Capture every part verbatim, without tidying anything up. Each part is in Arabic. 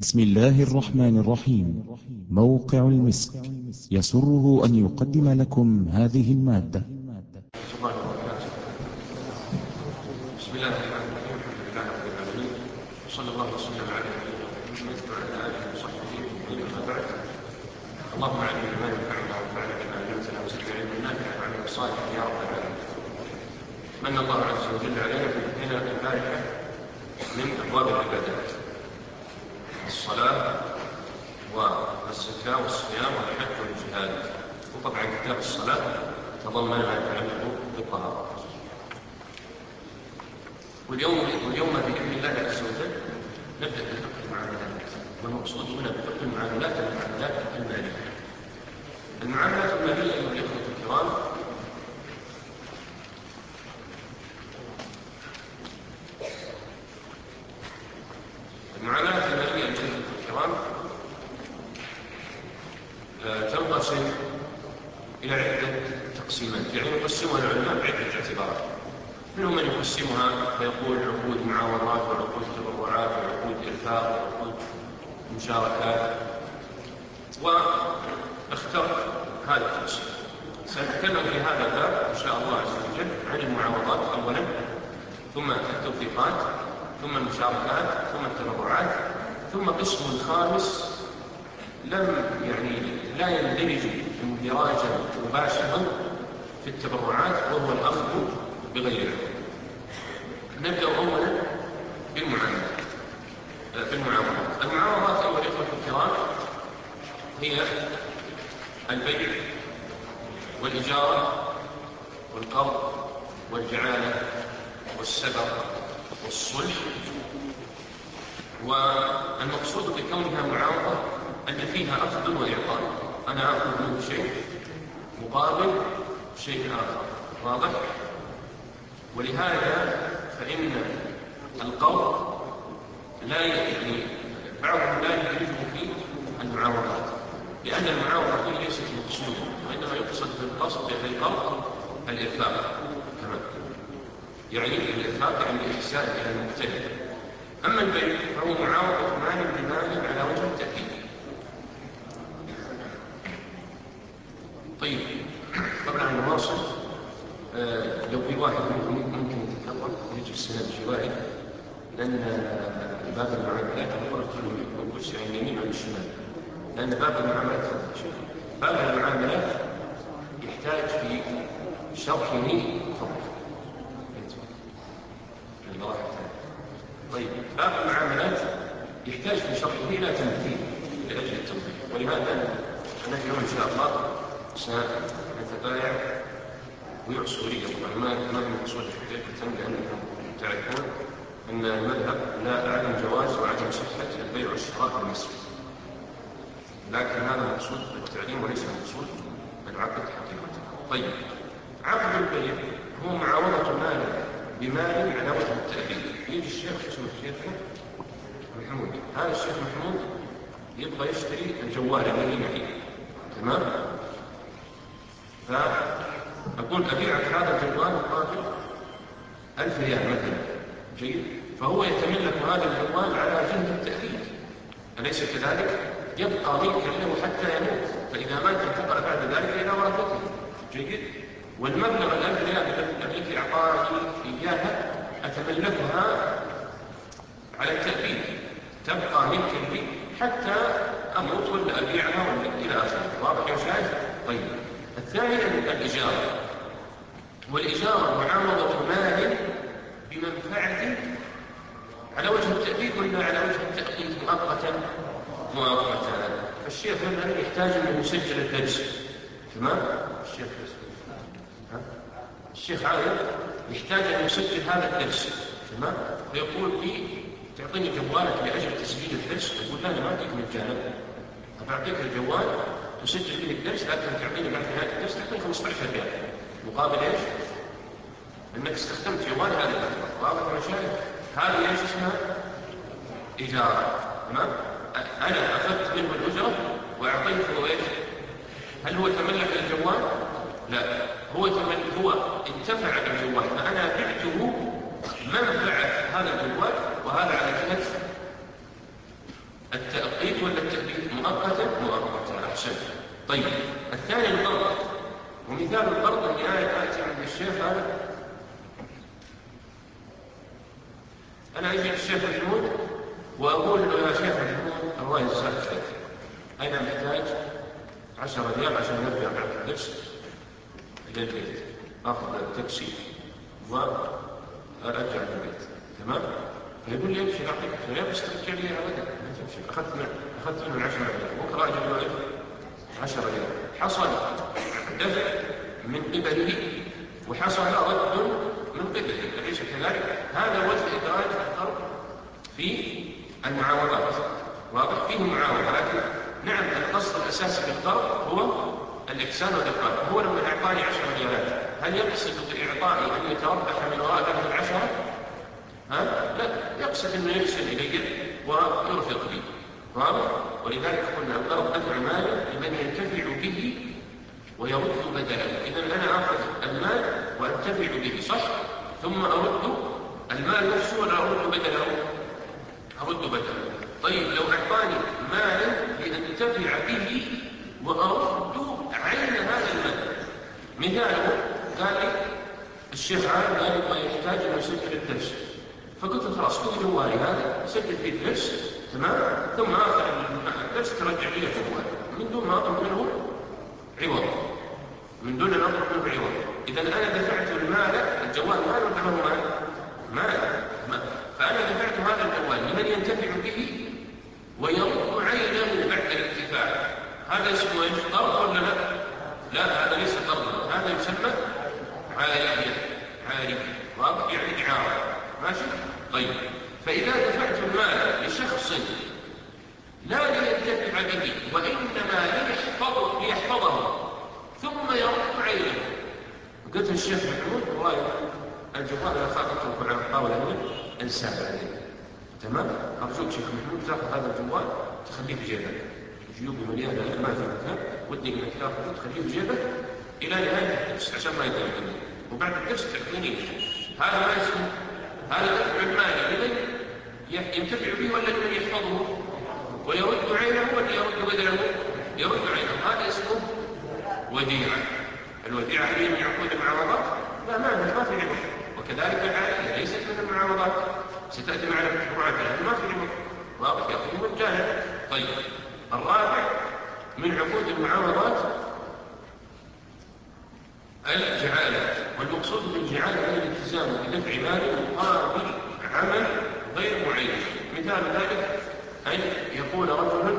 بسم الله الرحمن الرحيم. موقع المسك يسره أن يقدم لكم هذه المادة. بسم الله الرحمن الرحيم. الحمد لله رب العالمين، وصلى الله وسلم على نبينا محمد وعلى آله وصحبه أجمعين. أما بعد، اللهم علمنا ما ينفعنا وانفعنا بما علمتنا وزدنا علما نافعا وعملا صالحا يا رب العالمين. من الله عز وجل علينا بهنا البارحة من أبواب العبادات: الصلاة والزكاة والصيام والحج والجهاد. وطبعا كتاب الصلاة تضمن ما يتعلق بالطهارة. واليوم واليوم بإذن الله عز وجل نبدأ بفقه المعاملات، والمقصود هنا بفقه المعاملات المعاملات المالية. المعاملات المالية أيها الإخوة الكرام المعاملات المالية أيها الإخوة الكرام تنقسم إلى عدة تقسيمات، يعني يقسمها العلماء بعدة اعتبارات. منهم من يقسمها فيقول عقود معاوضات وعقود تبرعات وعقود إرفاق وعقود مشاركات، واخترت هذا التقسيم. سنتكلم في هذا الباب إن شاء الله عز وجل عن المعاوضات أولا، ثم التوثيقات، ثم المشاركات، ثم التبرعات، ثم قسم خامس لم يعني لا يندرج اندراجا مباشرا في التبرعات، وهو الأخذ بغيره. نبدأ أولا بالمعاملات. بالمعاوضات. المعاوضات أيها الإخوة الكرام هي البيع والإجارة والقرض والجعالة والسبق والصلح. والمقصود بكونها معاوضة أن فيها أخذ وإعطاء، أنا أخذ منه شيء مقابل شيء آخر، واضح؟ ولهذا فإن القرض لا يعني بعضهم لا يدرجه في المعاوضات، لأن المعاوضة هي ليست مقصودة، وإنما يقصد بالقصد بالقرض الإرفاق. تمام، يعني الإرفاق يعني الإحسان إلى المقتدر. أما البيع فهو معاوضة مال بمال على وجه التأكيد. طيب، قبل أن نواصل، آه لو في واحد ممكن يتكرر يجي السند شوائي، لأن باب المعاملات يقول كل كرسي عن اليمين وعن الشمال، لأن باب المعاملات باب المعاملات يحتاج في شرحه طيب باب المعاملات يحتاج في شرحه إلى تمثيل لأجل التوضيح، ولهذا نحن إن شاء الله سنتبايع بيوع سورية. طبعا ما ما المقصود حقيقة، لأنكم تعرفون أن المذهب لا أعلم جواز وعدم صحة البيع والشراء في المسجد، لكن هذا مقصود التعليم وليس مقصود العقد حقيقة. طيب، عقد البيع هو معاوضة مال بمال على وجه التأكيد. يجي الشيخ اسمه الشيخ محمود، هذا الشيخ محمود يبغى يشتري الجوال الذي معي، تمام؟ فأقول أبيعك هذا الجوال مقابل ألف ريال مثلا، جيد؟ فهو يتملك هذا الجوال على جهة التأكيد، أليس كذلك؟ يبقى ملكا له حتى يموت، فإذا مات انتقل بعد ذلك إلى ورثته، جيد؟ والمبلغ الألف ريال التي أعطاني إياها أتملكها على التأكيد، تبقى ملكا لي حتى أموت ولا أبيعها ولا إلى آخره. واضح يا شايف؟ طيب، الثاني الإجارة. والإجارة معاوضة مال بمنفعة على وجه التأكيد ولا على وجه التأكيد مؤقتا؟ مؤقتا. الشيخ مثلا يحتاج أن يسجل الدرس، تمام؟ الشيخ الشيخ عادل يحتاج أن يسجل هذا الدرس، تمام؟ فيقول لي تعطيني جوالك لأجل تسجيل الدرس. يقول لا، أنا ما أعطيك مجانا، أعطيك الجوال تسجل به الدرس، لكن تعطيني بعد نهاية الدرس تعطيني خمسة عشر ريال مقابل ايش؟ انك استخدمت جوال هذه الفتره. واضح يا شايف؟ هذه ايش اسمها؟ اجاره، تمام؟ انا اخذت منه الاجره واعطيته ايش؟ هل هو تملك الجوال؟ لا، هو تملك، هو انتفع بالجوال، فانا بعته منفعه هذا الجوال، وهذا على جهه التأقيت ولا التأبيد؟ مؤقتا مؤقتا، أحسن. طيب الثاني القرض، ومثال القرض أن آية آتي عند الشيخ هذا، أنا أجي الشيخ محمود وأقول له يا شيخ محمود الله يجزاك خير، أنا محتاج عشرة ريال عشان نرجع بعد الدرس إلى البيت، آخذ التاكسي وأرجع للبيت، تمام؟ فيقول لي امشي نعطيك عشرة ريال بس ترجع لي أبدا، ما تمشي، أخذت منه أخذت منه عشرة ريال، بكرة أجي له عشرة ريال، حصل دفع من قبله وحصل رد من قبله، أليس كذلك؟ هذا وجه إدراج القرض في المعاوضات، واضح؟ فيه معاوضة، لكن نعم القصد الأساسي بالقرض هو الإحسان والإقراض. هو لما أعطاني عشرة ريالات هل يقصد بإعطائي أن يتربح من وراء هذه العشرة؟ ها؟ لا، يقصد أنه يرسل إلي ويرفق لي، واضح؟ ولذلك قلنا القرض دفع مال لمن ينتفع به ويرد بدله. إذا أنا أخذ المال وأنتفع به، صح؟ ثم أرد المال نفسه ولا أرد بدله؟ أرد بدله. طيب لو أعطاني مالا لأنتفع به وأرد عين هذا المال، مثاله قال لي الشيخ عام قال لي ما يحتاج أن يسجل الدرس، فقلت خلاص خذ جوالي هذا سجل فيه الدرس، تمام؟ ثم آخر الدرس ترجع لي الجوال من دون ما أطلب منه عوض، من دون أن أطلب منه عوض. إذا أنا دفعت المال، الجوال مال ولا هو مال؟ مال. فأنا دفعت هذا الجوال لمن ينتفع به ويرد عينه بعد الانتفاع، هذا اسمه ايش؟ قرض ولا لا؟ لا، هذا ليس قرضا، هذا يسمى عارية. عارية، واضح؟ يعني إعارة، ماشي؟ طيب فإذا دفعت المال لشخص لا لينتفع به وإنما ليحفظه, ليحفظه ثم يرد عينه، قلت الشيخ محمود والله الجوال أنا خاف أتركه على الطاولة هنا انساه عليه، تمام؟ أرجوك شيخ محمود تأخذ هذا الجوال تخليه في جيبك، جيوبي مليانة ما في مكان، ودي إنك تأخذه تخليه في جيبك إلى نهاية الدرس عشان ما يضيع مني، وبعد الدرس تعطيني. هذا ما اسمه، هذا دفع المال لمن ينتفع به ولا لمن يحفظه ويرد عينه ولا يرد بدله؟ يرد عينه، هذا اسمه وديعة. الوديعة هي من عقود المعاوضات؟ لا، ما ما في عوض، وكذلك العارية ليست من المعاوضات، ستأتي معنا في الفروعات لكن ما في عوض، واضح؟ يأخذ مجانا. طيب الرابع من عقود المعاوضات الجعالة، والمقصود بالجعالة هي الالتزام بدفع مال مقابل عمل غير معين. مثال ذلك أن يقول رجل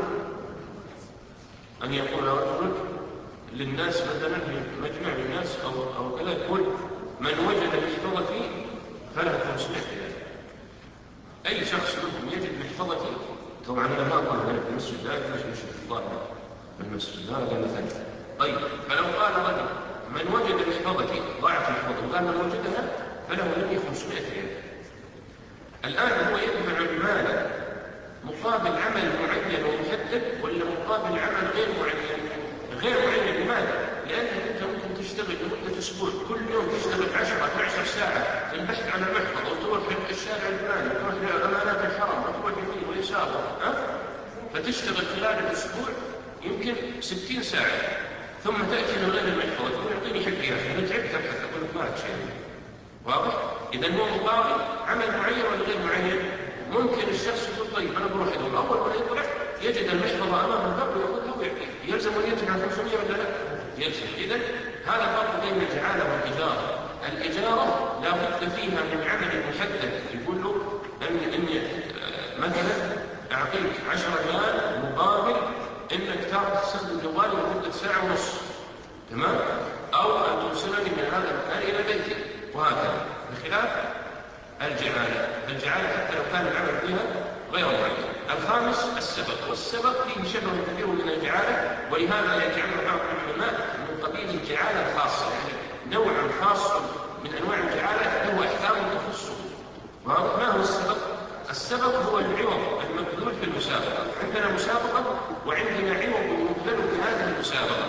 أن يقول رجل للناس مثلا في مجمع للناس أو أو كذا، يقول من وجد محفظتي فله خمسمائة ريال. أي شخص منهم يجد محفظتي، طبعا أنا ما أقول هنا في المسجد، لا يجوز مش الظاهر في المسجد، هذا مثلا. طيب فلو قال رجل من وجد محفظتي، ضاعت محفظتي، وقال من وجدها فله مني خمسمائة ريال. الآن هو يدفع المال مقابل عمل معين ومحدد ولا مقابل عمل غير معين؟ غير معين. لماذا؟ لأنك أنت ممكن تشتغل لمدة أسبوع، كل يوم تشتغل عشرة اثنتا عشرة ساعة في البحث عن المحفظة، وتروح الشارع الفلاني، وتروح لأمانات الحرم، وتروح يمين ويسار، أه؟ فتشتغل خلال الأسبوع يمكن ستين ساعة، ثم تأتي من غير المحفظة تقول اعطيني حقي يا أخي أنا تعبت أبحث، أقول لك ما لك شيء، واضح؟ إذا هو مقابل عمل معين ولا غير معين؟ ممكن الشخص يقول طيب أنا بروح أدور، أول ما يطلع يجد المحفظة أمام الباب ويأخذها ويعطيه، يلزم أن يدفع خمسمائة ولا لا؟ يلزم. إذن هذا فرق بين الجعالة والإجارة. الإجارة لا بد فيها من عمل محدد، يقول له أن إني مثلا أعطيك عشرة ريال مقابل إنك تأخذ تستخدم جوالي لمدة ساعة ونص، تمام؟ أو أن توصلني من هذا المكان إلى بيتي، وهكذا. بخلاف الجعالة، الجعالة حتى لو كان العمل فيها غير معين. الخامس السبق، والسبق فيه شبه كبير من الجعالة، ولهذا يجعله بعض العلماء من قبيل الجعالة الخاصة، يعني نوع خاص من أنواع الجعالة له أحكام تخصه. ما هو السبق؟ السبق هو العوض المبذول في المسابقة. عندنا مسابقة وعندنا عوض مبذول في هذه المسابقة.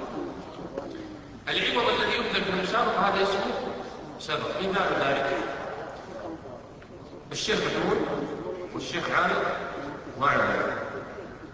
العوض الذي يبذل في المسابقة هذا اسمه سبق. مثال ذلك الشيخ محمود والشيخ عامر وعمر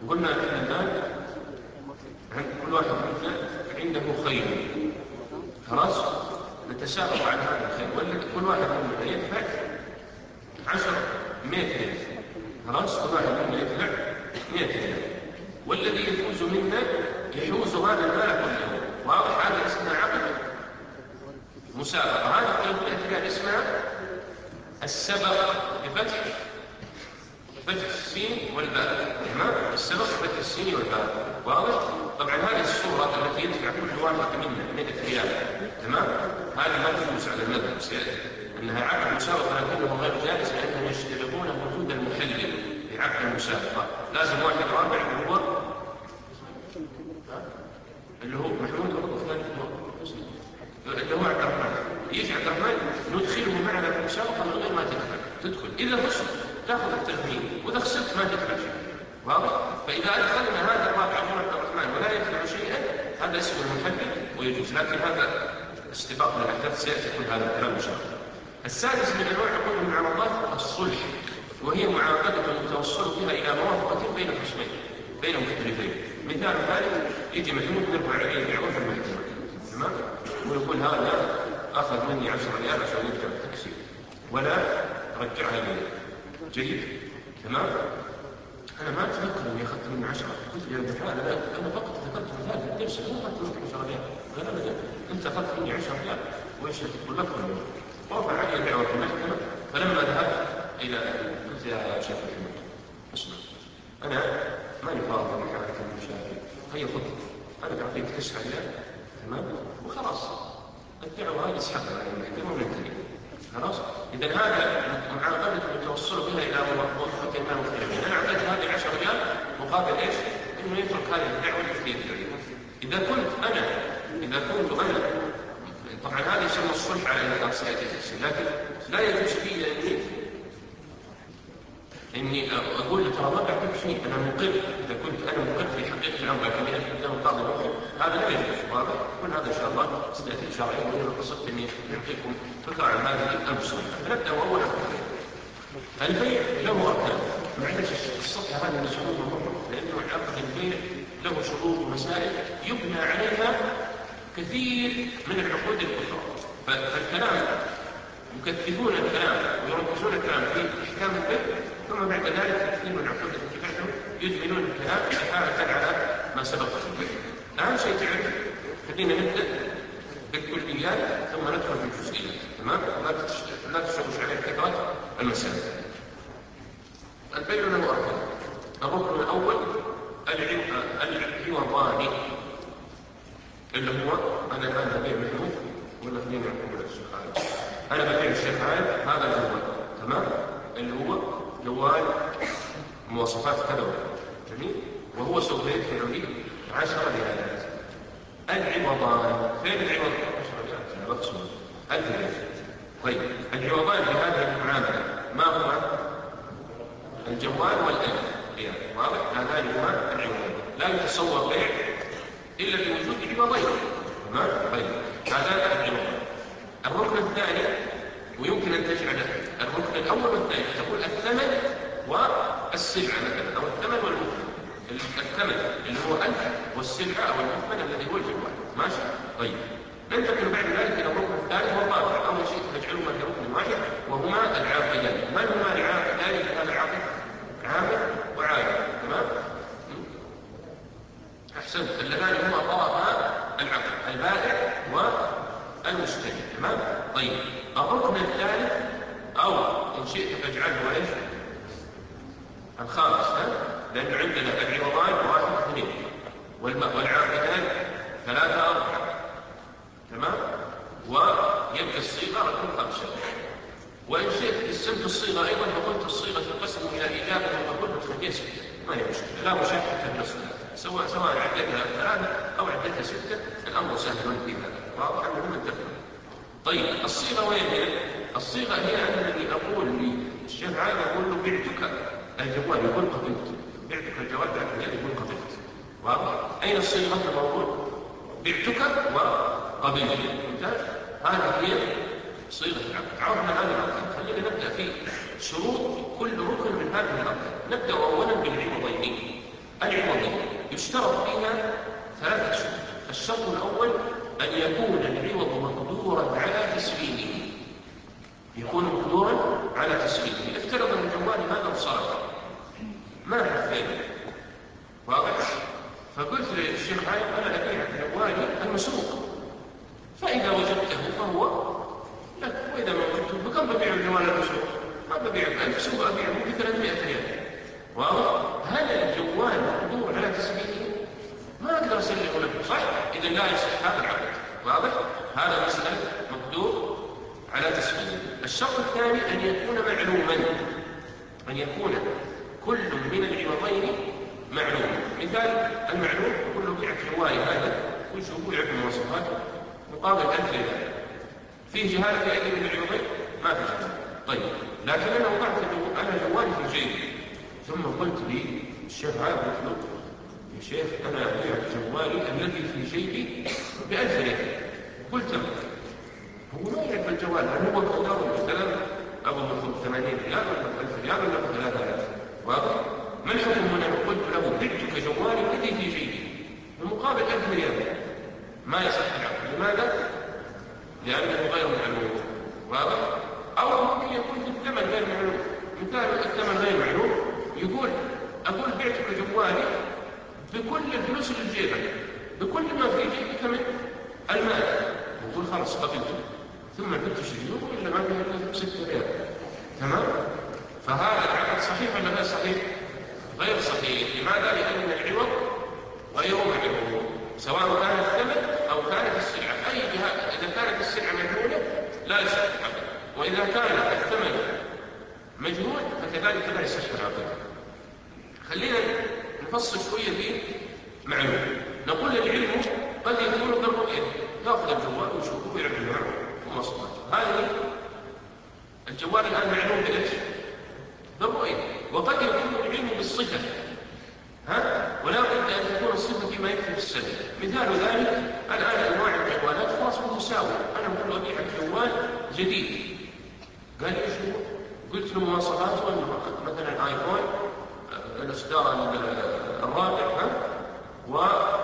قلنا ان المال كل واحد منا عنده خير، خلاص نتسابق على هذا الخير، ولا كل واحد منا يدفع عشرة مئة ريال، خلاص كل واحد منا يدفع مئة ريال، والذي يفوز منا يحوز هذا المال كله. واضح؟ هذا اسمها عقد مسابقة. هذه مئة ريال اسمها السبق بفتح فتح السين والباء، تمام؟ السبق بفتح السين والباء. واضح؟ طبعا هذه الصورة التي يدفع كل واحد منا مئة ريال، تمام؟ هذه ما تجوز على المذهب سيأتي انها عقد مسابقة، لكنه غير جائز لانهم يشترطون وجود المحلل لعقد المسابقة. لازم واحد رابع اللي هو اللي هو محمود وفلان اللي هو عبد الرحمن، يجي عبد الرحمن ندخله معنا في المسابقة من غير ما تدفع، تدخل إذا فزت تاخذ التثمين وإذا خسرت ما تدفع شيء. واضح؟ فإذا أدخلنا هذا الرابع عبد الرحمن ولا يدفع شيئا هذا اسمه المحلل ويجوز، لكن هذا استباق للأحداث سيأتي كل هذا الكلام إن شاء الله. السادس من أنواع عقود المعاملات الصلح، وهي معاقدة يتوصل فيها إلى موافقة بين الخصمين بين مختلفين. مثال ذلك يجي محمود نرفع عليه دعوة في المحكمة، تمام؟ ويقول هذا أخذ مني عشرة ريال عشان يرجع التاكسي ولا رجعها لي، جيد؟ تمام؟ أنا ما أتذكر إني أخذت مني عشرة، قلت له يا لا لا أنا فقط ذكرت مثال في الدرس، أنا أخذت منك عشرة ريال، قال أبدا أنت أخذت مني عشرة ريال وإيش تقول لك؟ ورفع علي دعوة في المحكمة. فلما ذهبت إلى قلت يا شيخ محمود اسمع، أنا ماني فاضي لك المشاكل، هيا خذ أنا بعطيك تسعة ريال، تمام؟ وخلاص الدعوة هذه اسحبها على المحكمة وننتهي، خلاص؟ إذا هذا معاقدة يتوصل بها إلى موافقة ما مختلفين. أنا أعطيت هذه عشرة ريال مقابل إيش؟ إنه يترك هذه الدعوة اللي في إذا كنت أنا إذا كنت أنا طبعا هذا يسمى الصلح على الإطلاق سيأتي تفصيل، لكن لا يجوز لي إني إني أقول له ترى ما بعطيك شيء، أنا مقر. إذا كنت أنا مقر في حقيقة الأمر لكن قدام القاضي مقر، هذا لا يجوز. واضح؟ كل هذا إن شاء الله سيأتي إن شاء الله. وأنا قصدت إني أعطيكم فكرة عن هذه الأمثلة. فنبدأ أولا البيع له أركان. معلش الصفحة هذه مشهورة مرة لأنه عقد البيع له شروط ومسائل يبنى عليها كثير من العقود الأخرى. فالكلام يكثفون الكلام ويركزون الكلام في احكام البيع، ثم بعد ذلك كثير من العقود التي بعده يجملون الكلام إحالة على ما سبق في البيع. أهم شيء تعرف، خلينا نبدأ بالكليات ثم ندخل في الجزئيات، تمام؟ لا تشغلش عليه كثرة المسائل. البيع له أركان. الركن الأول العوضان، اللي هو أنا الآن ببيع محمود ولا خليني أقول الشيخ، أنا ببيع الشيخ عاد هذا الجوال، تمام؟ اللي هو جوال مواصفات كذا، جميل؟ وهو سوف يدفع لي عشرة ريالات. العوضان، فين العوض؟ عشرة ريالات أنا بقسم ألف ريال. طيب العوضان في هذه المعاملة ما هو؟ الجوال والألف ريال. واضح؟ هذان هما العوضان. لا يتصور بيع إلا بوجود عوضين، تمام؟ طيب هذا العوض. الركن الثاني، ويمكن أن تجعل الركن الأول والثاني تقول الثمن والسلعة مثلا، أو الثمن والمثمن. الثمن اللي هو ألف والسلعة أو المثمن الذي هو الجوال، ماشي؟ طيب ننتقل بعد ذلك إلى الركن الثالث والرابع. أول شيء نجعلهما في ركن واحد وهما العاقدان. من هما العاقدان في هذا العقد؟ عامل وعامل، تمام؟ أحسنت. اللذان هما طرفا العقد، البائع والمشتري، تمام؟ طيب الركن الثالث أو إن شئت فاجعله إيش؟ الخامس، لأنه عندنا العوضان واحد اثنين والعاقدان ثلاثة أربعة، تمام؟ ويبقى الصيغة رقم خمسة. وإن شئت قسمت الصيغة أيضا فقلت الصيغة تنقسم إلى إجابة وقلت تخليها ستة، ما هي مشكلة، لا مشاكل في النص، سواء سواء عدتها ثلاثة أو عدتها ستة الأمر سهل في هذا. واضح أنه من تفهم. طيب الصيغة وين هي؟ الصيغة هي أنني أقول للشيخ عام أقول له بعتك الجوال يقول قبلت، بعتك الجوال بعد ريال يقول قبلت. واضح؟ أين الصيغة في الموضوع؟ بعتك وقبلت. ممتاز. هذه هي صيغة العقد. عرفنا هذه الأركان. خلينا نبدأ في شروط كل ركن من هذه الأركان. نبدأ أولا بالعوضين. العوضية يشترط فيها ثلاثة شروط. الشرط الأول أن يكون العوض مقدورا على تسليمه، يكون مقدورا على تسليمه. افترض أن الجوال هذا انصرف ما حفظه، واضح؟ فقلت للشيخ عايض أنا أبيع جوالي المسروق، فإذا وجدته فهو لك، وإذا ما وجدته بكم ببيع الجوال المسروق؟ ما ببيع بألف، سوف أبيعه بثلاثمائة ريال. واضح؟ هل الجوال مقدور على تسليمه؟ ما أقدر أسلمه له، صح؟ إذا لا يصح هذا العقد. واضح؟ هذا مسألة مقدور على تسليمه. الشرط الثاني أن يكون معلوما، أن يكون كل من العوضين معلوم. مثال المعلوم يقول له بيع جوالي هذا ويشوفوا يعرف المواصفات مقابل ألف ريال. فيه جهالة في أي من العوضين؟ ما في جهالة. طيب، لكن أنا وضعت أنا جوالي في جيبي، ثم قلت لي الشيخ عايض قلت له يا شيخ أنا أبيع جوالي الذي في جيبي بألف ريال. قلت له هو ما يعرف الجوال هل هو مقدار مثلا أبو مطلوب ثمانين ريال ولا ألف ريال ولا ثلاثة آلاف. واضح؟ ما الحكم هنا؟ قلت له بعتك جوالي الذي في جيبي بمقابل ألف ريال، ما يصح العقد. لماذا؟ لأنه غير معلوم. واضح؟ أو ممكن يكون في الثمن غير معلوم. مثال الثمن غير معلوم يقول أقول بعتك جوالي بكل الفلوس اللي في جيبك، بكل ما في جيبك من المال. يقول خلاص قبلته، ثم فتش الجيوب إلا ما فيها ستة ريال. تمام؟ فهذا العقد صحيح ولا غير صحيح؟ غير صحيح. لماذا؟ لأن العوض غير معلوم، سواء كان الثمن أو كانت السلعة. أي جهة إذا كانت السلعة مجهولة لا يصح العقد، وإذا كان الثمن مجهول فكذلك لا يصح العقد. خلينا نفصل شوية في معلوم. نقول العلم قد يكون بالرؤية، يأخذ الجوال ويشوفه ويعرف معه ومواصفاته. هذه الجوال الآن معلوم بإيش؟ بالرؤية. وقد يكون العلم بالصفة، ها؟ ولا بد أن تكون الصفة فيما يكفي في السنة. مثال ذلك الآن أنواع الجوالات خلاص متساوية. أنا أقول له أبيع الجوال جديد، قال لي شو؟ قلت له مواصفاته أنه مثلا آيفون الإصدار الرابع، ها؟ و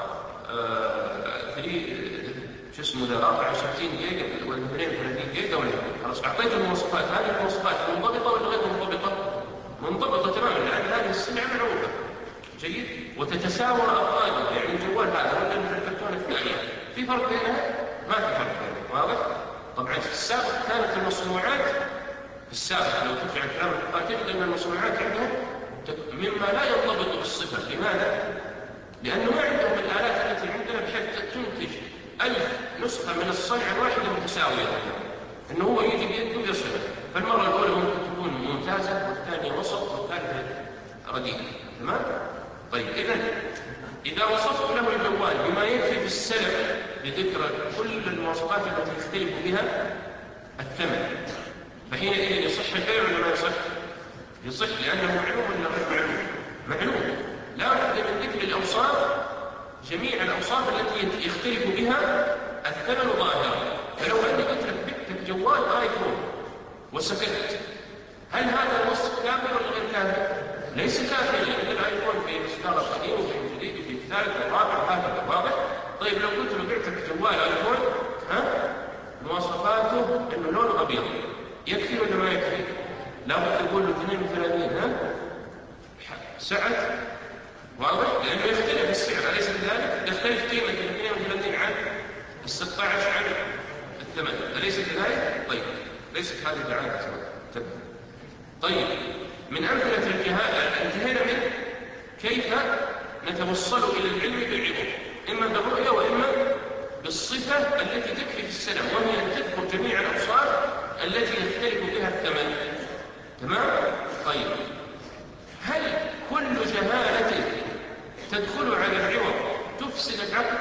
ثري شو اسمه ذا أربعة وستين جيجا ولا اثنين وثلاثين جيجا ولا خلاص أعطيته المواصفات. هذه المواصفات منضبطة ولا غير منضبطة؟ منضبطة تماما، لأن هذه السلعة معروفة. جيد؟ وتتساوى أفرادها، يعني الجوال هذا ولا الكرتون الثانية في فرق بينها؟ ما في فرق بينها. واضح؟ طبعا في السابق كانت المصنوعات في السابق لو ترجع الكلام تجد أن المصنوعات عندهم مما لا ينضبط بالصفة. لماذا؟ لأنه ما عندهم الآلات التي عندنا بحيث تنتج ألف نسخة من الصنعة الواحدة متساوية، إنه هو يجي بيده ويصنع. فالمرة الأولى ممكن تكون ممتازة، والثانية وسط، والثالثة رديئة. تمام؟ طيب، إذا إذا وصفت له الجوال بما يكفي في السلف بذكر كل المواصفات التي يختلف بها الثمن، فحينئذ يصح البيع ولا ما يصح؟ يصح، لأنه معلوم ولا غير معلوم؟ معلوم. لا بد من ذكر الأوصاف، جميع الأوصاف التي يختلف بها الثمن ظاهرا. فلو أني قلت لك بعتك جوال آيفون وسكت، هل هذا الوصف كافي ولا غير كافي؟ ليس كافي، لأن الآيفون في إصدار القديم وفي الجديد وفي الثالث والرابع وهكذا. واضح؟ طيب لو قلت له بعتك جوال آيفون، ها؟ مواصفاته إنه لونه أبيض، يكفي ولا ما يكفي؟ لا بد تقول له اثنين وثلاثين، ها؟ سعة. واضح؟ لأنه يختلف السعر، أليس كذلك؟ يختلف قيمة ال اثنين وثلاثين عن ال ستة عشر عن الثمن، أليس كذلك؟ طيب، ليست هذه دعاية. طيب، من أمثلة الجهالة انتهينا من كيف نتوصل إلى العلم بالعوض، إما بالرؤية وإما بالصفة التي تكفي في السلم، وهي أن تذكر جميع الأوصاف التي يختلف بها الثمن. تمام؟ طيب، هل كل جهالة تدخل على العوض تفسد العقد؟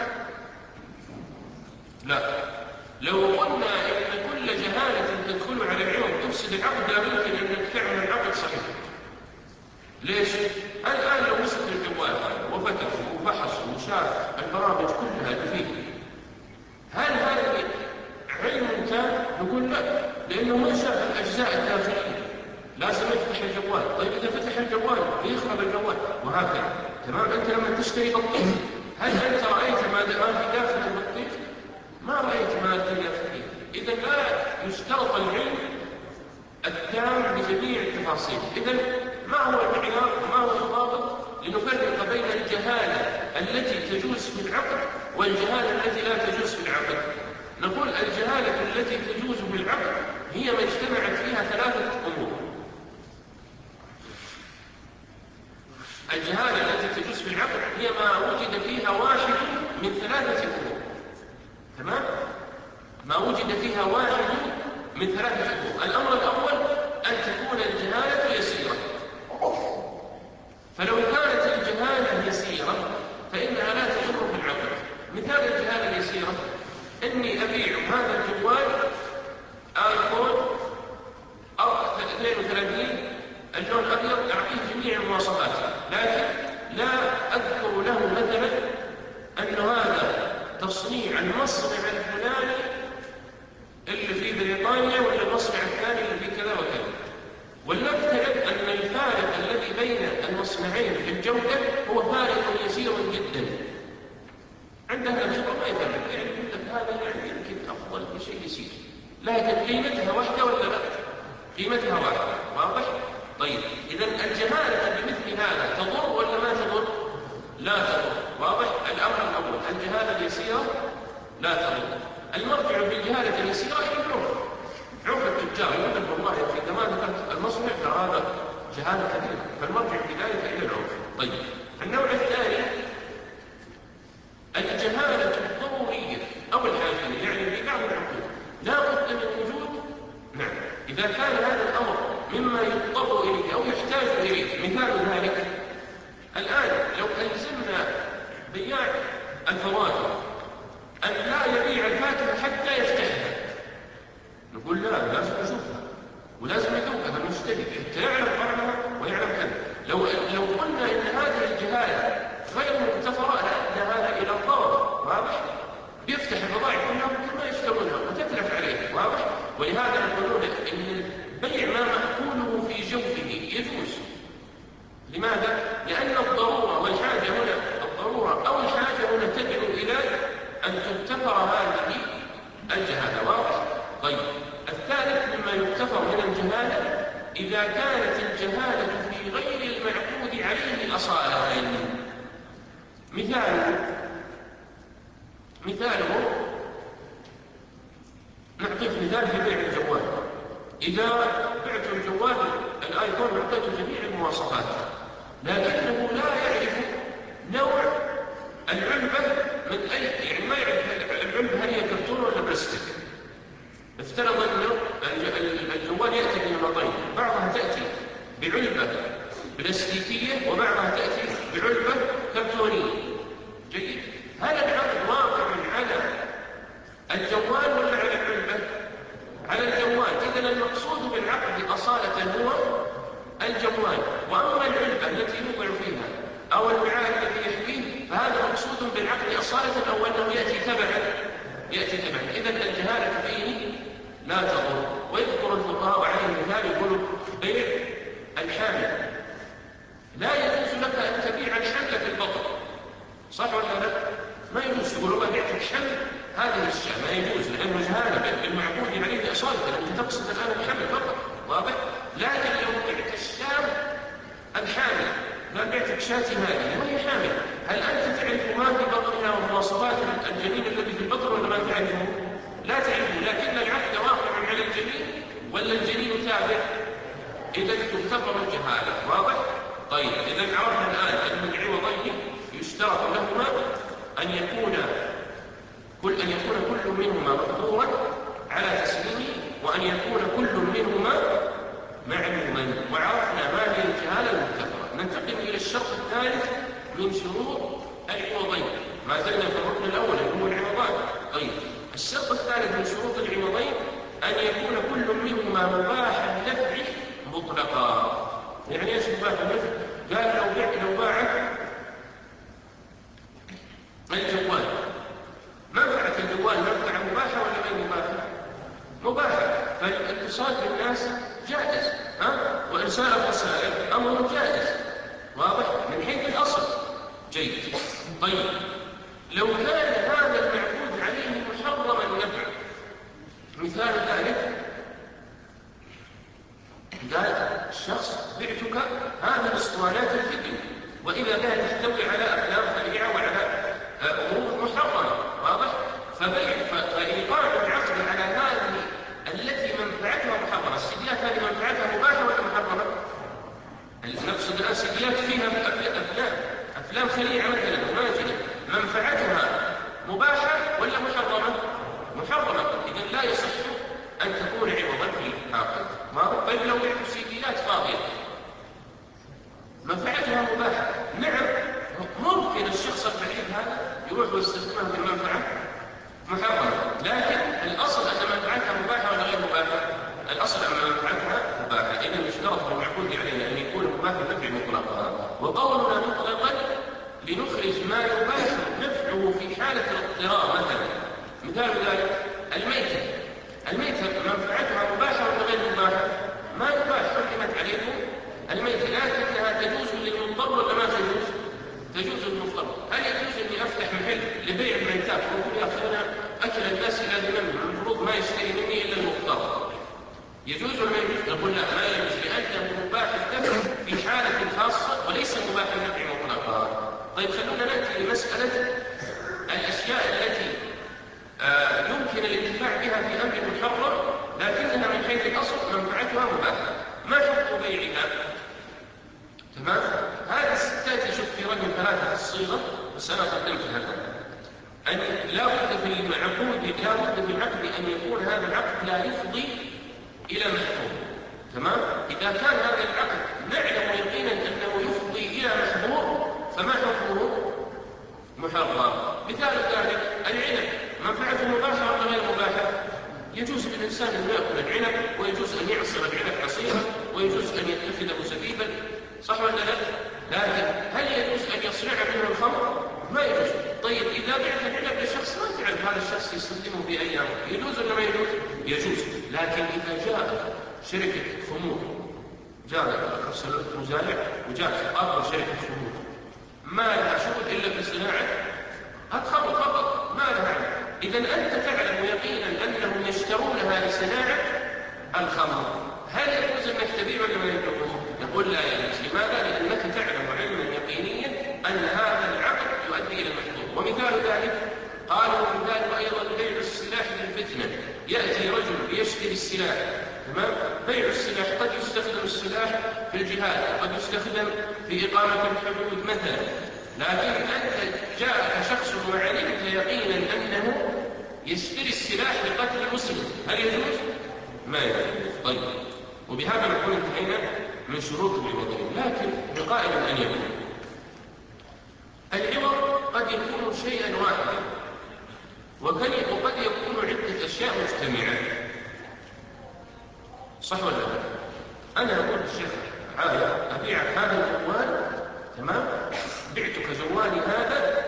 لا. لو قلنا إن كل جهالة تدخل على العوض تفسد العقد لا يمكن أن ندفع العقد صحيح. ليش؟ الآن لو مسك الجوال وفتح وفحص وشاف البرامج كلها اللي فيه، هل هذا علم تام؟ نقول لا، لأنه ما شاف الأجزاء الداخلية. لازم يفتح الجوال. طيب إذا فتح الجوال يخرب الجوال، وهكذا. تمام. أنت لما تشتري بطيخ هل أنت رأيت ما في داخل البطيخ؟ ما رأيت ما في داخله. إذا لا يشترط العلم التام بجميع التفاصيل. إذا ما هو المعيار وما هو الضابط لنفرق بين الجهالة التي تجوز في العقد والجهالة التي لا تجوز في العقد؟ نقول الجهالة التي تجوز في العقد هي ما اجتمعت فيها ثلاثة أمور. الجهالة التي تجوز في العقد هي ما وجد فيها واحد من ثلاثة أمور. تمام؟ ما وجد فيها واحد من ثلاثة أمور. الأمر الأول أن تكون الجهالة يسيرة، فلو كانت الجهالة يسيرة فإنها لا تضر في العقد. مثال الجهالة اليسيرة: إني أبيع هذا الجوال آيفون اثنين وثلاثين اللون الأبيض، أعطيه جميع المواصفات، لكن لا أذكر له مثلا أن هذا تصنيع المصنع الفلاني اللي في بريطانيا ولا المصنع الثاني اللي في كذا وكذا. ولنفترض أن الفارق الذي بين المصنعين في الجودة هو فارق يسير جدا. عندنا الخبرة ما يفرق، يعني يقول لك هذا يعني يمكن أفضل بشيء يسير، لكن قيمتها واحدة ولا لا؟ قيمتها واحدة. واضح؟ طيب، إذا الجهالة بمثل هذا تضر ولا ما تضر؟ لا تضر. واضح؟ الأمر الأول الجهالة اليسيرة لا تضر. المرجع في الجهالة اليسيرة إلى العرف. عرف التجار يقول لك والله إذا ما ذكرت المصنع فهذا جهالة كبيرة، فالمرجع في ذلك إلى العرف. طيب، النوع الثاني الجهالة الضرورية أو الحاجية، يعني في بعض العقود لا بد من وجود. نعم، إذا كان هذا الأمر مما يضطر إليه أو يحتاج إليه. مثال ذلك الآن لو ألزمنا بياع الفواكه أن لا يبيع الفاكهة حتى يفتحها، نقول لا، لازم نشوفها ولازم يذوقها المشتري حتى يعرف طعمها ويعرف كذا. لو لو قلنا إن هذه الجهالة غير مغتفرة لأن هذا إلى الضرر. واضح؟ بيفتح البضائع كلها مثل ما يشترونها وتتلف عليه. واضح؟ ولهذا نقولون إن البيع ما مأكوله في جوفه يجوز. لماذا؟ لأن الضرورة والحاجة هنا، الضرورة أو الحاجة هنا تدعو إلى أن تغتفر هذه الجهالة. واضح؟ طيب، الثالث مما يغتفر من الجهالة إذا كانت الجهالة في غير المعقود عليه أصالة. مثاله مثاله نعطيك مثال في بيع الجوال. إذا بعت الجوال الآيفون أعطيته جميع المواصفات، لكنه لا يعرف نوع العلبة من أي، يعني ما يعرف العلبة هل هي كرتون ولا بلاستيك. افترض أن الجوال يأتي بنمطين، بعضها تأتي بعلبة بلاستيكية وبعضها تأتي بعلبة كرتونية. جيد. هل العقد واقع على الجوال ولا على العلبة؟ على الجوال. إذن المقصود بالعقد أصالة هو الجوال، وأما العلبة التي يوضع فيها أو الوعاء الذي يحويه فهذا مقصود بالعقد أصالة أو أنه يأتي تبعا يأتي تبعا. إذن الجهالة فيه لا تضر. ويذكر الفقهاء عليه المثال يقولوا بيع الحامل، لا يجوز لك أن تبيع الحمل في البطن، صح ولا لا؟ ما يجوز. يقولوا ما بعت الحمل هذه الشاة، ما يجوز لأنه جهالة بالمعقود عليه أصالة، أنت تقصد الآن الحمل فقط. واضح؟ لكن لو بعت الشاة الحامل، ما بعتك شاتي هذه وهي حامل، هل أنت تعرف ما في بطنها ومواصفات الجنين الذي في البطن ولا ما تعرفه؟ لا تعرفه، لكن العقد واقع على الجنين ولا الجنين تابع؟ إذا تغتفر الجهالة. واضح؟ طيب، إذا عرفنا الآن أن العوضين يشترط لهما أن يكون كل أن يكون كل منهما مقدورا على تسليمه، وأن يكون كل منهما معلوما. وعرفنا ما هي الجهالة المغتفرة. ننتقل إلى الشرط الثالث من شروط العوضين. ما زلنا في الركن الأول هو العوضان. طيب، الشرط الثالث من شروط العوضين أن يكون كل منهما مباح النفع مطلقا. يعني ايش مباح النفع؟ قال لو بعت لو باع الجوال، منفعة الجوال منفعة مباحة ولا غير مباحة؟ مباحة. فالاتصال بالناس جائز، ها؟ وإرسال الرسائل أمر جائز. واضح؟ من حيث الأصل. جيد. طيب لو كان هذا المعقود عليه محرم النفع، مثال ذلك قال الشخص بعتك هذه الاسطوانات الفيديو، وإذا بها تحتوي على أفلام خليعة وعلى أمور محرمة، واضح؟ فبيع فإيقاع العقد على هذه التي منفعتها محرمة، السيديات هذه منفعتها مباحة ولا محرمة؟ نقصد الآن سيديات فيها أفلام أفلام خليعة مثلا وماجنة، منفعتها مباحة ولا محرمة؟ محرمة. إذن لا يصح أن تكون عوضا في العقد. ما طيب لو بعت سيديات فاضية منفعتها مباحة، نعم ممكن الشخص البعيد هذا يروح ويستخدمها بمنفعة محرمة، لكن الأصل أن منفعتها مباحة ولا غير مباحة؟ الأصل أن منفعتها مباحة. إذا يشترط في المعقود عليه أن يكون مباح النفع مطلقا، وقولنا مطلقا لنخرج ما يباح نفعه في حالة الاضطرار. مثلا مثال ذلك الميتة، الميتة منفعتها مباحة ولا غير مباحة؟ ما يباح، حرمت عليكم الميتة، لكنها تجوز للمضطر ولا ما تجوز؟ تجوز للمضطر. هل يجوز اني افتح محل لبيع الميتات واقول يا اخي انا اكل الناس الى ذمم، المفروض ما يشتري مني الا المضطر؟ يجوز ولا ما يجوز؟ نقول لا، ما يجوز، لانه مباح الدفع في حالة خاصة وليس مباح النفع مطلقا. طيب خلونا ناتي لمسألة الاشياء التي آه يمكن الانتفاع بها في امر محرم لكنها من حيث الاصل منفعتها مباحة، ما حكم بيعها؟ تمام؟ هذه الستات يشوف في رقم ثلاثة في الصيغة، بس أنا قدمتها لكم، أن لا بد في المعقود لا بد في العقد أن يكون هذا العقد لا يفضي إلى محظور. تمام؟ إذا كان هذا العقد نعلم يقينا أنه يفضي إلى محظور فما حكمه؟ محرم. مثال ذلك العنب، منفعته مباحة ولا غير مباحة؟ يجوز للإنسان أن يأكل العنب، ويجوز أن يعصر العنب عصيرا، ويجوز أن يتخذه زبيبا، صح ولا لا؟ لكن هل يجوز أن يصنع منه الخمر؟ ما يجوز. طيب إذا بعت العنب لشخص ما تعرف هذا الشخص يستخدمه في أيام، يجوز ولا ما يجوز؟ يجوز. لكن إذا جاء شركة خمور، جاء أرسل مزارع وجاء أكبر شركة خمور ما لها شغل إلا في صناعة الخمر فقط، ما لها. إذا أنت تعلم يقينا أنهم يشترونها لصناعة الخمر، هل يجوز أنك تبيع ولا ما يجوز؟ يقول لا يجوز. لماذا؟ لأنك تعلم علما يقينيا أن هذا العقد يؤدي إلى المحظور. ومثال ذلك قالوا من ذلك أيضا بيع السلاح للفتنة، يأتي رجل ليشتري السلاح، تمام؟ بيع السلاح قد يستخدم السلاح في الجهاد، قد يستخدم في إقامة الحدود مثلا، لكن أنت جاءك شخص وعلمت يقينا أنه يشتري السلاح لقتل مسلم، هل يجوز؟ ما يجوز. طيب، وبهذا نكون انتهينا من شروط العوضين. لكن بقائل أن يكون العوض قد يكون شيئا واحدا، وقد يكون عدة أشياء مجتمعة، صح ولا لا؟ أنا أقول الشيخ عاية أبيعك هذا الجوال، تمام؟ بعتك جوالي هذا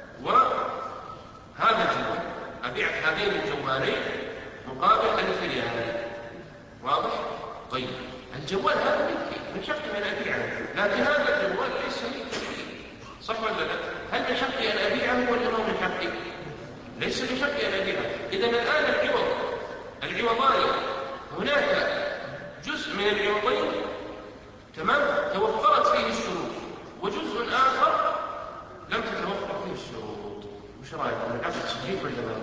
وهذا الجوال، أبيعك هذين الجوالين مقابل ألف ريال، واضح؟ طيب الجوال هذا ملكي، من حقي أن أبيعه، لكن هذا الجوال ليس ملكي، صح ولا لا؟ هل من حقي أن أبيعه ولا ما من حقي؟ ليس من حقي أن أبيعه. إذا الآن العوض العوضان هناك جزء من العوضين، تمام، توفرت فيه الشروط، وجزء آخر لم تتوفر فيه الشروط. وش رأيكم؟ العقد صحيح ولا لا؟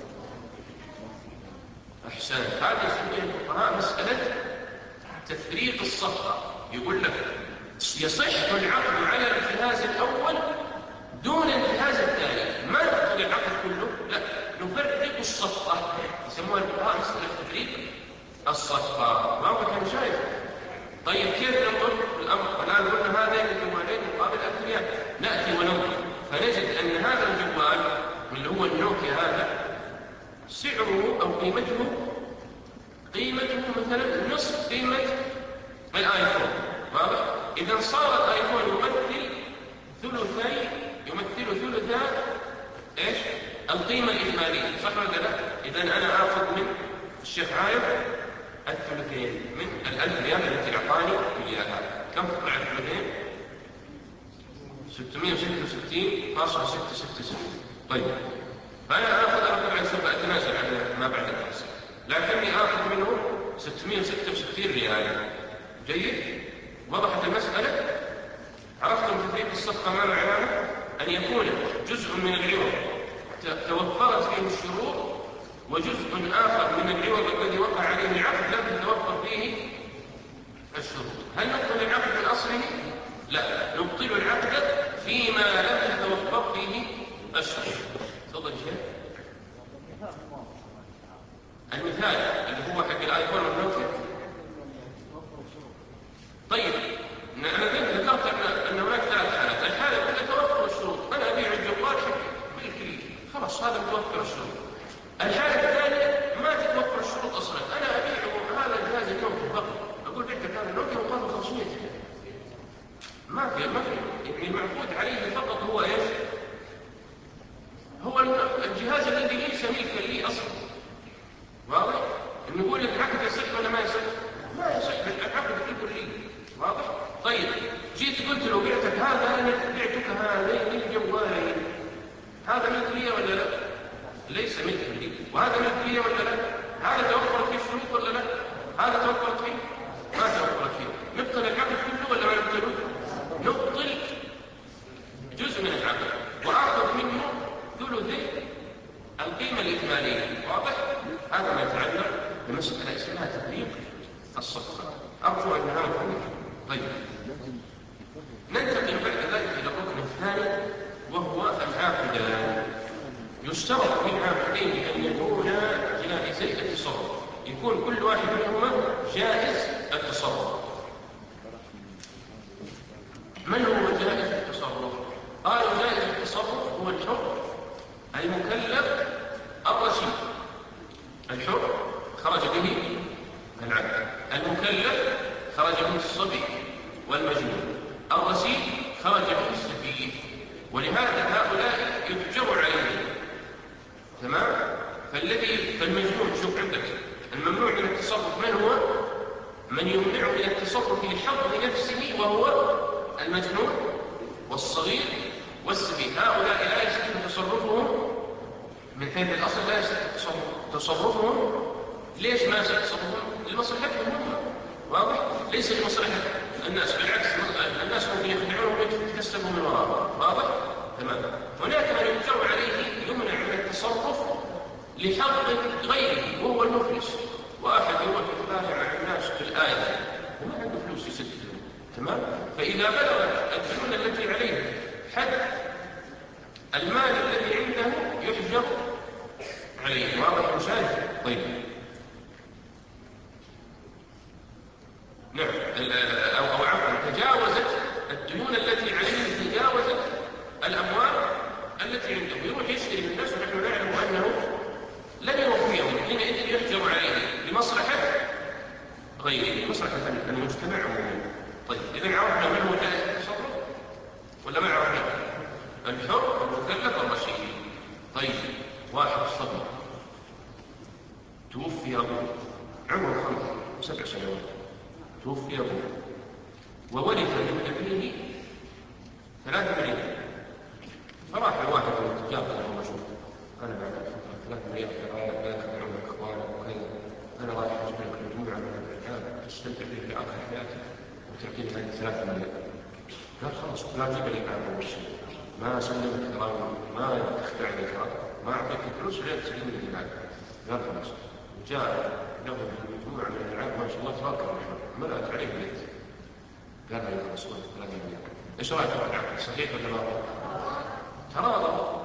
أحسنت. هذه يسميها الفقهاء مسألة تفريق الصفقة. يقول لك يصح العقد على الانتهاز الأول دون انتهاز الثاني، ما نقتل العقد كله، لا، نفرق الصفقة. يسموها الفقهاء مسألة تفريق الصفقة. ما هو كان شايف؟ طيب كيف ننظر الأمر؟ الآن قلنا هذين الجوالين مقابل ألف ريال، نأتي وننظر فنجد أن هذا الجوال اللي هو النوكيا هذا سعره أو قيمته قيمته مثلا نصف قيمة الآيفون، واضح؟ إذا صار الآيفون يمثل ثلثي يمثل ثلثا إيش؟ القيمة الإجمالية، صح ولا لا؟ إذا أنا آخذ من الشيخ عايض الثلثين من الألف ريال التي أعطاني إياها. كم تطلع الثلثين؟ ستمائة وستة وستين فاصلة ستة ستة ستة. طيب فأنا آخذ، أنا طبعا سوف أتنازل عن ما بعد التقسيم، لكني آخذ منه ستمائة وستة وستين ريال. جيد؟ وضحت المسألة؟ عرفتم تفريق الصفقة ما معناه؟ أن يكون جزء من العوض توفرت فيه الشروط، وجزء آخر من العوض الذي وقع عليه العقد لم تتوفر فيه الشروط. هل نبطل العقد من أصله؟ لا، نبطل العقد فيما لم تتوفر فيه الشروط. تفضل يا شيخ. المثال اللي هو حق الايفون والنوكيا. طيب انا ذكرت ان هناك ثلاث حالات. الحاله الاولى توفر الشروط، انا ابيع الجوال حقي بالكليه، خلاص هذا متوفر الشروط. الحاله الثانيه ما تتوفر الشروط اصلا، انا ابيع هذا الجهاز النوكيا فقط، اقول بعتك هذا النوكيا مقابل خمسمائة ريال، ما في ما في يعني المعقود عليه فقط هو ايش؟ هو الجهاز الذي ليس ملكا لي اصلا. واضح؟ نقول لك العقد يصح ولا ما يصح؟ ما يصح، العقد الكلي. واضح؟ طيب جيت قلت له بعتك هذا، انا بعتك هذين الجوالين، هذا ملك لي ولا لا؟ ليس ملك لي. وهذا ملك لي ولا لا؟ هذا توفرت فيه الشروط ولا لا؟ هذا توفرت فيه؟ ما توفرت فيه. نبطل العقد كله ولا ما نبطله؟ نبطل جزء من العقد واخذ منه ثلثي القيمة الإجمالية. واضح؟ هذا ما يتعلق بمسألة اسمها تفريق الصفقة. أرجو أن نفهم. طيب ننتقل بعد ذلك إلى الركن الثاني وهو العاقدان. يشترط من العاقدين أن يكونا جائزي التصرف، يكون كل واحد منهما جائز التصرف. من هو جائز التصرف؟ قالوا جائز التصرف هو الحر المكلف الرشيد. الحر خرج به العبد، المكلف خرج به الصبي والمجنون، الرشيد خرج به السفيه. ولهذا هؤلاء يتجر عليهم. تمام؟ فالذي فالمجنون، شوف عندك الممنوع من التصرف من هو؟ من يمنع من التصرف لحظ نفسه وهو المجنون والصغير والسفيه. هؤلاء لا يصح تصرفهم من حيث الأصل، لا يصح تصرفهم. ليش ما يصح تصرفهم؟ لمصلحتهم هم. واضح؟ ليس لمصلحة الناس، بالعكس الناس ممكن يخدعونهم ويتكسبوا من وراءهم. واضح؟ تمام. هناك من يجر عليه يمنع من التصرف لحظ غيره وهو المفلس. واحد يروح يتباهى مع الناس بالآية وما عنده فلوس يسد. تمام؟ فإذا بلغ الديون التي عليه حد المال الذي عنده يحجر عليه. واضح وشايف؟ طيب نعم. أو أو عفوا تجاوزت الديون التي عليه، تجاوزت الأموال التي عنده، يروح يشتري من الناس ونحن نعلم أنه لن يوفيهم، حينئذ يحجر عليه لمصلحة غيره، لمصلحة المجتمع عموما. طيب إذا عرفنا من هو جائز التصرف ولا ما عرفنا؟ الحر المكلف الرشيد. طيب واحد صبي توفي أبوه عمره خمس وسبع سنوات، توفي أبوه وورث من أبيه ثلاثة مليون. فراح الواحد من التجار قال له شوف أنا بعد فترة ثلاثة مليون قرار لا تدعون إخوانك وكذا، أنا راح أجيب لك مجموعة من الرجال تستمتع به في آخر حياتك وتعطيني هذه ثلاثة مليون. قال خلاص لا تجيب لي بعد أول شيء، ما أسلمك كرامة، ما تخدعني كرامة، ما أعطيك الفلوس ولا تسلمني الألعاب. قال خلاص. وجاء له مجموعة من الألعاب ما شاء الله تبارك الرحمن ملأت عليه بيت. قال له يا رسول الله ثلاثة مليون، إيش رأيك في العقد؟ صحيح ولا باطل؟ تراضى.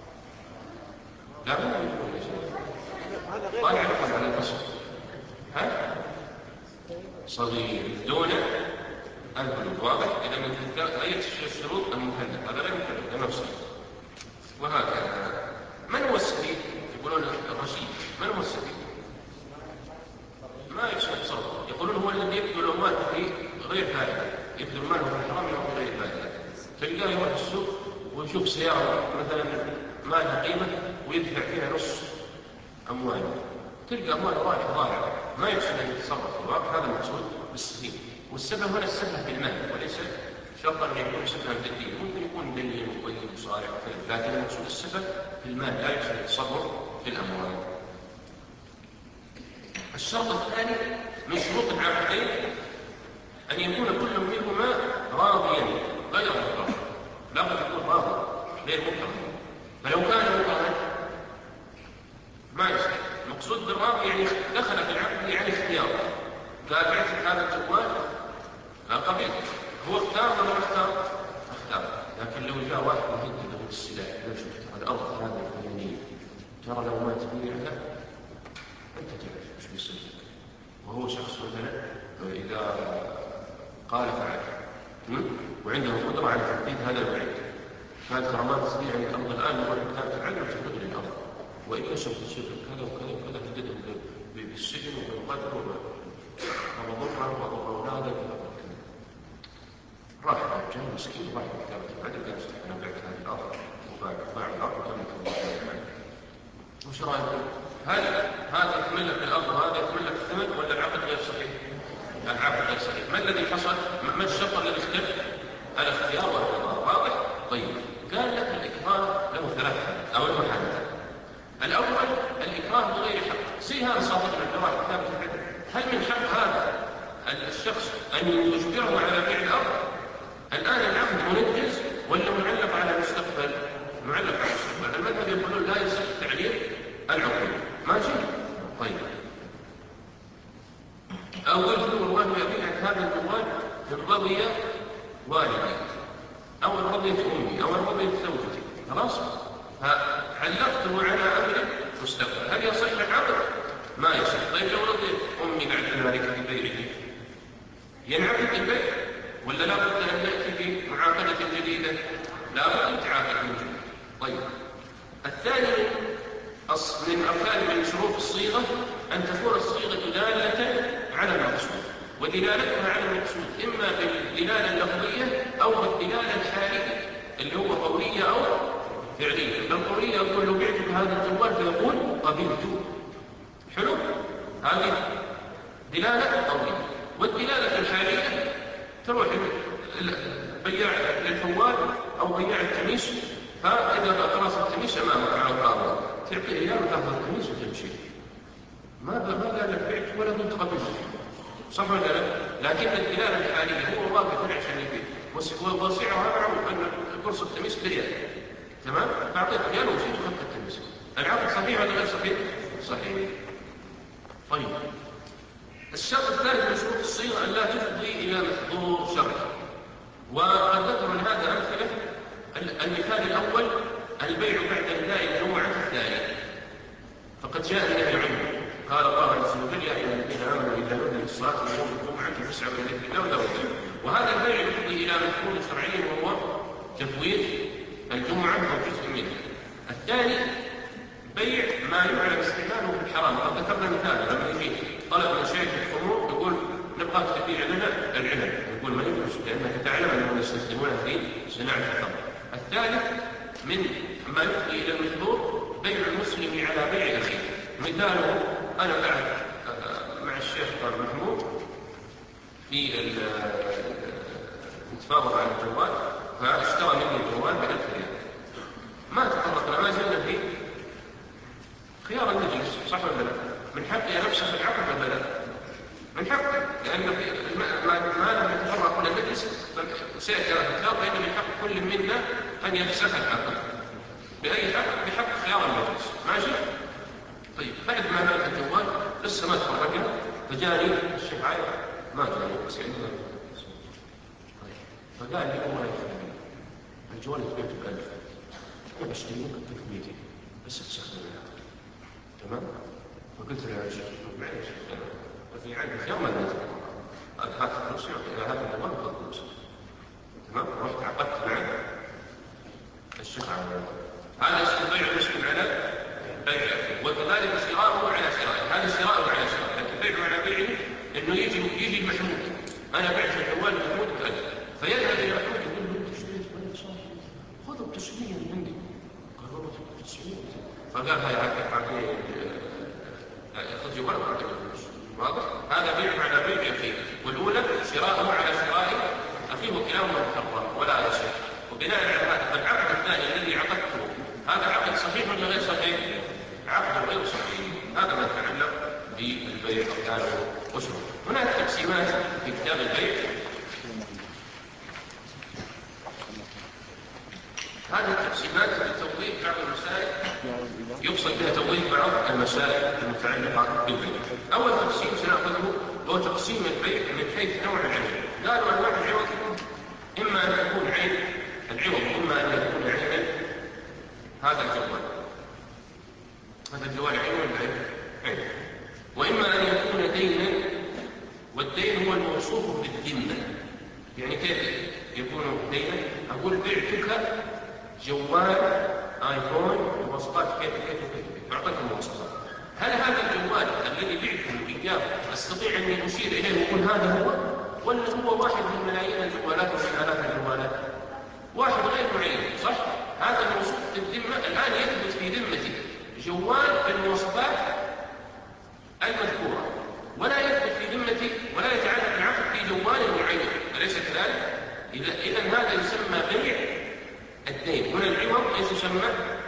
لا مو يقول يا شيخ ما يعرف على القصر. ها؟ صغير دون البلوغ. واضح؟ إذا من أي الشروط المكلف هذا لا يمكن هذا نفسه. وهكذا. من هو السفيه؟ يقولون الرشيد. من هو السفيه؟ ما يشهد تصرف. يقولون هو الذي يبذل أمواله في غير فائدة، يبذل ماله في الحرام أو في غير فائدة. تلقاه يروح السوق ويشوف سيارة مثلا ما لها قيمة ويدفع فيها نص أمواله، تلقى أمواله رايحة ضايعة، ما يحسن أن يتصرف في الواقع. هذا المقصود بالسفيه. والسبب هنا السبب بالمال وليس شرط أن يكون سفها في الدين، ممكن يكون دين وطيب وصالح وكذا، لكن المقصود السفه في المال، لا يحصل التصرف في الأموال. الشرط الثاني من شروط العقدين أن يكون كل منهما راضيا غير مكره، لا بد يكون راضي غير مكره، فلو كان مكرها ما يصح. المقصود بالراضي يعني دخل في العقد يعني اختيار، قال بعت هذا الجوال قبل، هو اختار ولا ما اختار؟ اختار. لكن لو جاء واحد يهدده بالسلاح، لو شفت الأرض هذه الفلانية ترى لو ما تبيعها أنت تعرف وش بيصير، وهو شخص مثلا إذا قال فعل وعنده قدرة على تحديد هذا البعيد، كانت ترى ما تستطيع أن الأرض الآن لو كانت تفعل وتفقد للأرض، وإن سوف تصير كذا وكذا وكذا، هددهم بالسجن وبالقتل وضرها وضر أولادك. راح الرجال مسكين وراح كتابة العدل قال أنا بعت هذه الأرض وباع الأرض وكملت الله. وش رأيكم؟ هل هذا يتملك الأرض وهذا يتملك الثمن ولا العقد غير صحيح؟ العقد غير صحيح. ما الذي حصل؟ ما الشرط الذي اختلف؟ الاختيار والرضا. واضح؟ طيب، قال لك الإكراه له ثلاث حالات أو المحالات. الأول الإكراه بغير حق، زي هذا صاحب الجراح كتابة العدل، هل من حق هذا الشخص أن يجبره على بيع الأرض؟ الآن العقد منجز ولا معلق على المستقبل؟ معلق على المستقبل. المذهب يقولون لا يصح تعليق العقود. ماشي؟ طيب، أو قلت والله يبيع هذا الموال إن رضي والدي أو إن رضيت أمي أو إن رضيت زوجتي، خلاص؟ فعلقته على أمر مستقبل، هل يصح العقد؟ ما يصح. طيب لو رضيت أمي بعد ذلك ببيعه ينعقد البيع ولا لا بد أن يأتي بمعاقدة جديدة؟ لا بد أن تعاقد من جديد. طيب، الثاني من أركان من شروط الصيغة أن تكون الصيغة دالة على المقصود، ودلالتها على المقصود إما بالدلالة اللفظية أو بالدلالة الحالية اللي هو قولية أو فعلية. القولية يقول لو بعتك هذا الجوال فيقول قبلت، حلو، هذه دلالة قولية. والدلالة الحالية تروح بياع للحوال أو بياع التميس، فإذا خلص التميس أمامك على القاضي تعطيه إياه وتأخذ التميس وتمشي، ما ما قال لك بعت ولا كنت قبلت، صح ولا لا؟ لكن الدلالة الحالية هو واقف عشان يبيع وسعرها معروف أن قرص التميس بريال، تمام؟ فأعطيت ريال ومشيت وخذت التميس. العقد صحيح ولا غير صحيح؟ صحيح. طيب، الشرط الثالث من شروط الصيغة أن لا تفضي إلى محظور شرعي، وقد ذكر من هذا أمثلة. المثال الأول البيع بعد نداء الجمعة الثانية، فقد جاء النهي عنه، قال الله عز وجل يا أيها الذين آمنوا إذا نودي للصلاة من يوم الجمعة فاسعوا إلى ذكر الله وذروا البيع. وهذا البيع يفضي إلى محظور شرعي وهو تفويت الجمعة أو جزء منها. الثاني بيع ما يعلم استعماله في الحرام، قد ذكرنا مثال لما يجي طلب من شيخ الخمور يقول نبغاك تبيع لنا العنب، يقول ما يجوز لأنك تعلم أنهم يستخدمونها في صناعة الخمر. الثالث من ما يفضي إلى المحظور بيع المسلم على بيع أخيه. مثاله أنا قاعد مع الشيخ محمود في نتفاوض على الجوال، فاشترى مني الجوال بألف ريال، ما تفرقنا، ما زلنا في خيار المجلس، صح ولا لا؟ من حقي أن أفسخ العقد ولا لا؟ من حقي، لأن ما, ما لم يتفرق من المجلس سيأتي الخيار، فإن من حق كل منا أن يفسخ العقد بأي حق؟ بحق خيار المجلس. ماشي؟ طيب، بعد ما نال الجوال لسه ما تفرقنا، فجاني الشيخ عايد، ما جاني بس يعني طيب، فقال لي والله يا أخي الجوال يتبيعه بألف، أنا بشتري منك ثلاثمية بس تسخن العقد، تمام؟ فقلت له يا شيخ معلش في عندي خيار ما لازم هات فلوس يعطي هذا الجوال وخذ فلوس، تمام؟ رحت عقدت مع الشيخ عايد. هذا اسمه بيع المسلم على بيع، وكذلك شراؤه على شرائه، هذا شراؤه على شرائه. لكن بيعه على بيعه انه يجي يجي المحمود، انا بعت الجوال محمود بألف، فيذهب الى محمود يقول له انت اشتريت بألف صافي، خذه بتسعمية من عندي، قال والله تبغى تسعمية، فقال هاي اعطيه خذ جوال واعطيه فلوس. واضح؟ هذا بيع على بيع اخيه، والاولى شراؤه على شراء فيه كلاهما محرم ولا يصح. وبناء على هذا فالعقد الثاني الذي عقدته هذا عقد صحيح ولا غير صحيح؟ عقد غير صحيح. هذا ما يتعلق بالبيع أركانه وشروطه. هناك تقسيمات في كتاب البيع. هذه التقسيمات لتوضيح بعض المسائل يقصد بها توضيح بعض المسائل المتعلقة بالبيع. أول تقسيم سنأخذه هو تقسيم البيع من حيث نوع العين. قالوا أنواع العوض إما أن تكون عين العوض إما أن يكون عينا هذا الجوال هذا الجوال عين ولا عين؟ عين. وإما أن يكون دينا، والدين هو الموصوف بالذمة. يعني كيف يكون دينا؟ أقول بعتك جوال آيفون مواصفات كيف كيف كيف أعطيك المواصفات. هل هذا الجوال الذي بعته إياه أستطيع أن أشير إليه وأقول هذا هو، ولا هو واحد من ملايين الجوالات ومن آلاف الجوالات؟ واحد غير معين، صح؟ هذا الموصوف بالذمة الآن يثبت في ذمتي جوال بالمواصفات المذكورة، ولا يثبت في ذمتي ولا يتعلق العقد في جوال معين، أليس كذلك؟ إذا إذن هذا يسمى بيع الدين. هنا العوض ايش يسمى؟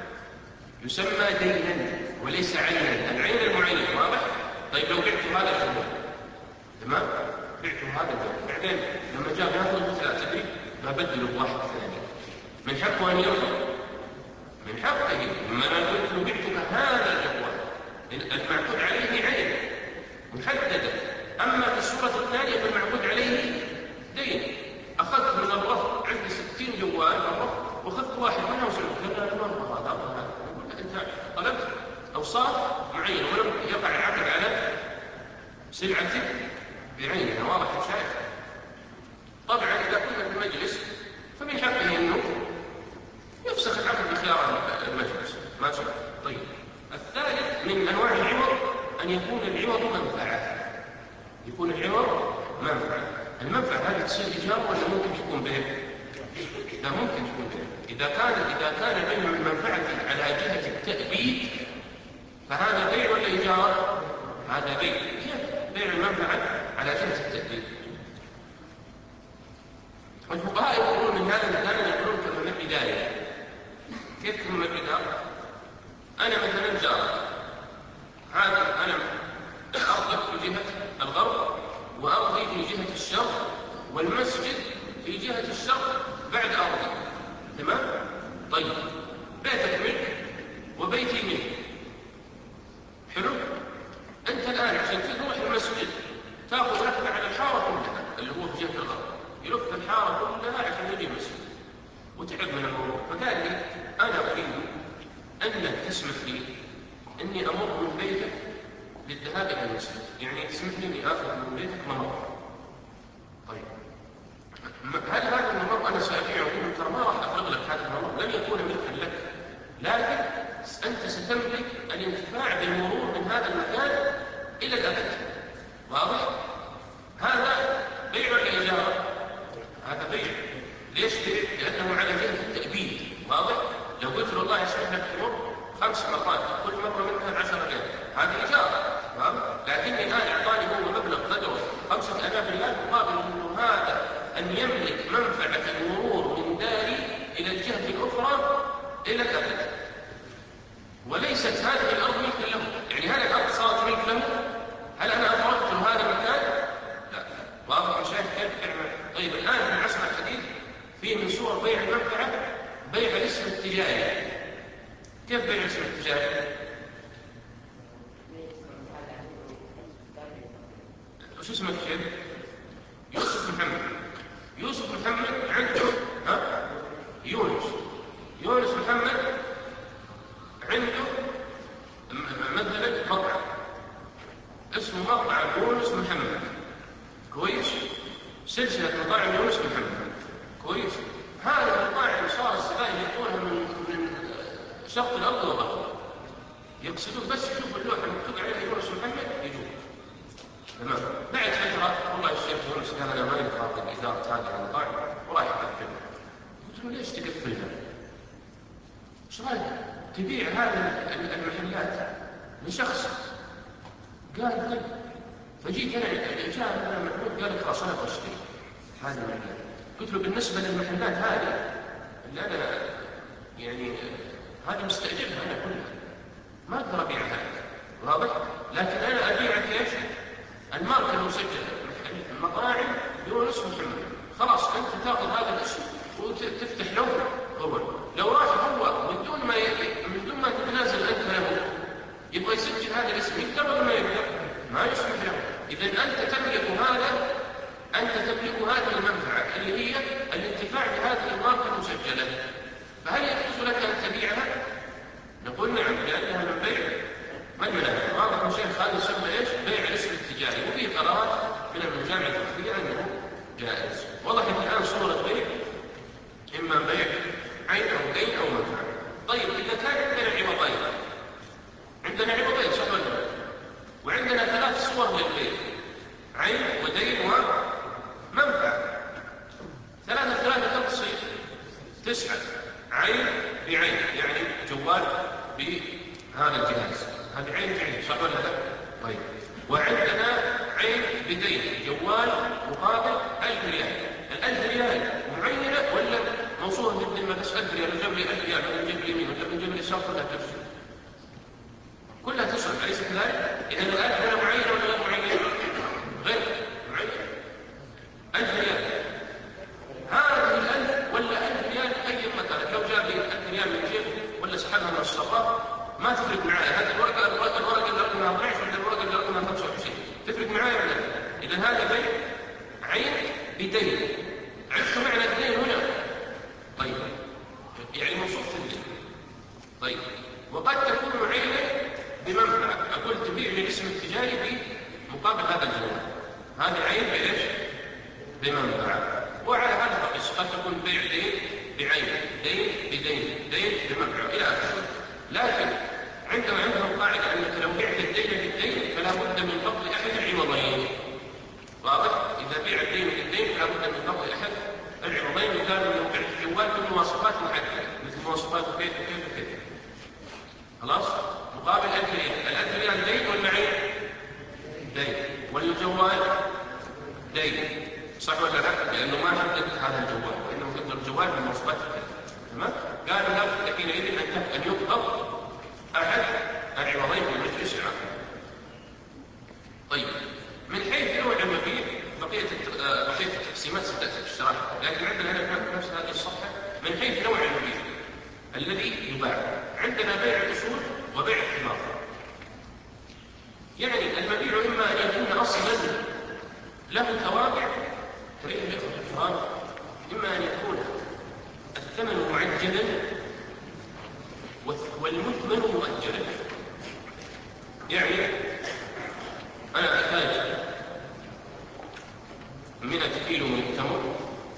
يسمى دينا وليس عينا، العين المعين. واضح؟ طيب لو بعت هذا الجوال، تمام؟ بعت هذا الجوال، بعدين لما جاء ياخذ ثلاثة تدري ما بدله بواحد ثاني، من حقه ان يرفض؟ من حقه. لما انا قلت له بعتك هذا الجوال المعقود عليه عين محدده، اما في الصوره الثانيه فالمعقود عليه دين. اخذت من الرفض عندي ستين جوال الرفض واخذت واحد منها وسلمت له المرة هذا هذا. انت طلبت اوصاف معينه ولم يقع العقد على سلعتك بعينها. واضح الشيء؟ طبعا اذا كنا في المجلس فمن حقه انه يفسخ العقد بخيار المجلس. ماشي؟ طيب الثالث من انواع العوض ان يكون العوض منفعه. يكون العوض منفعه. المنفعه هذه تصير ايجار ولا ممكن تكون بيع؟ لا، ممكن تكون بيع. إذا كان إذا كان بيع المنفعة على جهة التأبيد فهذا بيع ولا إيجار؟ هذا بيع. كيف بيع المنفعة على جهة التأبيد؟ والفقهاء يقولون من هذا الكلام يقولون كما البداية. كيف كما البداية؟ أنا مثلا جار، هذا أنا أرضك في جهة الغرب وأرضي في جهة الشرق والمسجد في جهة الشرق بعد أرضي، تمام؟ طيب بيتك ملك وبيتي ملك، حلو؟ أنت الآن عشان تروح المسجد تأخذ ركبة على الحارة كلها اللي هو في جهة الغرب، يلف الحارة كلها عشان يجي المسجد وتعب من الموضوع. فقال لي أنا أريد أنك تسمح لي أني أمر من بيتك للذهاب إلى المسجد، يعني تسمح لي أني آخذ من بيتك ممر. طيب هل هذا الممر أنا سأبيعه؟ ترى ما راح أفرغ لك هذا الممر، لن يكون ملكا لك، لكن أنت ستملك الانتفاع بالمرور من هذا المكان إلى الأبد. واضح؟ هذا بيع ولا إيجار؟ هذا بيع. ليش بيع؟ لأنه على جهة التأبيد. واضح؟ لو قلت له الله يسمح لك تمر خمس مرات كل مرة منها عشرة ريال، هذا إيجار. لكني الآن أعطاني هو مبلغ قدره خمسة آلاف ريال مقابل أنه هذا أن يملك منفعة المرور من داري إلى الجهة الأخرى إلى الأبد، وليست هذه الأرض ملكا له. يعني هل الأرض صارت ملك له؟ هل أنا أفرضت له هذا المكان؟ لا. واضح مشاهد كيف تعمل؟ طيب الآن في العصر الحديث فيه من صور بيع المنفعة بيع الاسم التجاري. كيف بيع الاسم التجاري؟ وش اسمك كيف؟ يوسف محمد. يوسف محمد عنده ها؟ يونس. يونس محمد عنده مثلا مطعم اسمه مطعم يونس محمد، كويس؟ سلسلة مطاعم يونس محمد، كويس؟ هذه المطاعم صار الزبائن يأتونها من من شرق الأرض وغربها، يقصدون بس يشوفوا اللوحة مكتوب عليها يونس محمد يجون. تمام. بعد فترة والله الشيخ يونس قال أنا ما ينفع إدارة هذه المطاعم ورايح أقفلها. قلت له ليش تقفلها؟ إيش رأيك تبيع هذه المحلات لشخص؟ قال طيب. فجيت أنا جاء أنا محمود قال خلاص أنا أشتري هذه المحلات. قلت له بالنسبة للمحلات هذه اللي أنا يعني هذه مستأجرها أنا كلها ما أقدر أبيعها واضح؟ لكن أنا أبيعك إيش؟ الماركة المسجلة المطاعم بدون اسم محمد. خلاص أنت تأخذ هذا الاسم وتفتح له هو. لو راح هو من دون ما ي... من دون ما تتنازل أنت له يبغى يسجل هذا الاسم يقدر ولا ما يقدر؟ ما يسمح له. إذا أنت تملك هذا أنت تملك هذه المنفعة اللي هي الانتفاع بهذه الماركة المسجلة. فهل يجوز لك أن تبيعها؟ نقول نعم لأنها من بيع ما المنافع. واضح يا شيخ هذا يسمى ايش؟ بيع الاسم التجاري وفيه قرارات من المجامع الفقهية أنه جائز. وضحت الآن صورة بيع إما بيع عين أو دين أو منفعة. طيب إذا كان عندنا عوضين عندنا عوضين صح ولا لا؟ وعندنا ثلاث صور للبيع عين ودين ومنفعة. ثلاثة ثلاثة كم تصير؟ تسعة. عين بعين يعني جوال بهذا الجهاز هذه عين بعين صح ولا لا؟ طيب وعندنا عين بدين جوال مقابل ألف ريال. الألف ريال معينة ولا موصولة بالذمة بس ألف ريال وجاب لي ألف ريال من جيب اليمين ولا من جيب اليسار كلها تفسد كلها تصرف أليس كذلك؟ إذا الألف ريال معينة ولا غير معينة؟ غير معينة. ألف ريال هذه الألف ولا ألف ريال أي مكان لو جاب لي ألف ريال من جيب ولا سحبها من الصفار ما تفرق معايا. هذه الورقة الورقة الورقة اللي رقمها أربعة عشر ولا الورقة اللي رقمها خمسة وعشرين تفرق معايا ولا لا؟ إذا هذا بيع عين بدين. عرفتوا معنى الدين هنا؟ طيب يعني موصوف الدين. طيب وقد تكون عينه بمنفعة. أقول تبيع لي الاسم التجاري بمقابل هذا الجوال. هذه عين بإيش؟ بمنفعة. وعلى هذا فقس قد تكون بيع دين بعين دين بدين دين بمنفعة إلى آخره. لكن عندما عندهم قاعدة أنك لو بعت الدين بالدين فلا بد من فضل أحد العوضين. واضح؟ إذا بيع الدين بالدين فلا بد من فضل أحد العوضين. وكانوا لو بعت الجوال بمواصفات محددة مثل مواصفات كيف وكيف وكيف. خلاص؟ مقابل ألف ريال. الألف ريال دين ولا عين؟ دين. والجوال دين صح ولا لا؟ لأنه ما حدد هذا الجوال وإنه حدد الجوال بمواصفات كذا. تمام؟ قالوا لا بد حينئذ أن يقبض أحد العوضين في المجلس العام. طيب من حيث نوع المبيع بقية بقية التقسيمات ستأتي في الشرح. لكن عندنا هنا في نفس هذه الصفحة من حيث نوع المبيع الذي يباع عندنا بيع الأصول وبيع الثمار. يعني المبيع إما أن يكون أصلا له توابع تريد الإخوان إما أن يكون الثمن معجلا والمثمن مؤجلا. يعني أنا أحتاج مئة كيلو من التمر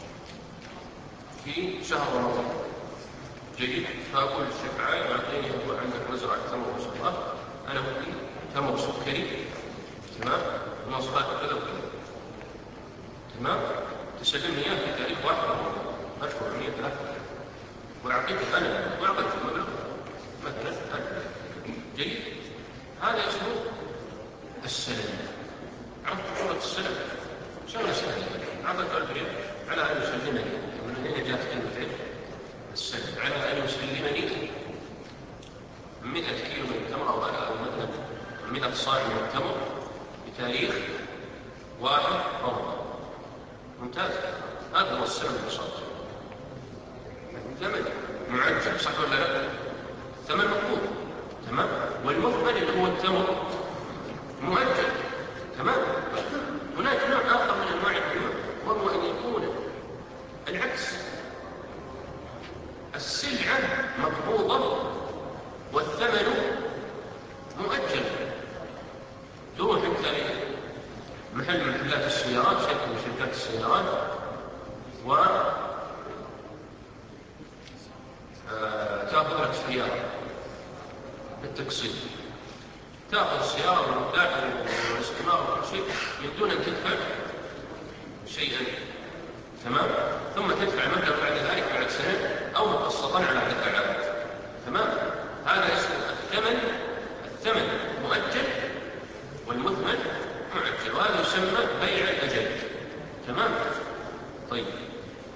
في شهر رمضان جيد. فأقول للشفعاء أعطيني هو عندك مزرعة تمر ما شاء الله أنا ودي تمر سكري تمام ومواصفات كذا وكذا تمام تسلمني إياه في تاريخ واحد رمضان أشهر مئة ثلاثة وأعطيك أنا وأعطيك المبلغ مثلا ألف جيد. هذا اسمه السلم. عرفت صورة السلم؟ شغلة سهلة. أعطيك ألف ريال على أن يسلمني من هنا جاءت كلمة السلم على أن يسلمني مئة كيلو من التمر أو مثلا مئة صاع من التمر بتاريخ واحد رمضان. ممتاز. هذا هو السلم المصادر. ثمن معجل صح ولا لا؟ ثمن مقبول تمام. والمثمن اللي هو التمر مؤجل تمام. هناك نوع آخر من أنواع البيوع وهو أن يكون العكس. السلعة مقبوضة والثمن مؤجل. تروح انت محل من محلات السيارات شركة من شركات السيارات و تأخذ لك سيارة بالتقسيط. تأخذ السيارة والمفتاح والاستمارة وكل شيء من دون أن تدفع شيئا تمام. ثم تدفع المبلغ بعد ذلك بعد سنة أو مقسطا على دفعات تمام. هذا اسمه الثمن. الثمن مؤجل والمثمن مؤجل وهذا يسمى بيع الأجل تمام. طيب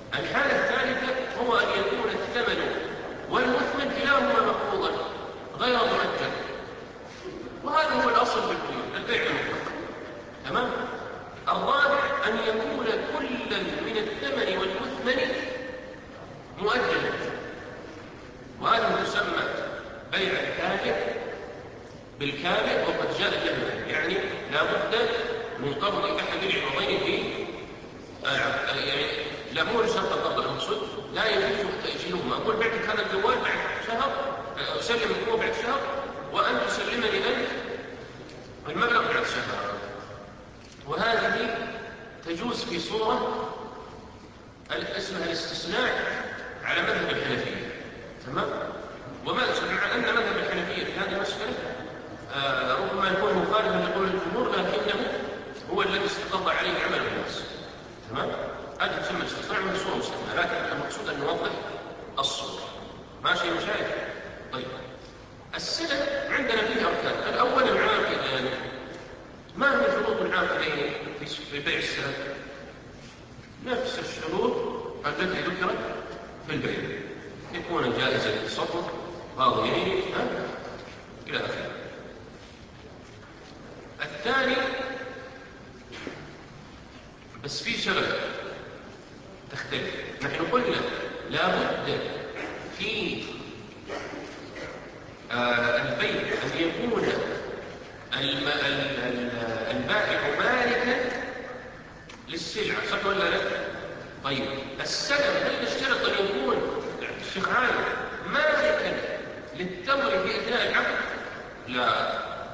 وهذه تسمى بيع الكالئ بالكالئ وقد جاء جهلا، يعني لا بد من قبض أحد العوضين في يعني لا هو شرط القبض المقصود لا يجوز تأجيلهما. أقول بعتك هذا الجوال بعد شهر، أسلم هو بعد شهر وأن تسلمني أنت المبلغ بعد شهر. وهذه تجوز في صورة اسمها الاستثناء على مذهب الحنفية، تمام؟ ومع أن مذهب الحنفية في هذه المسألة آه ربما يكون مخالفا لقول الجمهور، لكنه هو الذي استقر عليه عمل الناس، تمام؟ هذه تسمى الاستثناء من صورة مستثنى، لكن المقصود أن نوضح الصورة. ماشي يا مشايخ؟ طيب، السلم عندنا فيه أركان. الأول العاقدان. ما هي شروط العاقدين في بيع السلم؟ نفس الشروط التي ذكرت في البيع، يكون جائزا للصرف راضيين إلى آخره. الثاني بس في شغلة تختلف. نحن قلنا لا بد في آه البيع أن يكون البائع مالكا للسلعة، صح ولا لا؟ طيب، السلم هل يشترط أن يكون الشيخ عالم مالكا للتمر في أثناء العقد؟ لا،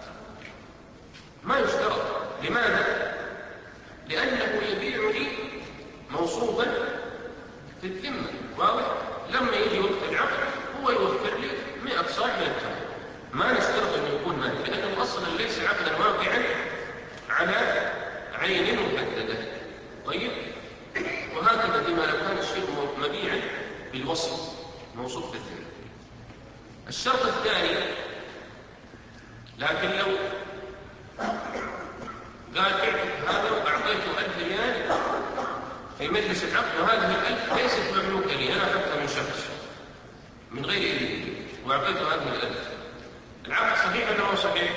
ما يشترط. لماذا؟ لأنه يبيع لي موصوفا في الذمة، واضح؟ لما يجي وقت العقد هو يوفر لي مئة صاع من التمر، ما نشترط أن يكون مالك، لأنه أصلا ليس عقدا واقعا على عين محددة. طيب، وهكذا بما لو كان الشيء مبيعا بالوصف موصوف في الذمة. الشرط الثاني، لكن لو قال بعتك هذا وأعطيته ألف ريال في مجلس العقد، وهذه الألف ليست مملوكة لي، أنا أخذتها من شخص من غير إذنه وأعطيته هذه الألف، العقد صحيح ولا هو صحيح؟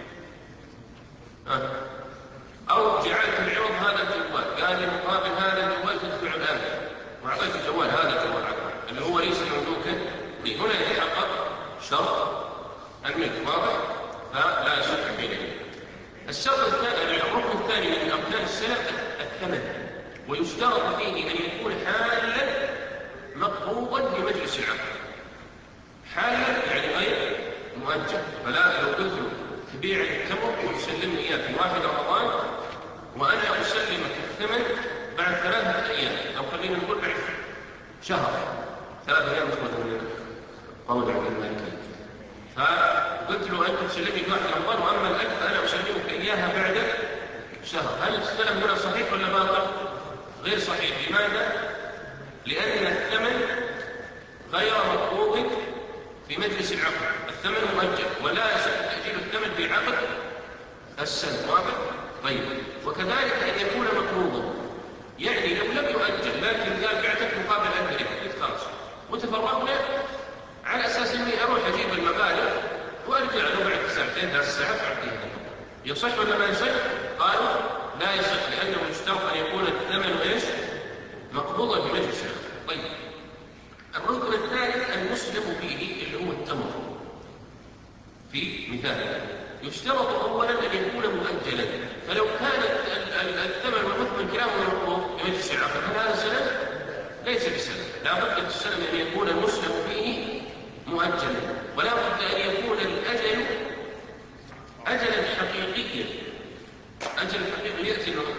أه. أو جعلت العوض هذا الجوال، قال لي مقابل هذا الجوال تدفع الآن، وأعطيت الجوال هذا الجوال اللي هو ليس مملوكا لي، هنا يتحقق شرط الملك، واضح؟ فلا شك حينئذ. الشرط الثاني، الركن الثاني من أركان السلم الثمن، ويشترط فيه أن يكون حالا مقبوضا في مجلس العقد. حالا يعني غير مؤجل، فلا لو قلت له تبيع التمر وتسلمني إياه في واحد رمضان وأنا أسلمك الثمن بعد ثلاثة أيام، أو خلينا نقول بعد شهر، ثلاثة أيام مثل قول عند المالكي، فقلت له أنت تسلمني في واحد رمضان وأما الألف فأنا أسلمك إياها بعد شهر، هل السلم هنا صحيح ولا باطل؟ غير صحيح. لماذا؟ لأن الثمن غير مقبوض في مجلس العقد، الثمن مؤجل ولا يصح تأجيل الثمن في عقد السنة، واضح؟ طيب، وكذلك أن يكون مقبوضا، يعني لو لم يؤجل لكن قال بعتك مقابل ألف ريال خلاص، وتفرقنا على أساس إني أروح أجيب المبالغ وأرجع له بعد ساعتين ثلاث ساعات أعطيها، يصح ولا ما يصح؟ قالوا لا يصح، لأنه يشترط أن يكون الثمن إيش؟ مقبوضا في مجلس العقد. طيب، الركن الثالث المسلم فيه اللي هو التمر. في مثال يشترط أولا أن يكون مؤجلا، فلو كان الثمن والمثمن كلاهما مقبوض في مجلس العقد هل هذا سلم؟ ليس بسلم، لا بد للسلم أن يكون المسلم فيه مؤجلا، ولا بد أن يكون الأجل أجلا حقيقيا. أجل حقيقي يأتي أنه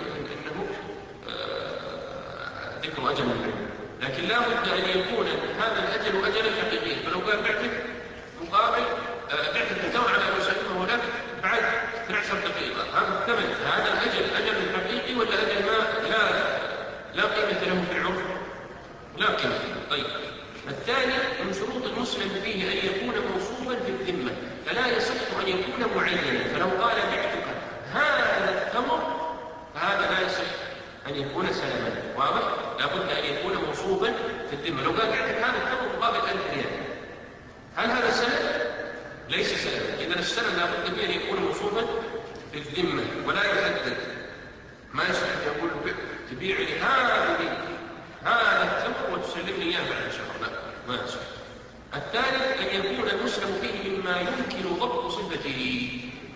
ذكر أجل منه، لكن لا بد أن يكون هذا الأجل أجلا حقيقيا. فلو قال بعتك مقابل بعتك الثمن على أن يسلمه لك بعد اثنتي عشرة دقيقة، هذا الثمن هذا الأجل أجل حقيقي ولا أجل ما لا لا قيمة له في العرف؟ لا قيمة. طيب، الثاني من شروط المسلم فيه أن يكون موصوفا في الذمة، فلا يصح أن يكون معينا، فلو قال بعتك هذا الثمر فهذا لا يصح أن يكون سلما، واضح؟ لا بد أن يكون موصوفا في الذمة. لو قال بعتك هذا الثمر مقابل ألف ريال، هل هذا سلم؟ ليس سلما. إذا السلم لا بد فيه أن يكون موصوفا في الذمة ولا يحدد، ما يصح أن يقول تبيع لي هذه هذا التمر وتسلمني إياه بعد شهر، لا ما يصح. الثالث أن يكون المسلم فيه مما يمكن ضبط صفته.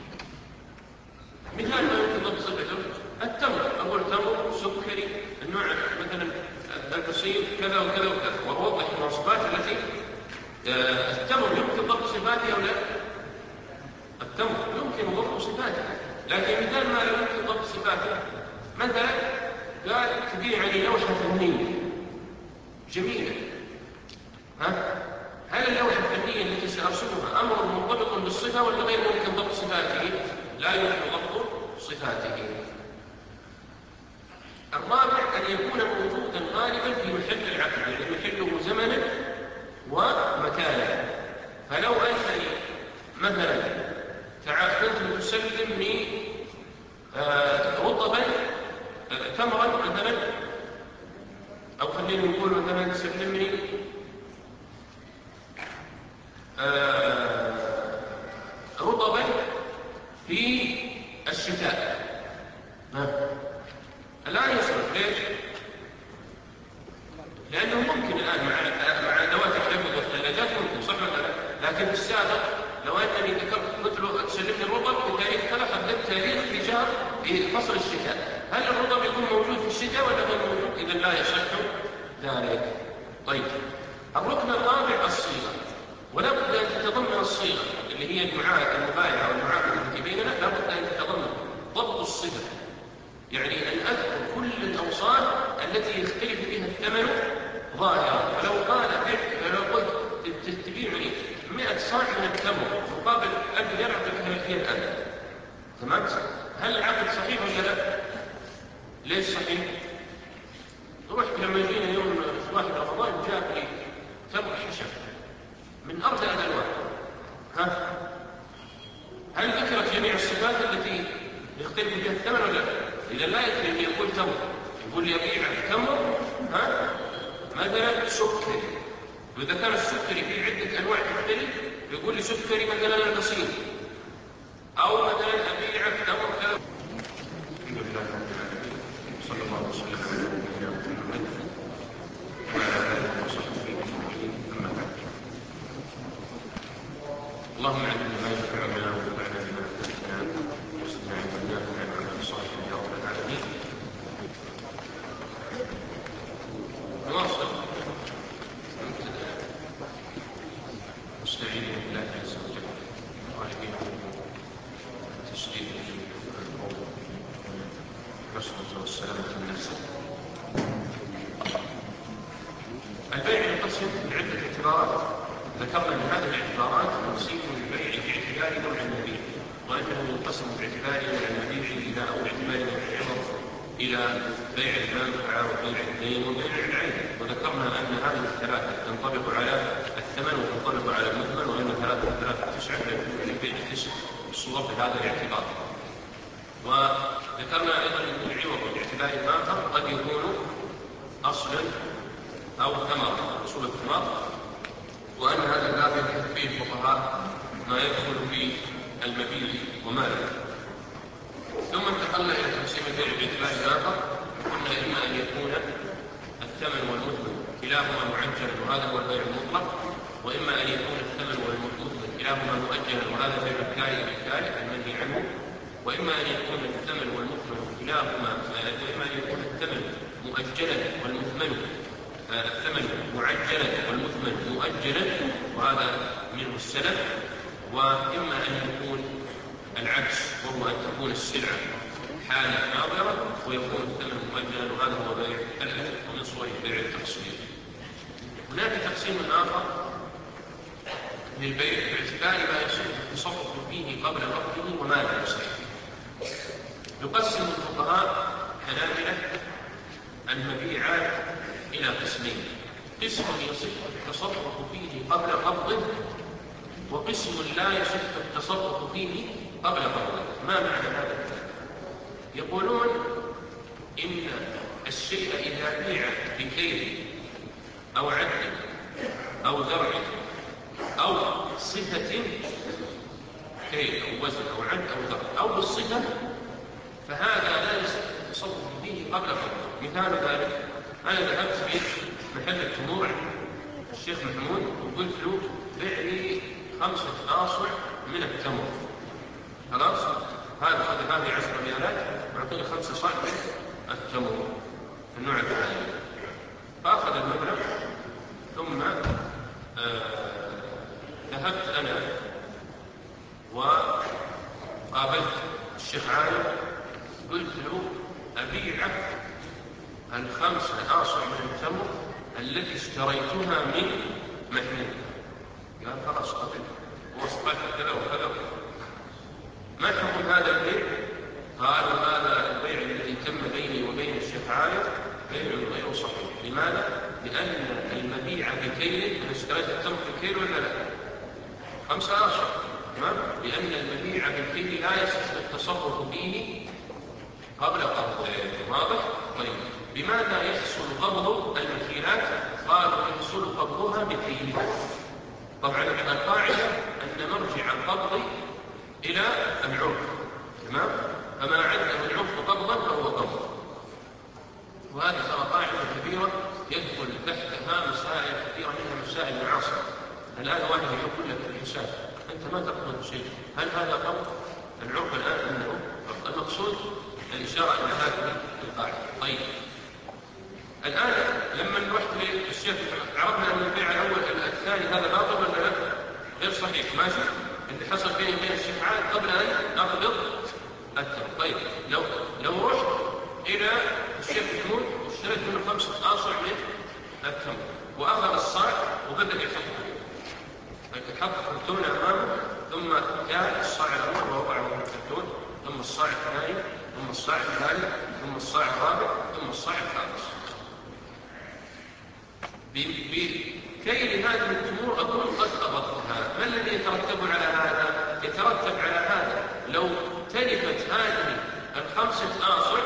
مثال ما يمكن ضبط صفته التمر، أقول تمر سكري النوع مثلا البسيط كذا وكذا وكذا، وأوضح المواصفات التي التمر يمكن ضبط صفاته أو لا. التمر يمكن ضبط صفاته، لكن مثال ما لا يمكن ضبط صفاته، مثلا قال تبيع لي لوحة فنية جميلة، ها؟ هل اللوحة الفنية التي سأرسمها أمر منضبط بالصفة ولا غير ممكن ضبط صفاته؟ لا يمكن ضبط صفاته. الرابع أن يكون موجودا غالبا في محل العقد، يعني محله زمنا ومكانا. فلو أنني مثلا كنت تسلمني رطبا تمرا مثلا، أو خلينا نقول مثلا تسلمني رطبا في الشتاء، الآن يصرف ليش؟ لأنه ممكن الآن مع مع أدوات الحفظ والثلاجات ممكن، صح ولا لا؟ لكن في السابق لو أنني ذكرت قلت له تسلمني الرطب بتاريخ كذا، حددت تاريخ حجاب في فصل الشتاء، هل الرطب يكون موجود في الشتاء ولا غير موجود؟ إذا لا يصح ذلك. طيب، الركن الرابع الصيغة، ولا بد أن تتضمن الصيغة اللي هي المعاهدة المبايعة والمعاهدة التي بيننا، لا بد أن تتضمن ضبط الصفة، يعني أن أذكر كل الأوصاف التي يختلف بها الثمن ظاهرا. فلو قال فلو قلت تبيعني مئة صاع من التمر مقابل ألف درهم هي الآن، تمام؟ هل العقد صحيح ولا لا؟ ليش صحيح؟ رحت لما جينا يوم واحد رمضان جاء لي تمر حشب من أرض الألوان، ها؟ هل ذكرت جميع الصفات التي يختلف بها الثمن ولا لا؟ إذا لا يكفي أن يقول تمر، يقول يبيع التمر ها مثلا سكري، وإذا كان السكري في عدة أنواع تختلف يقول لي سكري مثلا البسيط، أو مثلا أبيع التمر كذا. الحمد لله رب العالمين، صلى الله وسلم على نبينا محمد وعلى آله وصحبه أجمعين، أما بعد. اللهم علمنا ما ينفعنا وانفعنا بما علمتنا وزدنا علما نافعا وعملا صالحا يا رب العالمين. نواصل نستعين بالله عز وجل طالبين تسديد القول والعصمة والسلامة النفس. البيع ينقسم لعدة اعتبارات، ذكرنا ان هذه الاعتبارات تقسيم البيع باعتبار نوع المبيع، وانه ينقسم باعتبار نوع المبيع الى او باعتبار نوع العوض الى بيع المنفعه وبيع الدين وبيع العين. وذكرنا ان هذه الثلاثه تنطبق على الثمن وتنطبق على المثمن، وان ثلاثه ثلاثه تسعه في البيع تسع صور بهذا الاعتبار. وذكرنا ايضا ان العوض باعتبار اخر قد يكون اصلا او ثمره، اصول الثمار، وأن هذا الباب يبحث فيه الفقهاء ما يدخل في المبيع وما لا. ثم انتقلنا إلى تقسيم البيع باعتبار آخر، قلنا إما أن يكون الثمن والمثمن كلاهما معجلا وهذا هو البيع المطلق، وإما أن يكون الثمن والمثمن كلاهما مؤجلا وهذا بيع الكاري بالكاري المنهي عنه، وإما أن يكون الثمن والمثمن كلاهما وإما أن يكون الثمن مؤجلا والمثمن الثمن معجلا والمثمن مؤجلا وهذا منه السلف، وإما أن يكون العكس وهو أن تكون السلعة حالة ناظرة ويكون الثمن مؤجلا وهذا هو بيع الأجل، ومن صور بيع التقسيم. هناك تقسيم آخر للبيع باعتبار ما يصح التصرف فيه قبل وقته وما لا يصح. يقسم الفقهاء حنابلة المبيعات إلى قسمين، قسم يصح التصرف فيه قبل قبضه وقسم لا يصح التصرف فيه قبل قبضه. ما معنى هذا؟ يقولون إن الشيء إذا بيع بكيل أو عد أو زرع أو صفة كيل أو وزن أو عد أو زرع أو بالصفة فهذا لا يصح التصرف فيه قبل قبضه. مثال ذلك أنا ذهبت في محل التمور الشيخ محمود وقلت له بيع لي خمسة آصع من التمر، خلاص هذا خذ هذه عشر ريالات واعطيني خمسة صاع من التمر النوع الثاني. فأخذ المبلغ ثم آه ذهبت أنا وقابلت الشيخ عالم قلت له أبيعك الخمسة آصع من التمر التي اشتريتها من محمود. قال خلاص قبل ووصفت كذا وكذا. ما حكم هذا البيع؟ قال هذا البيع الذي تم بيني وبين الشيخ عالم بيع غير صحيح. لماذا؟ لأن المبيع بكيل، أنا اشتريت التمر بكيل ولا لا؟ خمسة آصع، تمام؟ لأن المبيع بالكيل لا يصح التصرف به قبل قبضه، واضح؟ طيب بماذا يحصل قبض المكيلات؟ قالوا يحصل قبضها بكيلها. طبعا القاعدة أن مرجع القبض إلى العرف، تمام؟ فما عده العرف قبضا فهو قبض. وهذه ترى قاعدة كبيرة يدخل تحتها مسائل كثيرة منها مسائل معاصرة. الآن واحد يقول لك الحساب أنت ما تقبض شيء، هل هذا قبض؟ العرف الآن أنه قبض. المقصود الإشارة إلى هذه القاعدة. طيب الآن لما رحت للشيخ عرفنا أن البيع الأول الثاني هذا باطل ولا لا؟ غير صحيح، ماشي؟ اللي حصل بيني وبين الشيخ عاد قبل أن أقبض التمر. طيب لو لو رحت إلى الشيخ محمود واشتريت منه خمسة آصع من التمر وأخذ الصاع وبدأ يحطه، يحط كرتون أمامه ثم جاء الصاع الأول ووضعه في الكرتون، ثم الصاع الثاني، ثم الصاع الثالث، ثم الصاع الرابع، ثم الصاع الخامس. بكيل هذه التمور أكون قد قبضتها. ما الذي يترتب على هذا؟ يترتب على هذا لو تلفت هذه الخمسة آصع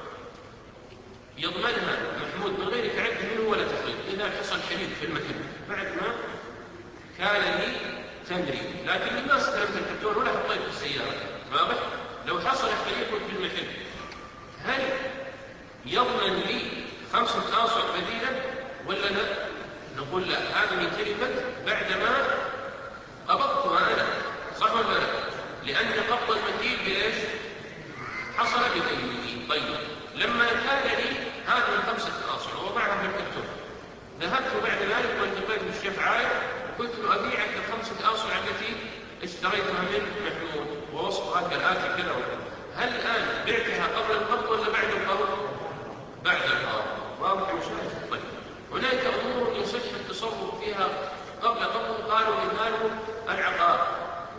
يضمنها محمود من غير تعد منه ولا تخريب. إذا حصل حريق في المكان بعد ما كان لي تمري، لكن ما استلمت الكرتون ولا حطيت في السيارة، واضح؟ لو حصل حريق في المحل هل يضمن لي خمسة آصع بديلا ولا لا؟ نقول لا، هذه تلفت بعدما قبضتها أنا، صح ولا لا؟ لأن قبض المكيل بإيش؟ حصل بدينه. طيب لما كان لي هذه الخمسة آصع ووضعها في الكرتون، ذهبت بعد ذلك والتقيت بالشيخ عايد وقلت له أبيعك الخمسة آصع التي اشتريتها من محمود ووصفها كالآتي كذا وكذا. هل الآن بعتها قبل القبض ولا بعد القبض؟ بعد القبض. واضح مشاهد؟ طيب هناك أمور يصح التصرف فيها قبل قبض. قالوا مثاله العقار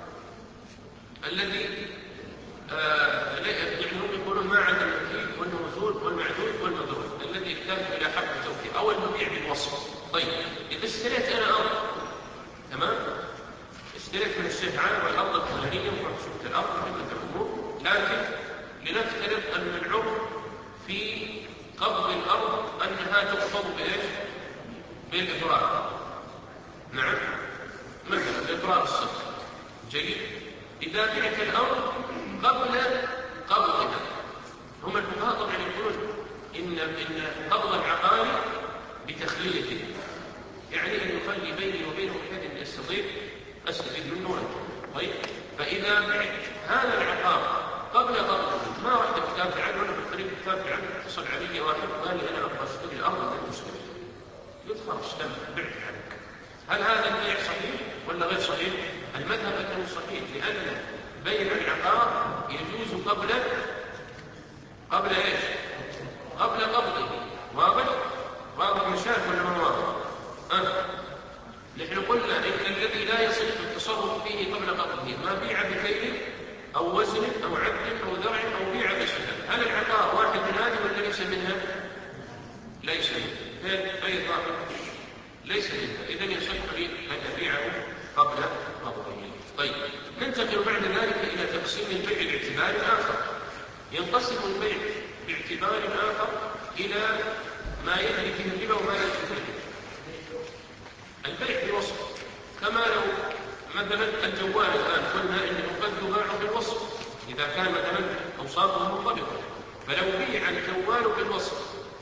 الذي آه يعني هم يقولون ما عدا المكيل والموزون والمعدود والمضروب الذي يحتاج إلى حق توكيل أو المبيع بالوصف. طيب إذا اشتريت أنا أرض، تمام؟ اشتريت من الشيخ عام والأرض الفلانية وشفت الأرض وجدت الأمور، لكن لنفترض أن العرف في قبض الأرض أنها تقبض بإيش؟ بالإفراط. نعم، مثلا بإفراط الصدق. جيد. إذا بعت الأرض قبل قبضها، هم الفقهاء طبعا يقولون إن إن قبض العقار بتخليته، يعني أن يخلي بيني وبينه بحيث أن يستطيع أستفيد منه وأنت. طيب فإذا بعت هذا العقار قبل قبضه ما رحت كتابت عنه ولا في الطريق كتابت عنه، اتصل علي واحد قال لي أنا أبغى أشتري الأرض اللي أشتري، قلت خلاص تم بعت عنك. هل هذا البيع صحيح ولا غير صحيح؟ المذهب أنه صحيح، لأن بيع العقار يجوز قبل قبل إيش؟ قبل قبضه. واضح؟ واضح مشاهد ولا ما واضح؟ أه؟ نحن قلنا إن الذي لا يصح التصرف فيه قبل قبضه ما بيع بكيل أو وزن أو عد أو ذرع أو بيع بشهر. هل العقار واحد من هذه ولا ليس منها؟ ليس منها. أي ظاهر ليس منها. إذن يصح لي أن أبيعه قبل قبضه. طيب ننتقل بعد ذلك إلى تقسيم البيع باعتبار آخر. ينقسم البيع باعتبار آخر إلى ما يجري فيه الربا وما يجري فيه الربا. البيع بوصف، كما لو مثلا الجوال الآن قلنا إنه قد يباع بالوصف إذا كان مثلا أوصافه منطبقة، فلو بيع الجوال بالوصف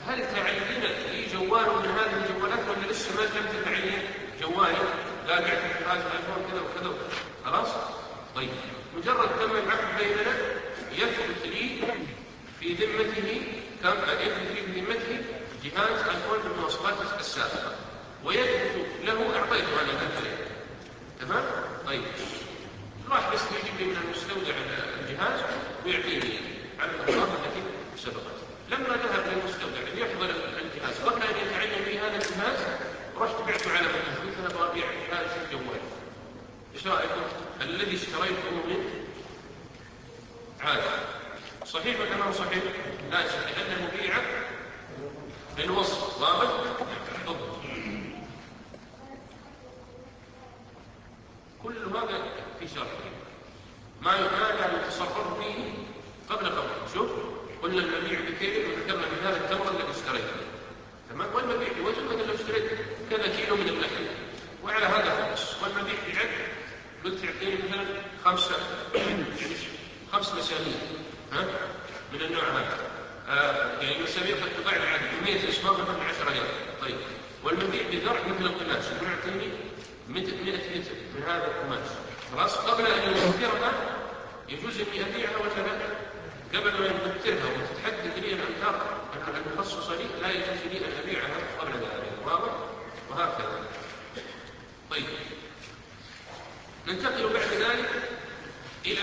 هل تعينت لي جوال من هذه الجوالات ولا لسه ما لم تتعين جوالي؟ لا بعت جهاز ايفون كذا وكذا خلاص؟ طيب مجرد تم العقد بيننا يثبت لي في ذمته كم يثبت في ذمته جهاز ايفون بالمواصفات السابقه ويثبت له اعطيته انا مثلا تمام؟ طيب راح بس يجيب لي من المستودع الجهاز ويعطيني على الاوصاف التي سبقت. لما ذهب للمستودع ليحضر الجهاز قبل ان يتعين لي هذا الجهاز رحت بعته على مكان قلت انا ابغى ابيع هذا الجوال، ايش رايكم؟ الذي اشتريته منه عادي صحيح ولا ما هو صحيح؟ لا صحيح لانه بيع للوصف واضح؟ كل هذا في شرط ما يكاد يتصرف فيه قبل قبل. شوف قلنا المبيع بكيل وذكرنا مثال التمر الذي اشتريته تمام، والمبيع بوزن مثل لو اشتريت كذا كيلو من اللحم وعلى هذا خمس، والمبيع بعد قلت يعطيني مثلا خمسه يعني خمس مسامير ها من النوع هذا آه يعني مسامير قد تضاع العدد مئة اسمار مثلا عشرة ريال. طيب والمبيع بذرع مثل القماش يعطيني مئة لتر من هذا القماش خلاص. قبل ان يوفرها يجوز اني ابيعها ولا لا؟ قبل ما يمترها وتتحدد لي الامتار المخصصه لي لا يجوز لي ان ابيعها قبل ذلك واضح؟ وهكذا. طيب ننتقل بعد ذلك الى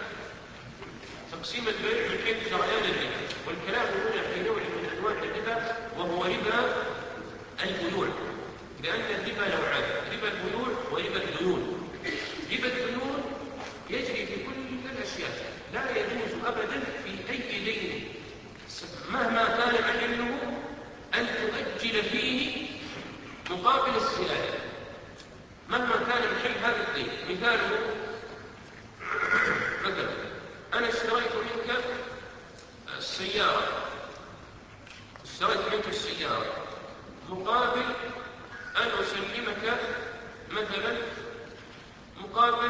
تقسيم البيع من حيث جريان الربا، والكلام هنا في نوع من انواع الربا وهو ربا البيوع، لان الربا نوعان، ربا البيوع وربا الديون. ربا الديون يجري في كل الاشياء، لا يجوز ابدا في اي دين مهما كان محله ان تؤجل فيه مقابل السياده مهما كان محل هذا الدين. مثاله مثلا انا اشتريت منك السياره اشتريت منك السياره مقابل ان اسلمك مثلا مقابل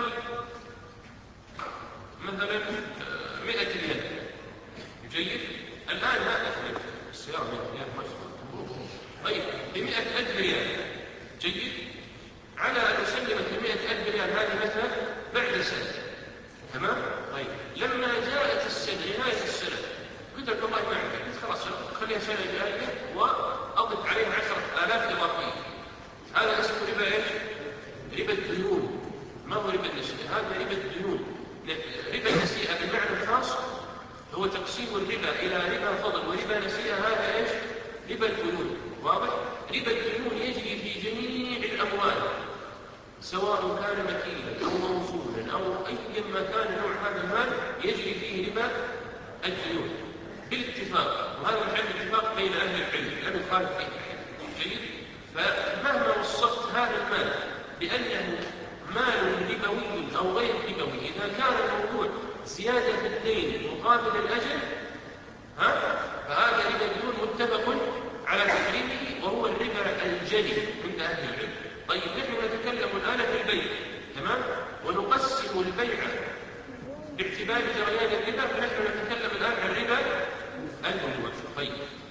مثلا مئة ريال. جيد؟ الآن هذا السيارة مئة ريال ما شاء الله. طيب بمئة ألف ريال. جيد؟ على أن أسلمك مئة ألف ريال هذه مثلا بعد سنة. تمام؟ طيب لما جاءت السنة نهاية السنة قلت لك والله ما عندك، قلت خلاص خليها سنة جاية وأضف عليها عشرة آلاف إضافية. هذا اسمه ربا إيش؟ ربا الديون، ما هو ربا النسيئة، هذا ربا الديون. ربا النسيئة بالمعنى الخاص هو تقسيم الربا إلى ربا فضل وربا نسيئة، هذا إيش؟ ربا الديون. واضح؟ ربا الديون يجري في جميع الأموال سواء كان مكيلا أو موصولا أو أيا ما كان نوع هذا المال يجري فيه ربا الديون بالاتفاق، وهذا محل اتفاق بين أهل العلم لم يخالف فيه أحد. جيد؟ فمهما وصفت هذا المال بأنه مال ربوي أو غير ربوي، إذا كان الموضوع زيادة في الدين مقابل الأجل ها فهذا ربا الديون متفق على تحريمه وهو الربا الجلي عند أهل العلم. طيب نحن نتكلم الآن في البيع تمام، ونقسم البيع باعتبار جريان الربا، فنحن نتكلم الآن عن ربا البيوع. طيب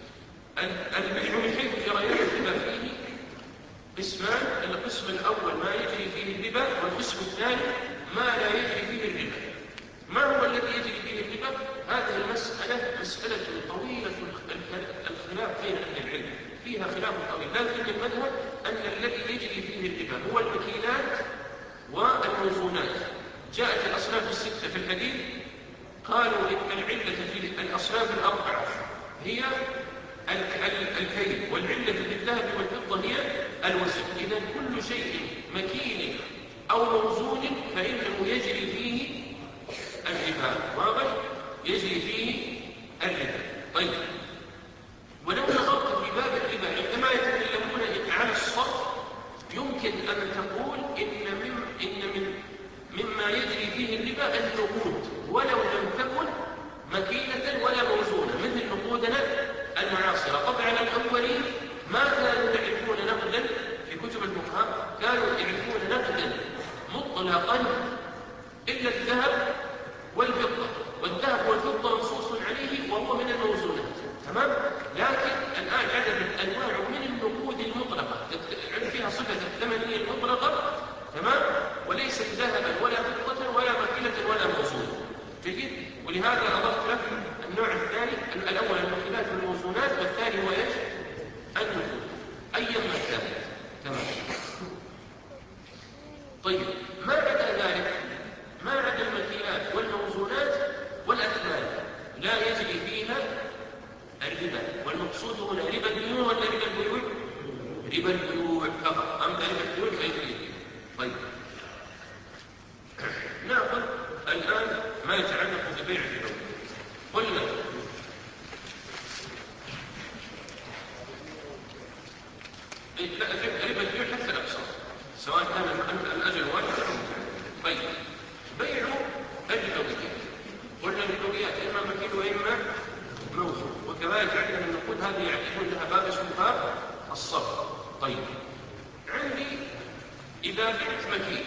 البيع من حيث جريان الربا فيه قسمان، القسم الأول ما يجري فيه الربا، والقسم الثاني ما لا يجري فيه الربا. ما هو الذي يجري فيه الربا؟ هذه المسألة مسألة طويلة الخلاف بين أهل العلم، فيها خلاف طويل، لكن المذهب أن الذي يجري فيه الربا هو المكيلات والموزونات. جاءت الأصناف الستة في الحديث قالوا إن العلة في الأصناف الأربعة هي الكيل، والعلة في الذهب والفضة هي الوزن. إذا كل شيء مكين أو موزون فإنه يجري فيه الربا. واضح؟ يجري فيه الربا. طيب ولو نظرت في باب الربا عندما يتكلمون عن الصرف يمكن أن تقول إن من إن من مما يجري فيه الربا النقود ولو لم تكن مكينة ولا موزونة، مثل نقودنا المعاصرة. طبعا الأولين ما كانوا يعرفون نقدا في كتب الفقهاء، كانوا يعرفون نقدا مطلقا إلا الذهب والفضة، والذهب والفضة منصوص عليه وهو من الموزونات. تمام؟ لكن الآن عدد الأنواع من النقود المطلقة فيها صفة الثمنية المطلقة، تمام؟ وليست ذهبا ولا فضة ولا مكيلة ولا موزون. جيد؟ ولهذا أضفت لك النوع الثاني، الأول المكيلات والموزونات، والثاني هو ايش؟ النقود أيما كانت. تمام. طيب، ما عدا ذلك، ما عدا المكيلات والموزونات والأثمان لا يجري فيها الربا، والمقصود هنا ربا البيوع ولا ربا البيوع؟ ربا البيوع فقط. أما ربا البيوع فيجري. طيب، نأخذ الآن ما يتعلق ببيع الربا. قلنا ربا البيوع حتى الأقسام، سواء كان الأجل واحد أو متعدد. طيب، بيع الربويات، قلنا الربويات إما مكيل وإما موزون، وكذلك عندنا النقود هذه يعرفون لها باب اسمه باب الصرف. طيب، عندي إذا بعت مكيل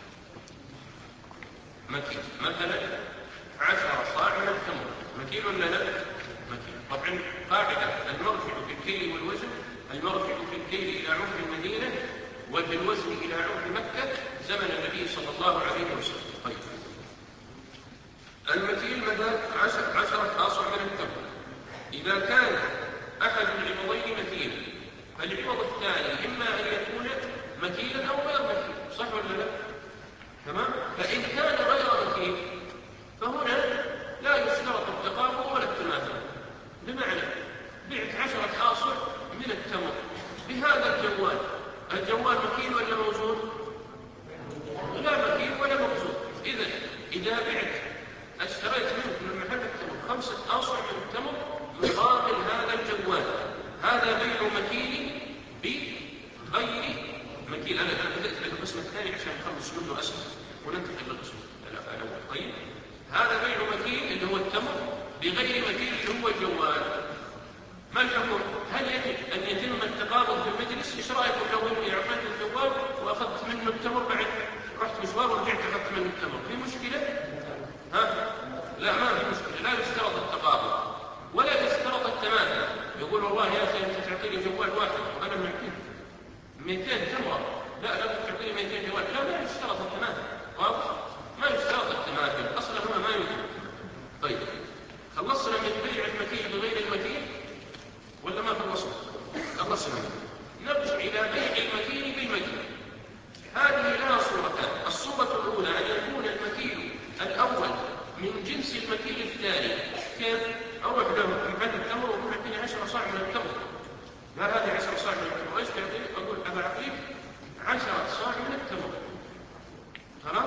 مكيل مثلا عشرة صاع من التمر، مكيل ولا لا؟ مكيل. طبعا قاعدة المرجع في الكيل والوزن، المرجع في الكيل إلى عرف المدينة وفي الوزن إلى عرف مكة زمن النبي صلى الله عليه وسلم. طيب، المكيل مثلا عشرة عشرة آصع من التمر، إذا كان أحد العوضين مكيلا فالعوض الثاني إما أن يكون مكيلا أو غير مكيل، صح ولا لا؟ تمام؟ فإن كان غير مكيل فهنا لا يشترط التقابل ولا التماثل. بمعنى بعت عشرة آصع من التمر بهذا الجوال، الجوال مكيل ولا موزون؟ لا مكيل ولا موزون. إذا إذا بعت اشتريت منك من محل التمر خمسة آصع من التمر مقابل هذا الجوال، هذا بيع مكيل بغير مكيل. أنا أنا بدأت بالقسم الثاني عشان نخلص منه أسهل وننتقل للقسم الأول. طيب، هذا بيع مكيل اللي هو التمر بغير مكيل اللي هو الجوال. ما الحكم؟ هل يجب أن يتم التقابض في المجلس؟ إيش رأيكم لو إني أعطيت الجوال وأخذت منه التمر، بعد رحت مشوار ورجعت أخذت منه التمر، في مشكلة؟ ها؟ لا، ما في مشكلة. لا يشترط التقابض ولا يشترط التماثل. يقول والله يا أخي أنت تعطيني جوال واحد وأنا معطيك مئتين تمرة، لا لا تعطيني مئتين جوال، لا لا يشترط التماثل. واضح؟ ما يشترط التماثل، أصلا هنا ما يوجد. طيب، خلصنا من بيع المكيل بغير المكيل ولا ما خلصنا؟ خلصنا. نرجع إلى بيع المكيل بالمكيل. هذه لها صورتان. الصورة الأولى أن يكون المكيل الأول من جنس المكيل الثاني. كيف؟ أروح له محل التمر وأقول أعطيني عشرة صاع من التمر. لا، هذه عشرة صاع من التمر، إيش تعطيني؟ أقول أبا أعطيك عشرة صاع من التمر. خلاص؟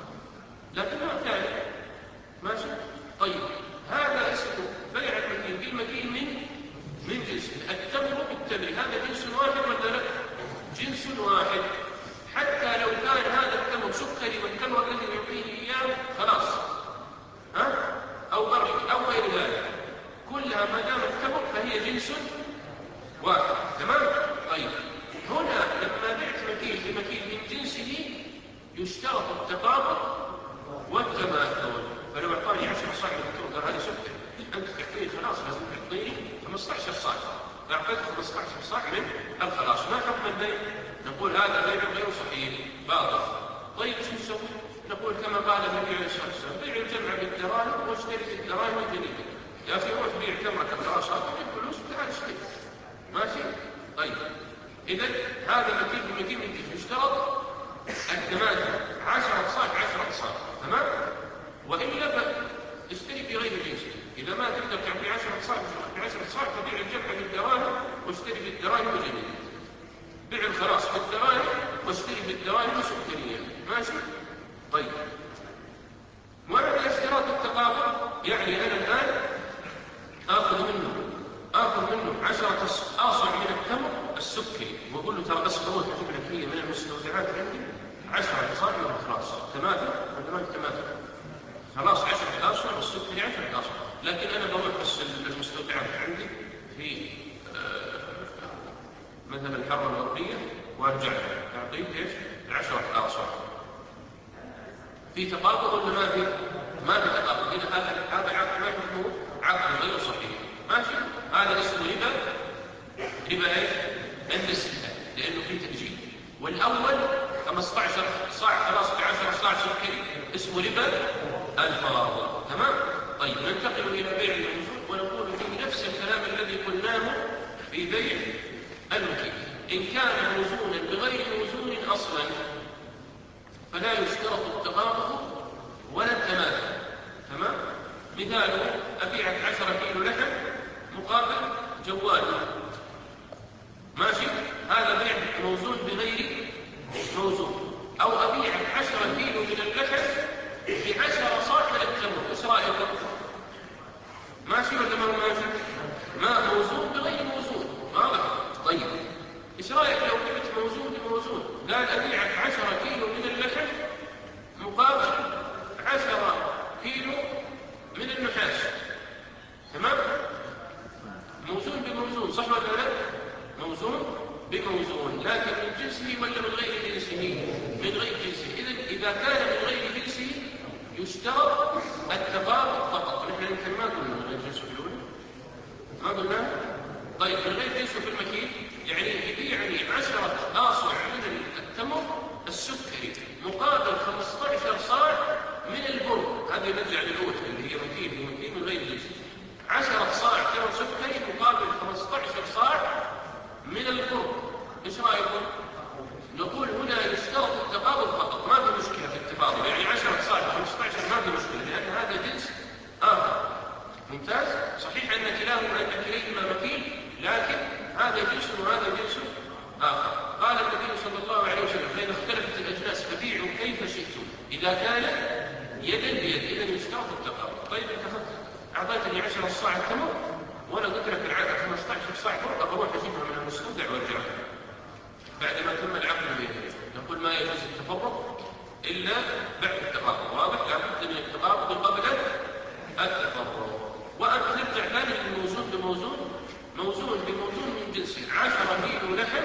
لكن ما ثاني. ماشي؟ طيب، هذا اسمه بيع المكيل بالمكيل من من جنس التمر بالتمر. هذا جنس واحد ولا لا؟ جنس واحد. حتى لو كان هذا التمر سكري والتمر الذي يعطيه إياه خلاص، ها؟ أو بري أو غير ذلك، كلها ما دام التمر فهي جنس واحد. تمام؟ طيب، هنا لما بعت مكيل بمكيل من جنسه يشترط التقابض والتماثل. فلو أعطاني عشرة صاع من التمر قال هذا سكري، أنت تعطيني خلاص لازم تعطيني خمسة عشر صاع، فأعطيت خمسة عشر صاع من الخلاص. ما حكم البيع؟ نقول هذا بيع غير صحيح، باطل. طيب، شو نسوي؟ نقول كما قال النبي عليه الصلاة والسلام: بيع الجمع بالدراهم واشتري بالدراهم الجديدة. يا أخي روح بيع تمرة الخلاصات وجيب فلوس وتعال اشتري. ماشي؟ طيب، إذا هذا مكيل بمكيل من كيف يشترط التماثل، عشرة صاع عشرة صاع. تمام؟ وإلا اشتري بغير جنسه. إذا ما تقدر تعطي عشرة صاع بعشرة صاع فبيع الجمع بالدراهم واشتري بالدراهم الجديدة. بيع الخلاص بالدراهم واشتري بالدراهم سكرية. ماشي؟ طيب، وعلى اشتراط التقابل يعني أنا الآن آخذ منه آخذ منه عشرة آصع من التمر السكري وأقول له ترى بس بروح أجيب لك هي من المستودعات عندي عشرة آصع من الخلاص. تماثل ولا ما تماثل؟ خلاص عشرة آصع والسكري عشرة آصع، لكن أنا بروح بس المستودعات عندي في آه مثلا الحرة الغربية وارجع أعطيك ايش؟ عشرة آصع. في تقابض ولا ما في؟ ما في تقابض. إذا هذا هذا عقد ما حكمه عقد غير صحيح. ماشي؟ هذا هذا اسمه ربا ربا ايش؟ الاستهلاك لانه فيه تاجيل. والاول خمسة عشر صاع خلاص ب عشرة صاع سكري اسمه ربا الفاضل. تمام؟ طيب ننتقل الى بيع الموزون ونقول فيه نفس الكلام الذي قلناه في بيع المكيل. ان كان موزونا بغير موزون اصلا فلا يشترط التقابض ولا التماثل. تمام؟ مثاله ابيعك عشرة كيلو لحم مقابل جوال ماشي، هذا بيع موزون بغير موزون. او ابيعك عشرة كيلو من اللحم بعشرة صاع من التمر، ايش رايكم؟ ماشي ولا ما هو ماشي؟ ما موزون بغير موزون. واضح؟ طيب ايش رايك لو جبت موزون بموزون؟ قال ابيعك عشرة كيلو من اللحم مقابل عشرة كيلو من النحاس. تمام؟ موزون بموزون، صح ولا لا؟ موزون بموزون، لكن من جنسه ولا من غير جنسه؟ من غير جنسه. اذا اذا كان من غير جنسه يشترط التقابض فقط. نحن يمكن ما قلنا من غير جنسه في الاولى، ما قلنا. طيب من غير جنسه في المكيل يعني يبيعني عشرة آصع من التمر السكري مقابل خمسة عشر صاع من البر. هذه نرجع للأولى اللي هي مكيل ومكيل من غير جنسه. عشرة صاع تمر سكري مقابل خمسة عشر صاع من البر. ايش رايكم؟ نقول هنا يشترط التقابض فقط، ما في مشكله في التفاضل، يعني عشرة صاع خمسة عشر ما في مشكله لان هذا جنس اخر. ممتاز؟ صحيح ان كلاهما ان كليهما مكيل، لكن هذا جنس وهذا جنس اخر. قال النبي صلى الله عليه وسلم فإذا اختلفت الاجناس فبيعوا كيف شئتم اذا كان يدا بيد. اذا يشترط التقابض. طيب انت اعطيتني عشرة صاع التمر وانا قلت لك العاده خمسة عشر صاع بر، اروح اجيبها من المستودع وارجعها بعد ما تم العقد بيننا. نقول ما يجوز التفرق الا بعد التقابض. واضح؟ لابد من التقابض قبل التفرق. وأن نرجع ثاني للموزون بموزون. موزون بموزون من جنسه عشرة كيلو لحم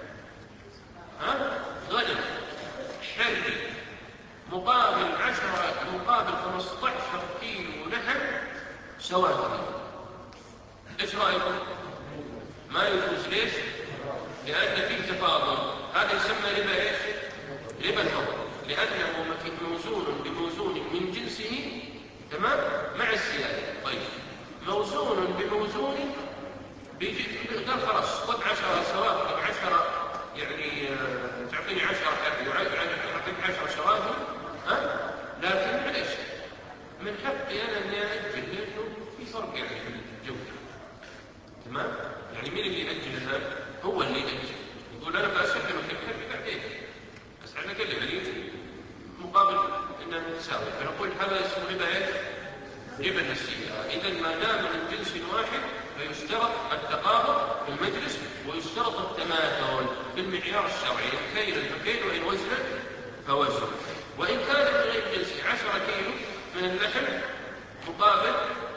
ها غنم حربي مقابل عشرة مقابل خمسة عشر كيلو لحم سواتي. ايش رايكم؟ ما يجوز. ليش؟ لان فيه تفاضل. هذا يسمى ربا ايش؟ ربا الفضل، لانه موزون بموزون من جنسه. تمام؟ مع الزياده. طيب موزون بموزون قال خلاص خذ عشرة سواتي عشرة يعني آه تعطيني عشرة حربي وعطيك عشرة سواتي ها؟ لكن معلش من حقي انا اني اجل لانه في فرق يعني في الجوده. تمام؟ يعني مين اللي يأجل هذا؟ هو اللي يأجل. يقول انا بسلمك الحربي بعدين بس انا اكلم عليه مقابل انها تساوي. فنقول هذا اسمه ربا ايش؟ ربا النسيئة. اذا ما دام من جنس واحد فيشترط التقابض في المجلس ويشترط التماثل في المعيار الشرعي. الكيل فكيل وان وزن فوزن. وان كان من غير جنسه عشرة كيلو من اللحم مقابل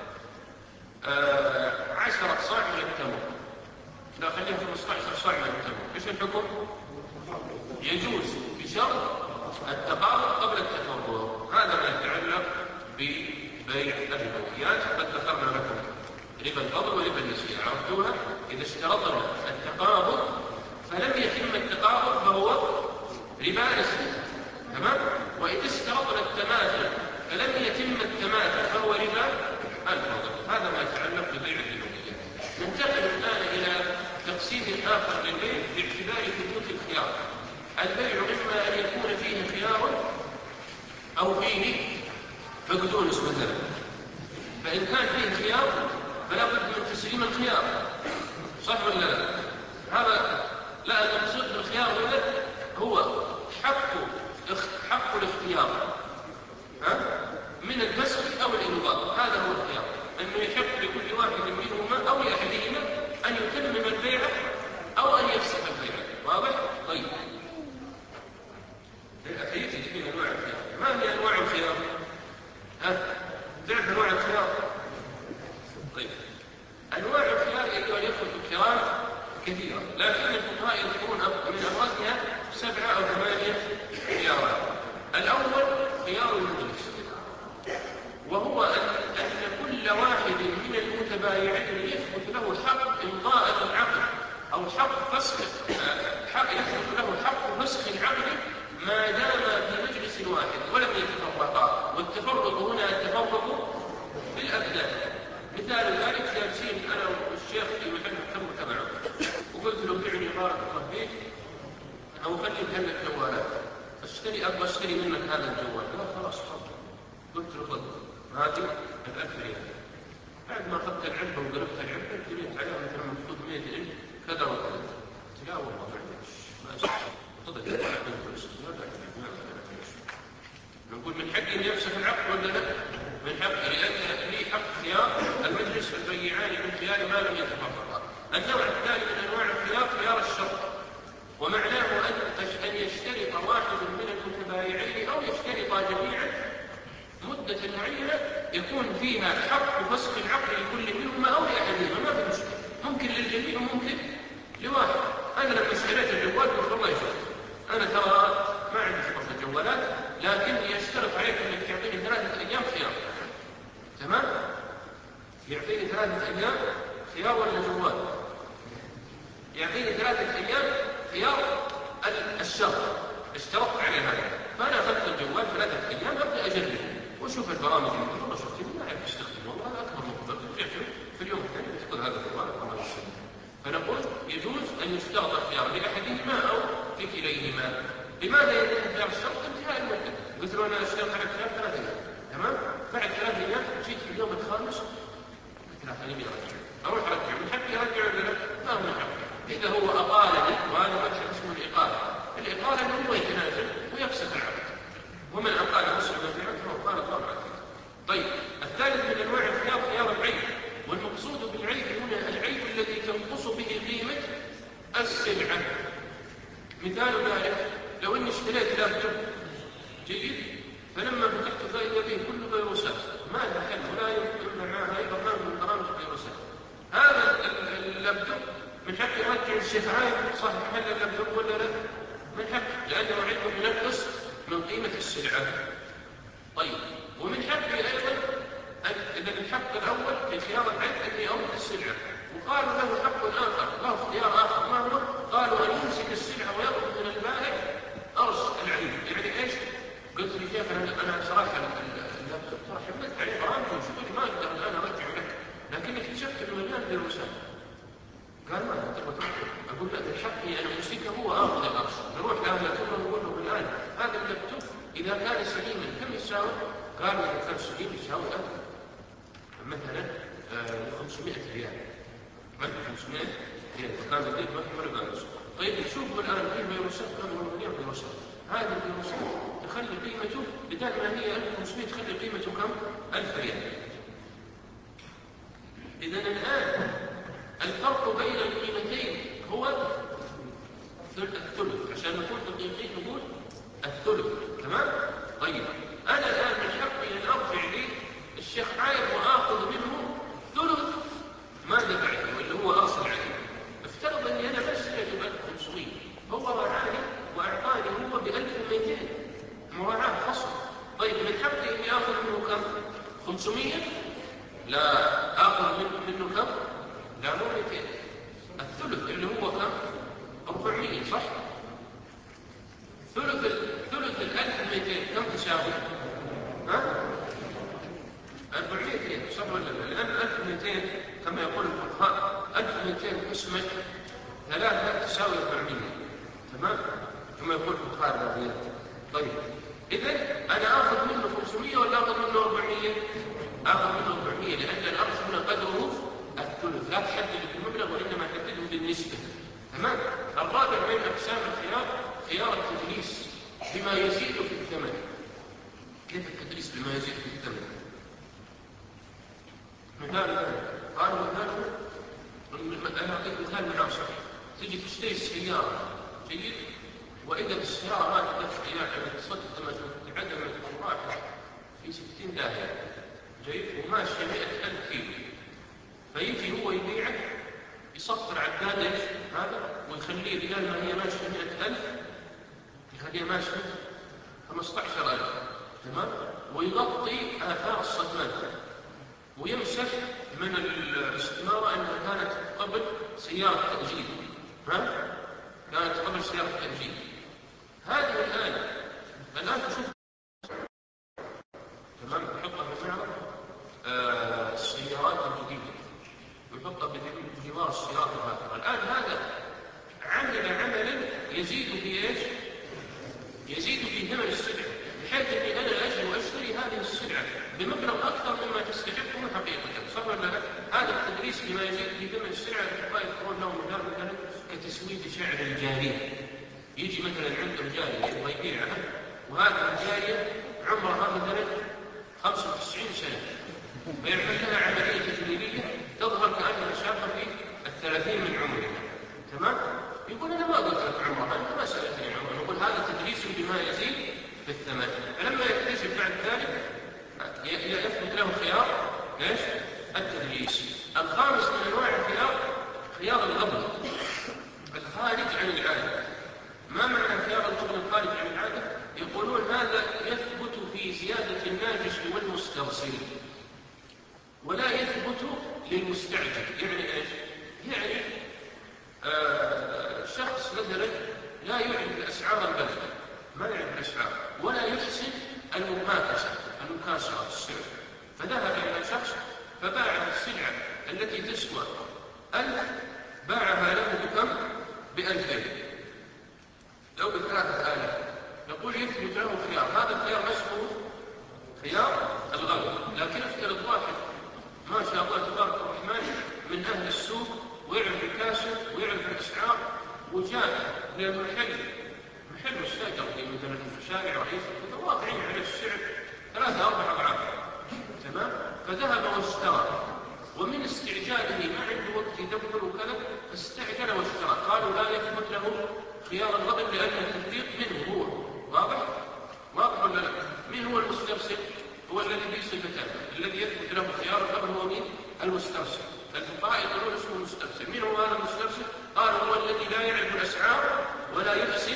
آه عشرة صاع من التمر، لا خليها خمسة عشر صاع من التمر. ايش الحكم؟ يجوز بشرط التقابض قبل التفرق. هذا ما يتعلق ببيع الربويات. قد ذكرنا لكم ربا الفضل وربا النسيئة، عرفتوها؟ اذا اشترطنا التقابض فلم يتم التقابض فهو ربا نسيئة. تمام؟ واذا اشترطنا التماثل فلم يتم التماثل فهو ربا الفضل. هذا ما يتعلق ببيع الربويات. ننتقل الان الى تقسيم اخر للبيع باعتبار ثبوت الخيار. البيع اما ان يكون فيه خيار او فيه فقدونس مثلا. فان كان فيه خيار فلا بد من تسليم الخيار، صح ولا لا؟ هذا لا، المقصود بالخيار هنا هو حق حق الاختيار ها من الفسخ او الانضاء. هذا هو الخيار، انه يحق لكل واحد منهما او لاحدهما ان يتمم البيع او ان يفسخ البيع. واضح؟ طيب هي تجيب انواع الخيار. ما هي انواع الخيار؟ ها تعرف انواع الخيار؟ طيب انواع الخيار ايها الاخوه الكرام كثيره، لكن الفقهاء يذكرون من ابرزها سبعه او ثمانيه خيارات. الاول خيار المجلس، وهو ان ان كل واحد من المتبايعين يثبت له أو حق فسخ حق يثبت له حق فسخ العقد ما دام في مجلس واحد ولم يتفرقا، والتفرق هنا التفرق في الأبدان. مثال ذلك جالسين أنا والشيخ في محل تمر تبعه، وقلت له بعني بارك الله فيك أو خلي محل الجوالات، اشتري أبغى اشتري منك هذا الجوال. لا خلاص حاضر. قلت له خذ هذه الألف ريال. بعد ما أخذت العلبة وقلبت العلبة جريت عليها مثلا مكتوب مئة ألف كذا وكذا. لا والله معلش ما أسمع خذ الجوال عندك فلوس. لا لا لا نقول من حقي أن يفسخ العقد ولا لا؟ من حقي، لأن لي حق خيار المجلس البيعان من خيار ما لم يتفرقا. النوع الثاني من أنواع الخيار خيار الشرط، ومعناه أن يشترط واحد من المتبايعين أو يشترط جميعا مدة معينة يكون فيها حق فسخ العقد لكل منهما أو لأحدهما، ما في مشكلة، ممكن للجميع وممكن لواحد. أنا لما اشتريت الجوال قلت والله شوف أنا ترى ما عندي شغل في الجوالات، لكني أشترط عليك أنك تعطيني ثلاثة أيام خيار. تمام؟ يعطيني ثلاثة أيام خيار ولا جوال؟ يعطيني ثلاثة أيام خيار الشهر، اشترطت عليه هذا، فأنا أخذت الجوال ثلاثة أيام أبدأ أجرب وأشوف البرامج اللي والله شفتني ما أعرف أستخدم، والله هذا أكبر مقدر في اليوم الثاني تأخذ هذا الجوال الله يسلمك. فنقول يجوز أن يشترط الخيار لأحدهما أو لكليهما. لماذا يكون خيار الشرط؟ انتهاء المدة. قلت له أنا أشترط على خيار ثلاثة أيام، تمام؟ بعد ثلاثة أيام جيت في اليوم الخامس قلت له خليني أرجع، أروح أرجع، من حقي أرجع ولا لا؟ ما هو من حقي. إذا هو أقالني، وهذا مبحث اسمه الإقالة. الإقالة أنه هو يتنازل ويفسخ العقد، ومن أقال مسلما في عقد فهو قال الله عنه. طيب الثالث من أنواع الخيار خيار العيب، والمقصود بالعيب هنا العيب الذي تنقص به قيمة السلعة. مثال ذلك لو أني اشتريت لابتوب جيد، فلما فتحت فإذا به كل فيروسات ما لها حل ولا يمكن معها أي برنامج من برامج الفيروسات. هذا اللابتوب من حق يرجع الشيخ عايد صاحب محل اللابتوب ولا لا؟ من حق، لأنه علم ينقص من قيمة السلعة. طيب ومن حقي أيضا إذا الحق الأول في خيار العيب أني أرد السلعة، وقالوا له حق آخر، له اختيار آخر، ما هو؟ قالوا أن يمسك السلعة ويأخذ من البائع أرش العيب. يعني إيش؟ قلت لي شيخ أنا أنا صراحة اللابتوب ترى حملت عليه برامج وشغلي ما أقدر الآن أرجع لك، لكن اكتشفت إنه مليان فيروسات. قال ما تبغى ترجع؟ أقول لا من حقي أنا أمسكه هو آخذ الأرش. نروح لأهل الخبرة نقول له الآن هذا اللابتوب إذا كان سليما كم يساوي؟ قالوا إذا كان سليم يساوي ألف مثلا خمسمائة ريال، ألف وخمسمائة ريال، فكان بديت ما في ولا قال. طيب شوفوا الآن في فيروسات، قالوا مليان فيروسات، هذه الفيروسات تخلي قيمته بدل ما هي ألف وخمسمائة تخلي قيمته كم؟ ألف ريال. إذا الآن الفرق بين القيمتين هو الثلث، عشان نكون دقيقين نقول الثلث. تمام؟ طيب أنا الآن من حقي أن أرجع لي الشيخ عايد وآخذ منه ثلث ما دفعته اللي هو أرسل عليه. افترض أني أنا بس يجب ألف وخمسمائة، هو راعاني وأعطاني هو بألف ومئتين مراعاة خصم. طيب من حقي أني آخذ منه كم؟ خمسمائة؟ لا، آخذ منه, منه كم؟ لا مو مئتين، الثلث اللي هو كم؟ أربعمائة صح؟ ثلث ثلث الألف ومئتين كم تساوي؟ ها؟ أربعمائة صح ولا لا؟ لأن ألف ومئتين كما يقول الفقهاء ألف ومئتين قسمة ثلاثة تساوي أربعمائة، تمام؟ كما يقول الفقهاء الرياضيات. طيب إذن أنا آخذ منه خمسمائة ولا آخذ منه أربعمائة؟ آخذ منه أربعمائة، لأن الأرض هنا قدره الثلث، لا تحدد المبلغ وإنما تحدده بالنسبة. تمام؟ الرابع من أقسام الخيار خيار التدليس بما يزيد في الثمن. كيف التدليس بما يزيد في الثمن؟ مثال ذلك قالوا مثاله، أنا أعطيك مثال معاصر، تجي تشتري السيارة جيد، وإذا السيارة ما تدفع يعني تصدمت وتعدمت وراحت في ستين داهية جيد، وماشي مئة ألف كيلو، فيجي هو يبيعك يصفر عداد ايش هذا ويخليه بدل ما هي ماشيه مئة ألف يخليها ماشيه خمسة عشر ألف، تمام؟ ويغطي آثار الصدمات ويمسح من الاستمارة أنها كانت قبل سيارة تأجيل، ها؟ كانت قبل سياق التأجيل. هذه الآن الآن تشوف تمام يحطها بمعنى آه السيارات الجديدة، يحطها بجوار السيارات هكذا. الآن هذا عمل عملا يزيد في ايش؟ يزيد في ثمن السلعة، بحيث اني انا اجي واشتري هذه السلعة بمبلغ اكثر مما تستحقه حقيقة، صح ولا لا؟ هذا التدريس لما يزيد في ثمن السلعة يذكرون له مثال مثلا كتسويد شعر الجارية. يجي مثلا عنده جارية يبغى يبيعها، وهذه الجارية عمرها مثلا خمسة وتسعين سنة، فيعمل لها عملية تجميلية تظهر كأنها شابة في الثلاثين من عمرها. تمام؟ يقول أنا ما قلت لك عمرها، أنت ما سألتني عمرها. يقول هذا تدريس بما يزيد في الثمن. فلما يكتشف بعد ذلك يثبت له خيار ايش؟ التدريس. الخامس من أنواع الخيار خيار الغبن الخارج عن العادة. ما معنى خيار الغبن الخارج عن العادة؟ يقولون هذا يثبت في زيادة الناجش والمسترسل ولا يثبت للمستعجل. يعني ايش؟ يعني آه شخص مثلا لا يعرف الاسعار البلد، ما يعرف الاسعار ولا يحسن المكاسبه المكاسبه السعر، فذهب الى شخص فباع السلعه التي تسوى ألف باعها له بكم؟ بألفين، لو بثلاثة آلاف. نقول يثبت له خيار، هذا الخيار اسمه خيار الغبن. لكن افترض واحد ما شاء الله تبارك الرحمن من أهل السوق ويعرف الكاسب ويعرف الأسعار، وجاء للمحل محل الشجر في مثلا في شارع رئيس واقعين على السعر ثلاثة أربع أضعاف، تمام؟ فذهب واشترى، ومن استعجاله ما عنده وقت يدبر وكذا فاستعجل واشترى. قالوا لا يثبت له خيار الغبن لأن التفريط منه هو. واضح؟ واضح ولا لا؟ مين هو المسترسل؟ هو الذي به صفتان. الذي يثبت له خيار الغبن هو مين؟ المسترسل. الفقهاء يقولون اسمه المسترسل. مين هو هذا المسترسل؟ قال هو الذي لا يعرف الأسعار ولا يحسن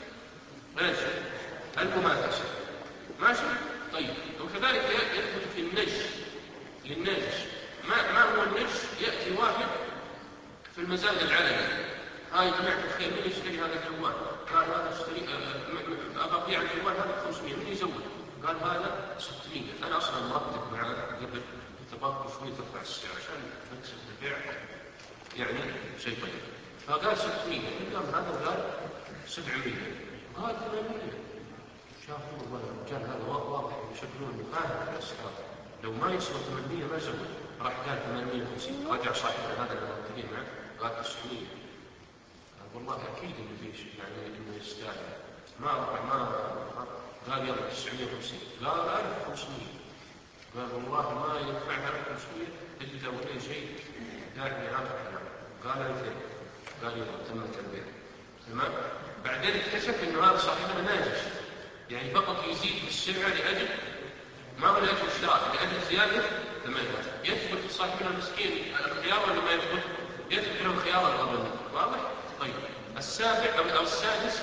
المماكسة. ماشي؟ طيب. وكذلك يثبت في النجش للنجش. ما, ما هو النجش؟ يأتي واحد في المزاد العلني، هاي يا جماعة الخير من يشتري هذا الجوال؟ قال هذا اشتري أبى أبيع الجوال هذا خمسمية، من يزود؟ قال هذا ستمية. أنا أصلا مرتب معاه قبل تبقى شوي ترفع السعر عشان نكسب البيع يعني شيء طيب. فقال ستمية، قال هذا قال سبعمية، قال ثمانمية. شافوا والله الرجال هذا واضح يشكلون مفاهيم الأسعار، لو ما يسوى ثمانمية ما زود. راح قال ثمانمية وخمسين. رجع صاحبنا هذا اللي متفقين معه قال تسعمية. قال والله أكيد إنه فيش يعني إنه يستاهل. ما راح ما قال يلا تسعمية وخمسين. قال ألف وخمسمية. قال والله ما يدفعها ألف وخمسمية إلا ولا شيء داعي هذا الكلام. قال ألفين. قال يلا تمت البيع. تمام. بعدين اكتشف إنه هذا صاحبنا ناجش، يعني فقط يزيد في السلعة لأجل ما هو لأجل الشراء، لأجل زيادة ثمنها. يثبت صاحبنا المسكين الخيار ولا ما يثبت؟ يثبت له خيار الغبن. واضح؟ طيب. السابع أو السادس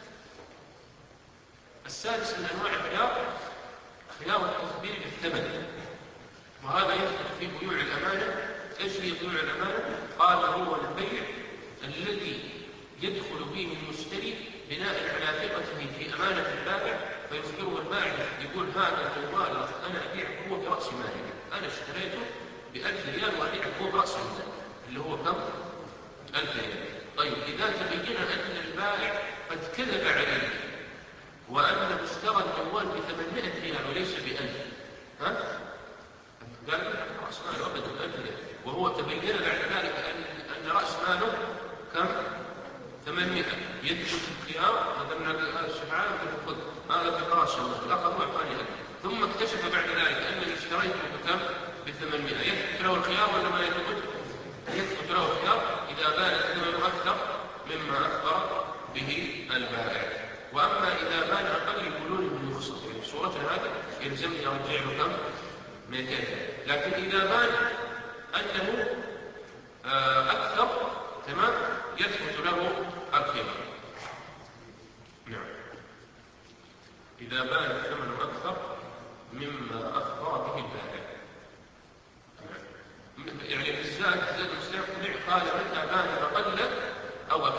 السادس من أنواع الخيار خيار التثبيت بالثمن، وهذا يثبت في بيوع الأمانة. ايش هي بيوع الأمانة؟ قال هو البيع الذي يدخل فيه المشتري بناء على ثقته في أمانة البائع، فيخبره البائع يقول هذا الجوال أنا أبيعه هو برأس مالي، أنا اشتريته بألف ريال وأبيعه هو برأس مالي اللي هو كم؟ ألف ريال. طيب إذا تبين أن البائع قد كذب عليه وأنه اشترى الجوال بثمانمائة ريال وليس بألف، ها؟ قال رأس ماله أبدا ألف ريال، وهو تبين بعد ذلك أن, أن رأس ماله كم؟ ثمانمائة. يثبت الخيار هذا من الشفعان خذ هذا بقراش الله الأخر وأعطاني ألف. ثم اكتشف بعد ذلك أنني اشتريته بكم؟ بثمانمائة. يثبت له الخيار ولا ما يثبت؟ يثبت له الخيار إذا بان ثمنه أكثر مما أخبر به البائع. وأما إذا بان أقل يقولون إنه يخسر، يعني صورة هذا يلزمني أرجع له كم؟ مئتين. لكن إذا بان أنه أكثر تمام يثبت له الخيار. نعم. إذا بان ثمنه أكثر مما أخبر به البائع. يعني في الزاد زاد المستقبل قال متى بان أقل أو أكثر.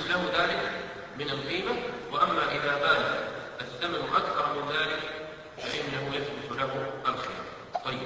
له ذلك من القيمة. وأما إذا بان الثمن أكثر من ذلك فإنه يثبت له الخيار. طيب،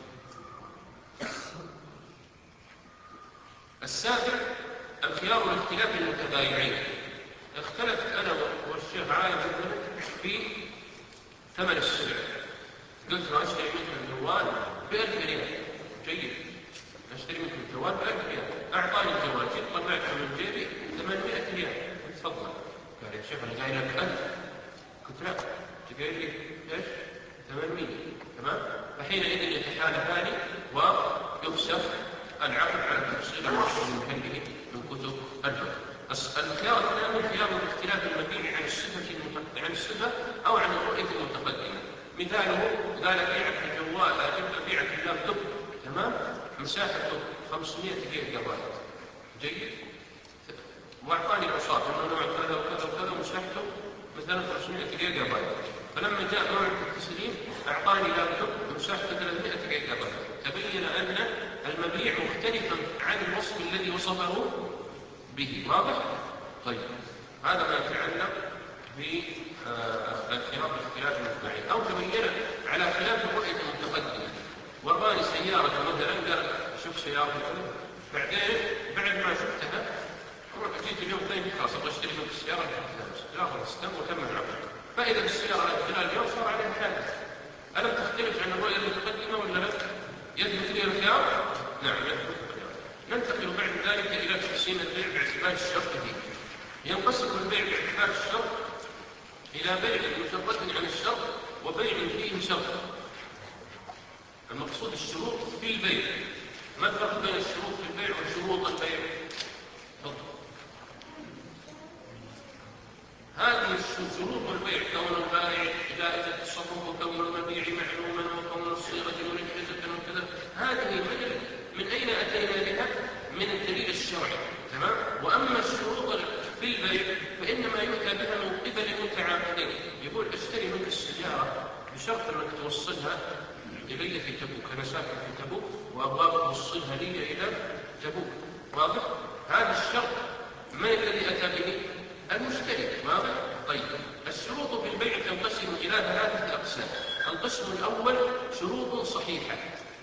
السابع الخيار لاختلاف المتبايعين. اختلفت أنا والشيخ عايز في ثمن السلع. قلت له أشتري منك الجوال بألف ريال. جيد، أشتري منك الجوال بألف ريال. أعطاني الجوال، جيت طلعته من جيبي ثمانمائة ريال. تفضل. قال يا شيخ أنا جاي لك ألف. قلت لا، تقول لي إيش؟ ثمانمائة. تمام؟ فحينئذ يتحالفان ويفسخ العقد على التفصيل المشهور من محله من كتب الفقه. الخيار الثاني خيار اختلاف المبيع عن الصفة عن الصفة أو عن الرؤية المتقدمة. مثاله قال بيعك الجوال، أجب بيعك اللابتوب، تمام؟ مساحته خمسمائة جيجا بايت. جيد؟ وأعطاني الأوصاف إنه نوع كذا وكذا وكذا ومساحته مثلا خمسمائة جيجا بايت. فلما جاء موعد التسليم أعطاني لابتوب مساحته ثلاثمائة جيجا بايت. تبين أن المبيع مختلفا عن الوصف الذي وصفه به. واضح؟ طيب، هذا ما يتعلق بالخيار باختلاف المتبايعين. أو تبين على خلاف الرؤية المتقدمة. وراني سيارة مثلا، قال شوف سيارة، بعدين بعد ما شفتها جيت اليوم ثاني خلاص ابغى اشتري منك السيارة لا خلاص تم وتم العقد. فإذا السيارة خلال اليوم صار عليها حادث، ألم تختلف عن الرؤية المتقدمة ولا لا؟ يثبت لي الخيار؟ نعم يثبت الخيار. ننتقل بعد ذلك إلى تحسين البيع باعتبار الشرط فيه. ينقسم البيع باعتبار الشرط إلى بيع مجرد عن الشرط وبيع فيه شرط. المقصود الشروط في البيع. ما الفرق بين الشروط في البيع وشروط البيع؟ تفضل. هذه شروط البيع: كون البائع جائز التصرف، وكون المبيع معلوما، وكون الصيغة منجزة وكذا. هذه من أين أتينا بها؟ من الدليل الشرعي. تمام؟ وأما الشروط في البيع فإنما يؤتى بها من قبل المتعاقدين. يقول اشتري منك السيارة بشرط أنك توصلها إلي في تبوك، أنا ساكن في تبوك وأبغاك توصلها لي إلى تبوك. واضح؟ هذا الشرط من الذي أتى به؟ المشتري. واضح؟ طيب، الشروط في البيع تنقسم إلى ثلاثة أقسام. القسم الأول شروط صحيحة،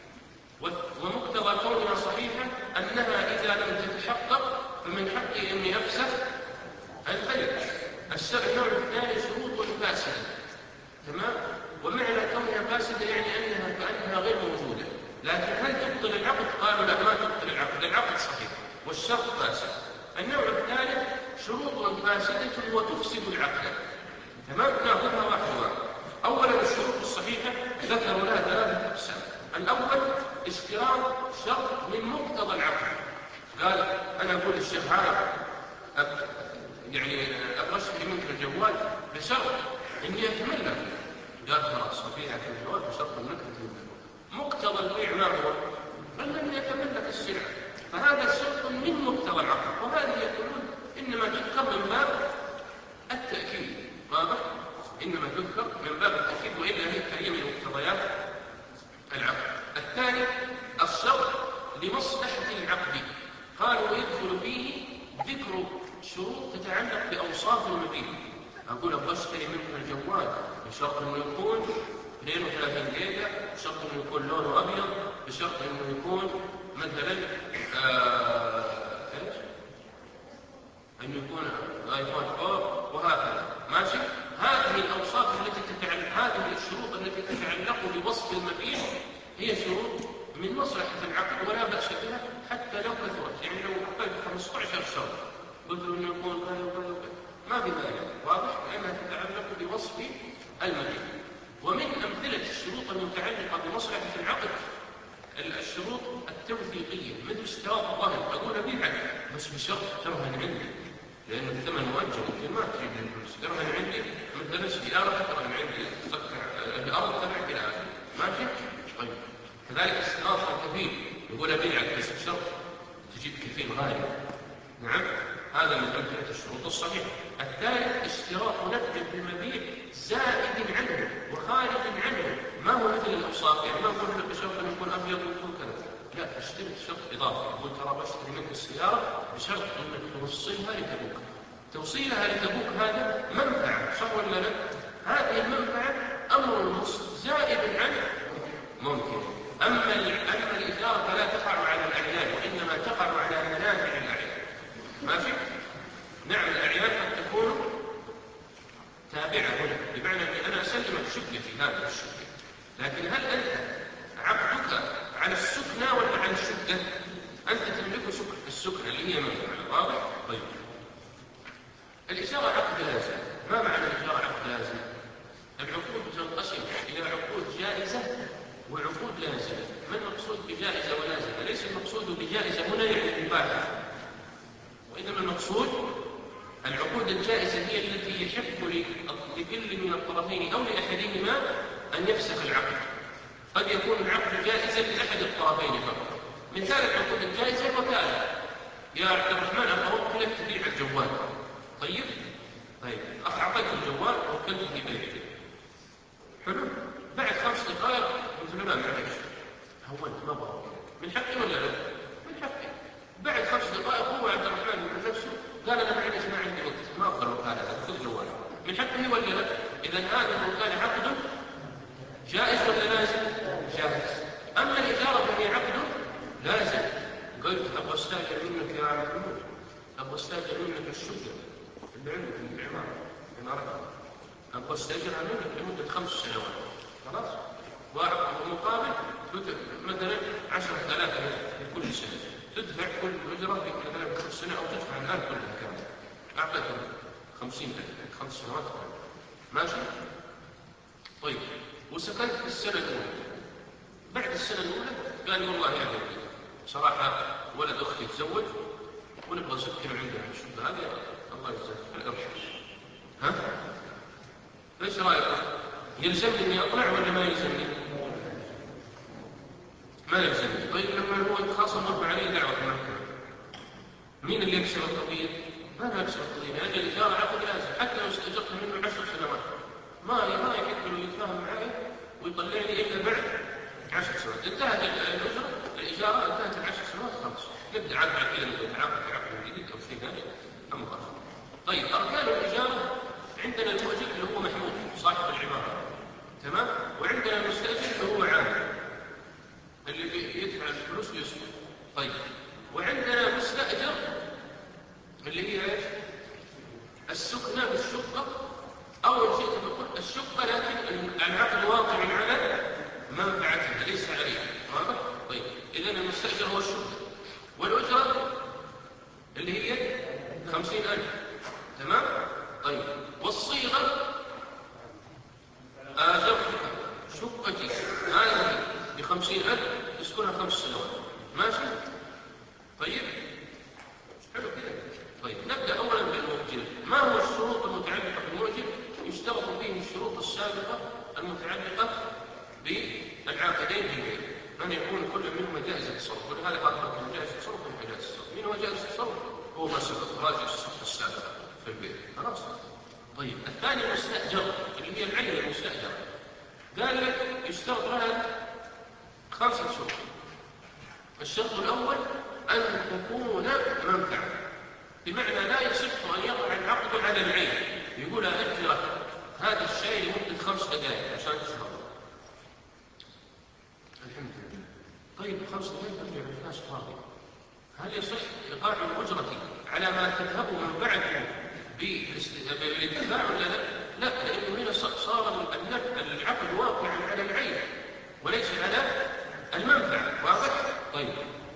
ومقتضى كونها صحيحة أنها إذا لم تتحقق فمن حقي أني أفسخ البيع. النوع الثاني شروط فاسدة. تمام؟ ومعنى كونها فاسدة يعني أنها كأنها غير موجودة. لكن هل تبطل العقد؟ قالوا لا، ما تبطل العقد، العقد صحيح والشرط فاسد. النوع الثالث شروط فاسدة وتفسد العقد. تمام؟ ناخذها واحدة واحدة. أولا الشروط الصحيحة ذكروا لها ثلاثة أقسام. الأول اشتراط شرط من مقتضى العقد. قال أنا أقول للشيخ هذا يعني أبغى أشتري منك الجوال بشرط إني أتملك. قال خلاص أبيعك الجوال بشرط إنك تتملك. مقتضى البيع ما هو؟ أنني أتملك السلعة. فهذا شرط من مقتضى العقد، وهذه يقولون إنما تذكر من باب التأكيد. واضح؟ إنما تذكر من باب التأكيد، وإلا هي كريمة من مقتضيات العقد. الثاني الشرط لمصلحة العقد. قالوا يدخل فيه ذكر شروط تتعلق بأوصاف المبيع. أقول أبغى أشتري منك الجوال بشرط أنه يكون اثنين وثلاثين جيجا، بشرط أنه يكون لونه أبيض، بشرط أنه يكون مثلا آه... إيش؟ أنه يكون آيفون فور وهكذا. ماشي؟ هذه الأوصاف التي تتعلق، هذه الشروط التي تتعلق بوصف المبيع هي شروط من مصلحة العقد ولا بأس بها حتى لو كثرت. يعني لو حطيت خمسة عشر شرط قلت له انه يكون كذا وكذا وكذا ما في مانع. واضح؟ لانها تتعلق بوصف المبيع. ومن امثله الشروط المتعلقه بمصلحه العقد الشروط التوثيقيه، مثل اشتراط الرهن. اقول ابيعك بس بشرط ترهن عندي، لان الثمن مؤجل، انت ما تريد الفلوس، ترهن عندي مثلا سياره ترهن عندي الارض تبعك الى اخره. ماشي؟ طيب، كذلك اشتراط الكفيل. يقول ابيعك بس بشرط تجيب كفيل غالي. نعم، هذا من أمثلة الشروط الصحيحة. الثالث اشتراط نفع المبيع زائد عنه وخارج عنه، ما هو مثل الأوصاف. يعني ما أقول لك بشرط أن يكون أبيض ويكون كذا، لا، اشترط شرط إضافي. يقول ترى بشتري منك السيارة بشرط أنك توصلها لتبوك. توصيلها لتبوك هذا منفعة، صح ولا لا؟ هذه المنفعة أمر زائد عنه ممكن. أما أما الإجارة فلا تقع على الأعيان، وإنما تقع على منافع الأعيان. ماشي؟ نعم، الأعيان قد تكون تابعة هنا، بمعنى أني أنا أسلمك شقتي هذه الشقة، لكن هل أنت عقدك على السكنة ولا على الشقة؟ أنت تملك السكنة اللي هي منفعة. واضح؟ طيب، الإجارة عقد لازم. ما معنى الإجارة عقد لازم؟ العقود تنقسم إلى عقود جائزة وعقود لازمة. ما المقصود بجائزة ولازمة؟ ليس المقصود بجائزة هنا يعني مباحة، وإنما المقصود العقود الجائزة هي التي يحق لكل من الطرفين أو لأحدهما أن يفسخ العقد. قد يكون العقد جائزا لأحد الطرفين فقط. مثال العقود الجائزة الوكالة. يا عبد الرحمن أنا أوكلك تبيع الجوال. طيب؟ طيب أعطيك الجوال ووكلت في بيعه. حلو؟ بعد خمس دقائق قلت له لا معلش هونت ما بغى. من حقي ولا لا؟ من حقي. بعد خمس دقائق هو عبد الرحمن من نفسه قال أنا معلش ما عندي وقت ما أقدر الوكالة هذا، خذ جوالي. من حقه ولا لا؟ إذا هذا الوكالة عقد جائز ولا لازم؟ جائز. أما الإجارة فهي عقد لازم. قلت أبغى أستأجر منك يا محمود، أبغى أستأجر منك الشقة اللي عندك في العمارة عمارتك، أبغى أستأجرها منك لمدة خمس سنوات. خلاص؟ ومقابل مثلا عشرة آلاف كل سنة، تدفع كل أجرة في مثلا كل سنة أو تدفع الآن كلها كاملة. أعطيك خمسين ألف خمس سنوات كاملة. ماشي؟ طيب، وسكنت في السنة الأولى. بعد السنة الأولى قال والله يا ابني صراحة ولد أختي تزوج ونبغى نسكن عندنا الشقة هذه، الله يجزاك الأرض. ها؟ ايش رأيك؟ يلزمني إني أطلع ولا ما يلزمني؟ ما يلزمني. طيب لما هو خاصم مرفع عليه دعوة المحكمة، مين اللي يكسر القضية؟ ما أنا أكسر القضية، من أجل الإجارة عقد لازم. حتى لو استأجرت منه عشر سنوات ما ما يحب له يتفاهم معي ويطلعني إلا بعد عشر سنوات. انتهت الأجرة الإجارة انتهت العشر سنوات خلاص نبدأ عاد بعد كذا نتعاقد بعقد جديد أو شيء ثاني أمر آخر. طيب، أركان الإجارة عندنا المؤجر اللي هو محمود صاحب العمارة، تمام؟ وعندنا المستأجر اللي هو عامل اللي يدفع الفلوس ويسكن. طيب، وعندنا مستأجر اللي هي ايش؟ السكنة بالشقة. أول شيء تقول الشقة لكن العقد واقع على منفعتها ليس عليها. واضح؟ طيب، إذن المستأجر هو الشقة والأجرة اللي هي خمسين ألف. تمام؟ طيب، والصيغة آجرتك شقتي هذه بخمسين ألف تسكنها خمس سنوات. ماشي؟ طيب؟ حلو كده. طيب، نبدأ أولا بالمؤجر. ما هو الشروط المتعلقة بالمؤجر؟ يشترط فيه الشروط السابقة المتعلقة بالعاقدين بالبيع، أن يكون كل منهما جائز التصرف. ولهذا قال لكم جائز التصرف ولا جائز التصرف. من هو جائز التصرف؟ هو ما سبق راجع الصفقة السابقة في البيع. خلاص؟ طيب، الثاني المستأجر اللي هي العين المستأجرة، قال لك يشترط لها خمسة شروط. الشرط الأول أن تكون منفعة، بمعنى لا يصح أن يقع العقد على العين. يقول أجرك هذا الشيء لمدة خمس دقائق عشان تشربه. الحمد لله. طيب، خمس دقائق ترجع الناس فاضي. هل يصح إيقاع الأجرة على ما تذهب من بعده بالاتباع ولا لا؟ لا، لأنه هنا صار العقد واقعا على العين وليس على المنفعة. واضح؟ طيب،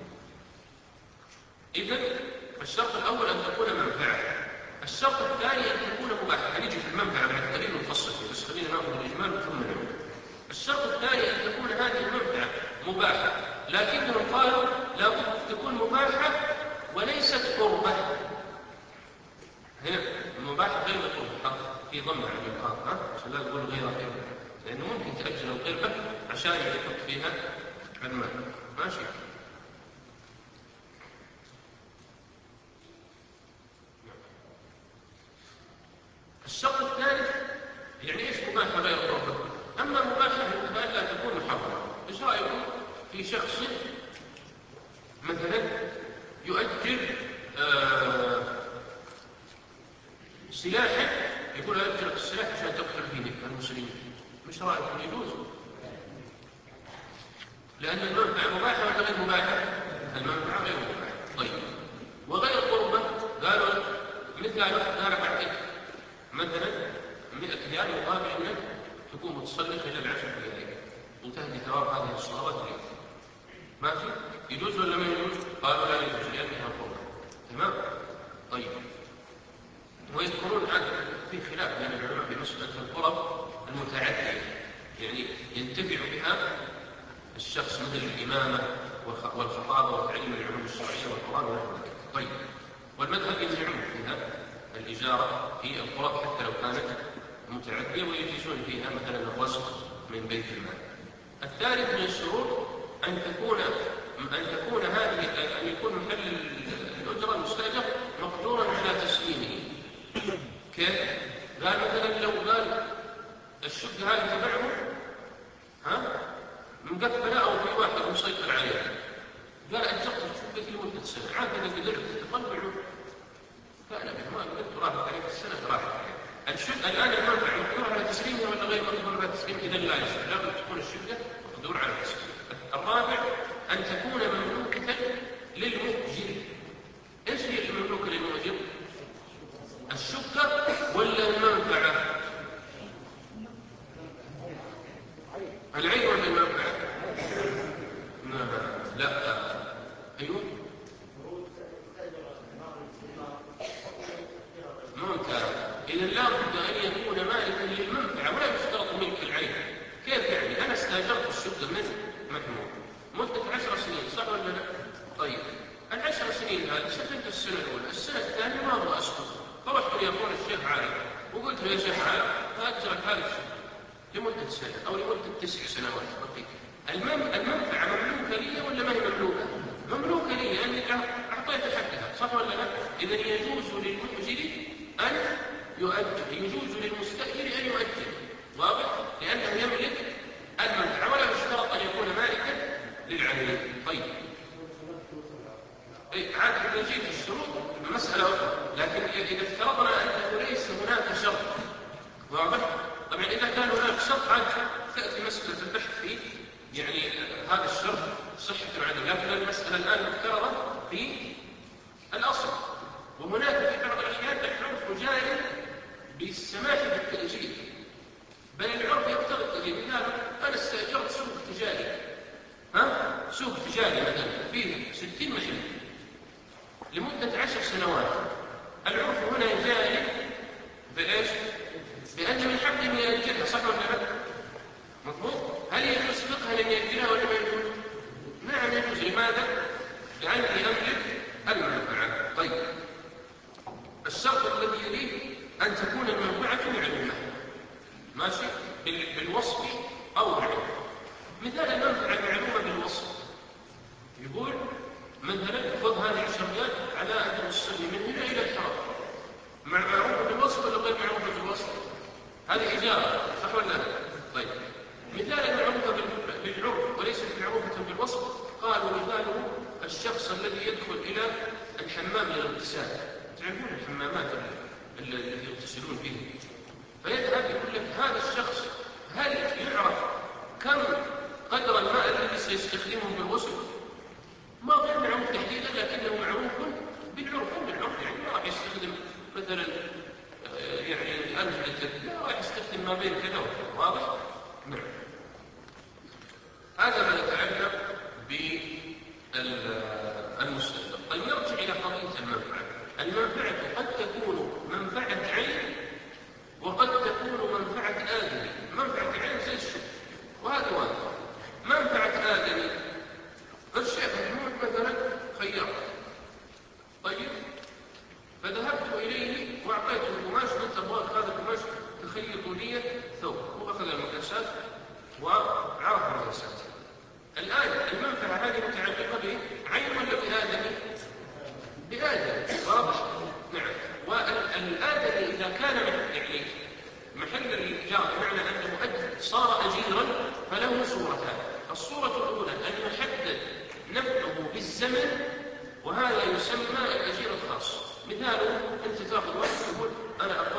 إذن الشرط الأول أن تكون منفعة. الشرط الثاني أن تكون مباحة. هنيجي في المنفعة بعد قليل ونفصل فيه، بس خلينا نأخذ الإجمال ثم نعود. الشرط الثاني أن تكون هذه المنفعة مباحة، لكنهم قالوا لابد تكون مباحة وليست قربة. هنا المباحة غير قربة في ضمن عن القرب، ها عشان لا نقول غير قربة، لأنه ممكن تأجل القربة عشان يحط فيها المال. ماشي؟ الشرط الثالث يعني ايش مباحة غير قربة؟ أما مباحة فإلا تكون محرمة. ايش رأيكم في شخص مثلا يؤجر آه سلاحا يقول أجر السلاح عشان تقتل فيه المسلمين، مش رأيكم يجوز؟ لأن المنفعة مباحة ولا غير مباحة؟ المنفعة غير مباحة. طيب وغير قربة قالوا مثل قال بعد مثلا مئة ريال مقابل أنك تكون متصلي خلال العشر دقائق وتهدي ثواب هذه الصلوات اليوم، ماشي؟ يجوز ولا ما يجوز؟ قالوا لا يجوز لأنها قربة. تمام؟ طيب ويذكرون عن في خلاف بين العلماء في مسألة القرب المتعدية، يعني ينتفع بها الشخص مثل الإمامة والخطابة وتعليم العلوم الشرعية والقرآن ونحو ذلك. طيب والمذهب يمنعون فيها الإجارة في القرب حتى لو كانت متعدية، ويجيزون فيها مثلا الرزق من بيت المال. الثالث من الشروط أن تكون أن تكون هذه أن يكون محل الأجرة المستأجر مقدورا على تسليمه. كيف؟ قال مثلا لو قال الشقة هذه تبعهم ها مقفلة أو في واحد مسيطر عليها، قال أجرت الشقة لمدة سنة، عاد إذا قدرت تطلعوا فأنا ما قدرت راحت عليك السنة راحت عليك. الشقة الآن المنفعة مقدور على تسليمها ولا غير مقدور على تسليمها؟ إذا لا يصح، لابد تكون الشقة مقدور على تسليمها. الرابع أن تكون مملوكة للمؤجر. إيش هي المملوكة للمؤجر؟ الشقة ولا المنفعة؟ العين ولا المنفعة؟ لا. أيوه ممتاز. إذا لا بد أن يكون مالكا للمنفعة ولا يشترط ملك العين. كيف يعني؟ أنا استأجرت الشقة من محمود مدة عشر سنين، صح ولا لا؟ طيب العشر سنين هذه سكنت السنة الأولى، السنة الثانية ما أبغى أسكن، فرحت ليكون الشيخ عالم وقلت له يا شيخ عالم فأجرك هذه الشقة لمدة سنة أو لمدة تسع سنوات بقيت. المنفعة مملوكة لي ولا ما هي مملوكة؟ مملوكة لي لأني أعطيت حقها، صح ولا لا؟ إذا يجوز للمؤجر أن يؤجر، يجوز للمستأجر أن يؤجر، واضح؟ لأنه يملك المنفعة ولا يشترط أن يكون مالكا للعين. طيب عاد نجي في الشروط مسألة أخرى، لكن إذا افترضنا أنه ليس هناك شرط، واضح؟ طبعا إذا كان هناك شرط عاد تأتي مسألة البحث في يعني هذا الشرط صحة وعدم، لكن المسألة الآن مفترضة في الأصل. وهناك في بعض الأحيان العرف مجاري بالسماح بالتأجيل، بل العرف يقتضي التأجيل. مثال أنا استأجرت سوق تجاري، ها؟ سوق تجاري مثلا فيه ستين محل لمدة عشر سنوات، العرف هنا جاري بإيش؟ بأن من حقه أن يأجلها، صح ولا لا؟ مضبوط؟ هل يجوز فقها أن يأجلها ولا ما يجوز؟ نعم يجوز. لماذا؟ لأني أملك المنفعة. طيب الشرط الذي يليه أن تكون المنفعة معلومة، ماشي؟ بالوصف أو بالعلم. مثال المنفعة معلومة بالوصف، يقول مثلا خذ هذه الشريات على أن توصل من هنا إلى الحرم، معروفة بالوصف ولا غير معروفة بالوصف؟ هذه إجارة، صح ولا لا؟ طيب مثال معروفة بالعرف وليست معروفة بالوصف، قالوا مثاله الشخص الذي يدخل إلى الحمام للاغتسال، تعرفون الحمامات التي يغتسلون فيها، فيذهب يقول لك هذا الشخص هل يعرف كم قدر الماء الذي سيستخدمه بالغسل؟ ما غير معروف تحديدا، لكنه معروف بالعرف. بالعرف يعني ما راح يستخدم مثلا يعني ألف لتر، لا راح يستخدم ما بين كذا وكذا، واضح؟ نعم. هذا ما يتعلق بالمستقبل. طيب نرجع إلى قضية المنفعة. المنفعة قد تكون منفعة عين وقد تكون منفعة آدمي. منفعة عين زي الشرب وهذا واضح. منفعة آدمي الشيخ محمود مثلا خياط، طيب فذهبت إليه وأعطيته القماش، قلت أبغاك هذا القماش تخيط لي ثوب، وأخذ المقاسات وعرف المقاسات. الآن المنفعة هذه متعلقة بعين ولا بآدمي؟ بآدمي، واضح؟ نعم. والآدمي إذا كان يعني محل الإيجار بمعنى أنه مؤجر صار أجيرا فله صورتان. الصورة الأولى أن يحدد نفعه بالزمن، وهذا يسمى الأجير الخاص. مثاله أنت تأخذ واحد تقول أنا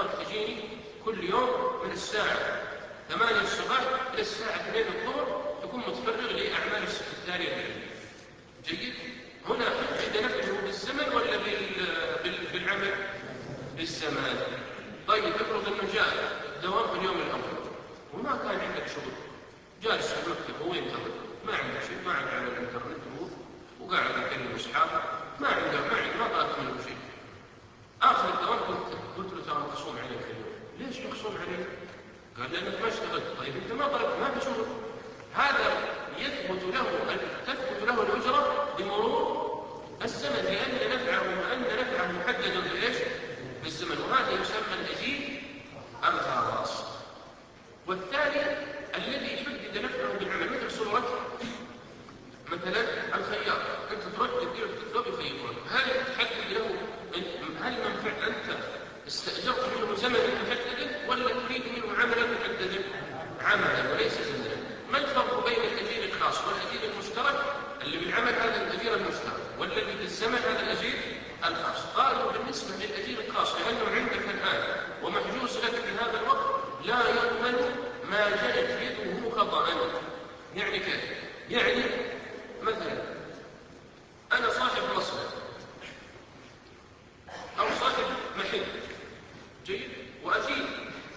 ثمانية الصباح إلى الساعة اثنين الظهر تكون متفرغ لأعمال السكرتارية العلمية. جيد؟ هنا حدد نفعه بالزمن ولا بالعمل؟ بالزمن. طيب افرض أنه جاء دوام في اليوم الأول وما كان عندك شغل، جالس في المكتب هو ينتظر، ما عنده شيء، ما عنده على الإنترنت هو وقاعد يكلم أصحابه، ما عنده ما عنده ما طلبت منه شيء. آخر الدوام قلت قلت له ترى مخصوم عليك اليوم. ليش مخصوم عليك؟ قال لأنك ما اشتغلت. طيب أنت ما طلبت، ما في شغل. هذا يثبت له تثبت له الأجرة بمرور الزمن، لأن نفعه أن نفعه محدد بإيش؟ بالزمن. وهذا يسمى الأجير الخاص. والثاني الذي حدد نفعه بالعمل، مثل صورة مثلا الخياط، أنت تروح تدير الثوب يخيطون، هل تحدد له هل منفع أنت استأجرت منه زمنا محددا ولا تريد منه عملا محددا؟ عملا وليس زمنا. ما الفرق بين الأجير الخاص والأجير المشترك؟ اللي بالعمل هذا الأجير المشترك، والذي بالزمن هذا الأجير الخاص. قالوا بالنسبة للأجير الخاص لأنه عندك الآن ومحجوز لك في هذا الوقت لا يضمن ما جنت يده خطأ. يعني كيف؟ يعني مثلا أنا صاحب مصنع أو صاحب محل، جيد، وأجيب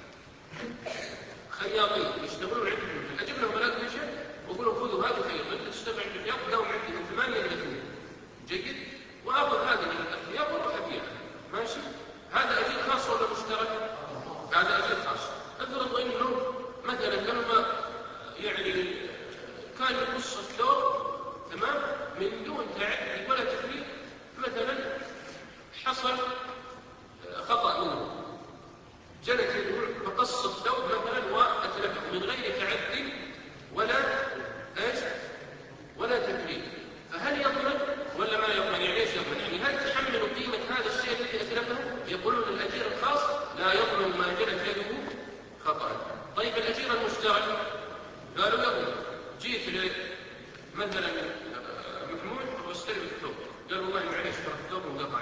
خياطين يشتغلون عندي في المحل، أجيب لهم بلاد نشأ وأقول لهم خذوا هذه الخياطة أنت تشتغل في الخياط داوم عندي من ثمانية إلى اثنين، جيد، وآخذ هذه الخياط وأروح أبيعها، ماشي؟ هذا أجير خاص ولا مشترك؟ هذا أجير خاص. افرض إنه مثلا لما يعني كان يقص الثوب تمام من دون تعدي ولا تفريط، مثلا حصل خطأ منه، جنت يده فقص الثوب مثلا وأتلفه من غير تعدي ولا ايش؟ ولا تفريط، فهل يضمن ولا ما يضمن؟ يعني ايش يضمن؟ يعني هل تحمل قيمة هذا الشيء الذي أتلفه؟ يقولون الأجير الخاص لا يضمن ما جنت يده خطأ. طيب الأجير المشترك قالوا يضمن. جيت مثلا محمود واستلم الثوب، قال والله معليش ترى الثوب انقطع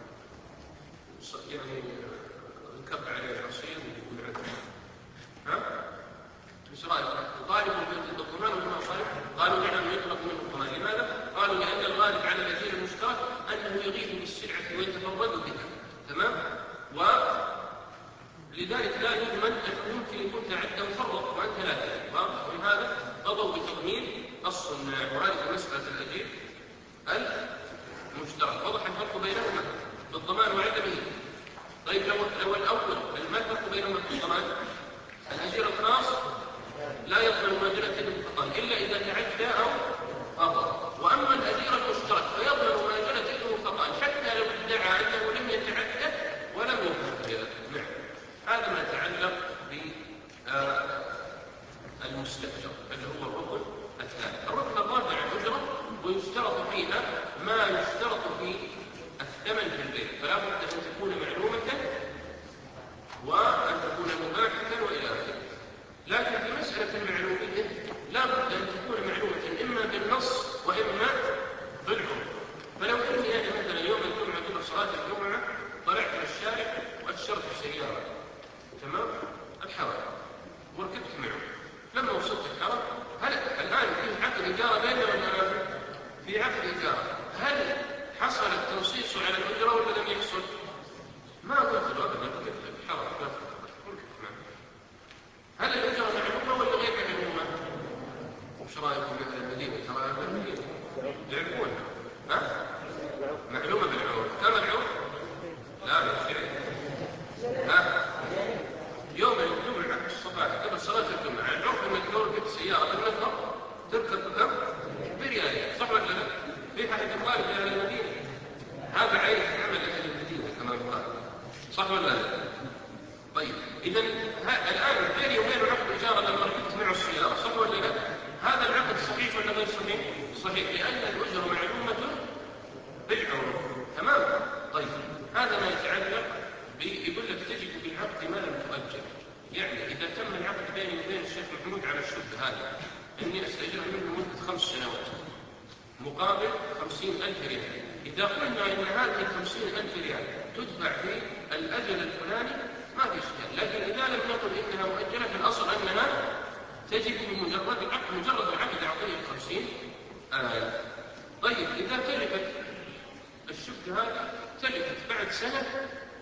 يعني انكب عليه العصير والعدل، ها؟ ايش رايك؟ طالب بالضمان ولا ما طالب؟ قالوا نعم يطلب منه الضمان. لماذا؟ قالوا لان الغالب على الاجير المشترك انه يغيث بالسلعه ويتفرد بها، تمام؟ ولذلك لا يضمن انه يمكن يكون تعدى وفرط وانت لا تدري، واضح؟ ولهذا قضوا بتضمين الصناع، وهذه مساله الاجير المشترك. وضح الفرق بينهما بالضمان وعدمه. طيب لو, لو الأول ما الفرق بينهما بالضمان؟ الأجير الخاص لا يضمن ما جنت يده خطأ إلا إذا تعدى أو أضر، وأما الأجير المشترك فيضمن ما جنت يده خطأ حتى لو ادعى أنه لم يتعدى ولم يفعل. نعم، هذا ما يتعلق بالمستأجر اللي هو الركن الثاني. الركن الرابع الأجرة، ويشترط فيها ما يشترط في الثمن في البيع، فلا بد أن تكون معلومة وأن تكون مباحة وإلى آخره. لكن في مسألة المعلومية لا بد أن تكون معلومة إما بالنص وإما بالعرف. فلو إني أنا مثلا يوم الجمعة قبل صلاة الجمعة طلعت في الشارع وأشرت السيارة، تمام؟ الحرم، وركبت معه، لما وصلت الحرم هل الآن في عقد إيجار بيننا ولا في عقد إيجار؟ هل حصل التنصيص على الأجرة ولا لم يحصل؟ ما قلت له أبدا، قلت له الحرم لا تفكر، هل الأجرة معلومة ولا غير معلومة؟ وش رأيكم بأهل المدينة؟ ترى أهل المدينة يعرفونها، ها؟ معلومة بالعرف. كم العرف؟ لا بالشيء، ها؟ يوم الجمعة الصباح قبل صلاة الجمعة العرف انك لو ركبت سيارة بالنفر تركب بكم؟ بريالين، صح ولا لا؟ في حد يخالف اهل المدينة؟ هذا عين عمل اهل المدينة كما يقال، صح ولا لا؟ طيب اذا الان بيني وبين عقد اجارة لما ركبت معه السيارة، صح ولا لا؟ هذا العقد صحيح ولا غير صحيح؟ صحيح، لان الاجرة معلومة بالعرف، تمام؟ طيب هذا ما يتعلق يقول لك تجد بالعقد ما لم تؤجل. يعني إذا تم العقد بيني وبين الشيخ محمود على الشبه هذا أني أستأجره منه مدة خمس سنوات مقابل خمسين ألف ريال، إذا قلنا أن هذه الخمسين ألف ريال تدفع في الأجل الفلاني ما في إشكال، لكن إذا لم نقل إنها مؤجلة في الأصل أنها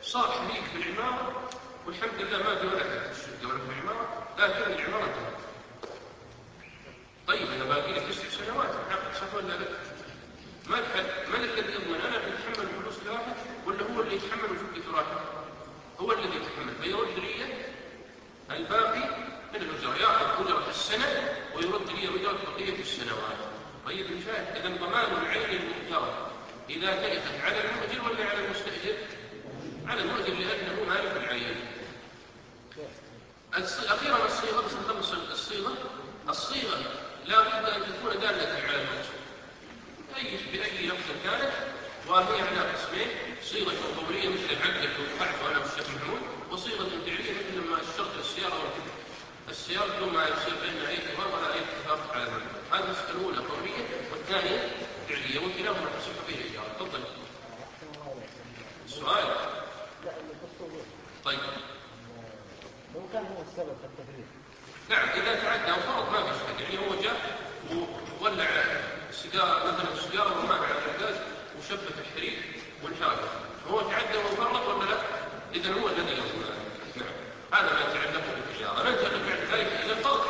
صار شريك في العمارة والحمد لله ما في ولا أحد في الشقة ولا في العمارة، لكن العمارة انتهت. طيب أنا باقي لي تسع سنوات نعقد صح ولا لا؟ ما ما الذي يضمن أنا اللي أتحمل فلوس راحة ولا هو اللي يتحمل وفقته راحة؟ هو الذي يتحمل، فيرد لي الباقي من الأجرة، يأخذ أجرة السنة ويرد لي أجرة بقية السنوات. طيب المشاهد إذا ضمان العين المؤجرة إذا تلفت على المؤجر ولا على المستأجر؟ على المؤجر لأنه مالك العين. أخيرا الصيغة، بس نخلص الصيغة. الصيغة لا بد أن تكون دالة على المقصود أي بأي لفظ كانت، وهي على قسمين: صيغة قولية مثل العقد والقعد وأنا والشيخ محمود، وصيغة فعلية مثل ما الشرط السيارة والكتب. السيارة بدون ما يصير بيننا أي اتفاق ولا أي اتفاق على المعنى. هذه الأولى قولية والثانية فعلية، وكلاهما تصح به الإجارة. تفضل. السؤال. طيب. لو كان هو السبب في التفريط. نعم إذا تعدى وفرض ما في شك، يعني هو جاء وولع السيجارة مثلا السيجارة وما على الغاز وشبك الحريق وانحرق، هو تعدى وفرط ولا لا؟ إذا هو الذي يصنع. نعم هذا ما يتعلق بالتجارة. ننتقل بعد ذلك إلى الفرض.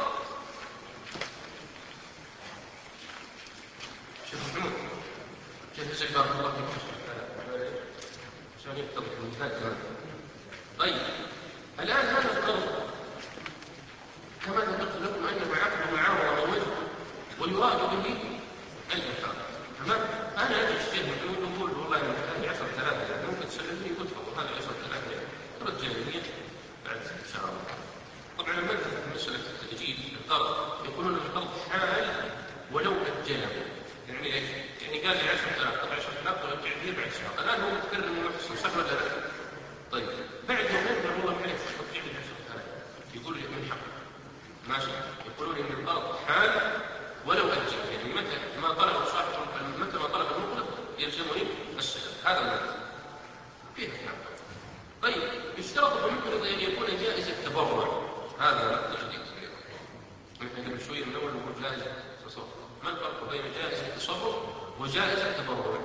شيخ محمود جهزك بارك الله فيك عشان يتضح المثال. طيب الآن هذا القرض كما ذكرت لكم أنه عقد معاوضة ووجه ويراد به الإنفاق. تمام؟ أنا أجي الشيخ محمود نقول والله هذه عشرة ثلاثة يعني ممكن تسلمني قلت فضل هذه عشرة ثلاثة رجالية بعد إن شاء الله. طبعا لما نذكر مسألة التأجيل القرض يقولون القرض حال ولو أجله. يعني إيش؟ يعني قال لي عشرة ثلاثة، طبعا عشرة ثلاثة ورجع لي بعد شهر. الآن هو متكرر ونفسه صح ولا لا؟ طيب بعد يومين والله معلش رجع لي عشرة ثلاثة يقول لي من حقه. ماشي. يقولون ان القرض حال ولو اجل، يعني متى ما طلب صاحب متى ما طلب المقرض يلزمني السداد. هذا المعنى كيف كان. طيب يشترط بالمقرض ان يكون جائز التبرع. هذا نقطه جديده. نحن قبل شويه من اول نقول جائز التصرف. ما الفرق بين جائز التصرف وجائز التبرع؟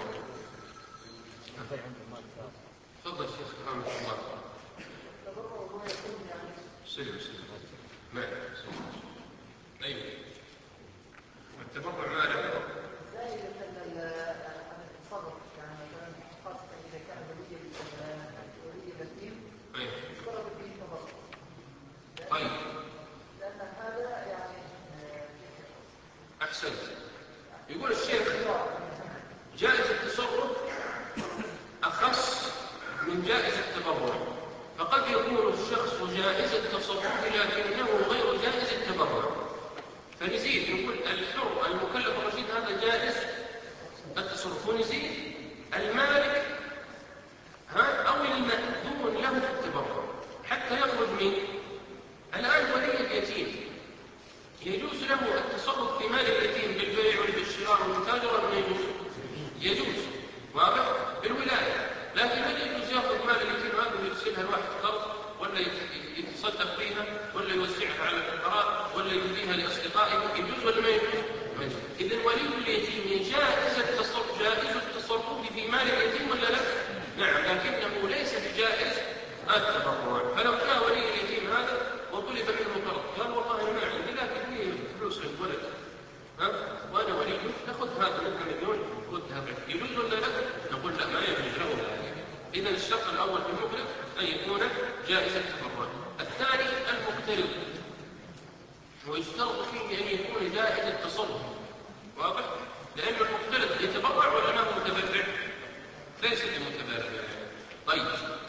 تفضل شيخ رحمه الله. التبرع هو يكون يعني سلم سلم مال. أيوة. التبرع ماله؟ زي التصرف، يعني مثلا خاصة إذا كان ولي ولي اليتيم يشترط به التبرع. طيب. لأن هذا يعني أحسنت. يقول الشيخ جائز التصرف أخص من جائز التبرع، فقد يكون الشخص جائز التصرف لكنه غير جائز التبرع. فنزيد نقول الحر المكلف الرشيد هذا جائز التصرف، ونزيد المالك ها أو المأذون له في التبرع حتى يخرج منه. الآن ولي اليتيم يجوز له التصرف في مال اليتيم بالبيع والشراء والمتاجرة ولا يجوز؟ يجوز. واضح؟ بالولاية. لكن هل يجوز ياخذ مال اليتيم هذا ويرسلها لواحد قرض ولا يتصدق فيها ولا يوزعها على الفقراء ولا يهديها لاصدقائه؟ يجوز ولا ما يجوز؟ اذا ولي اليتيم جائز التصرف جائز التصرف في مال اليتيم ولا لا؟ نعم، لكنه ليس بجائز التبرع. فلو جاء ولي اليتيم هذا وطلب منه قرض قال والله انا ما عندي لكن لي فلوس للولد ها وانا ولي ناخذ هذا منها مليون ردها بعد، يجوز ولا لا؟ نقول لا، ما يجوز له ذلك. اذا الشرط الاول في المقرض ان يكون جائز التبرع. الثاني المقترض ويشترط فيه ان يكون جائز التصرف. واضح؟ لان المقترض يتبرع ولا ما هو متبرع؟ ليس بمتبرع. طيب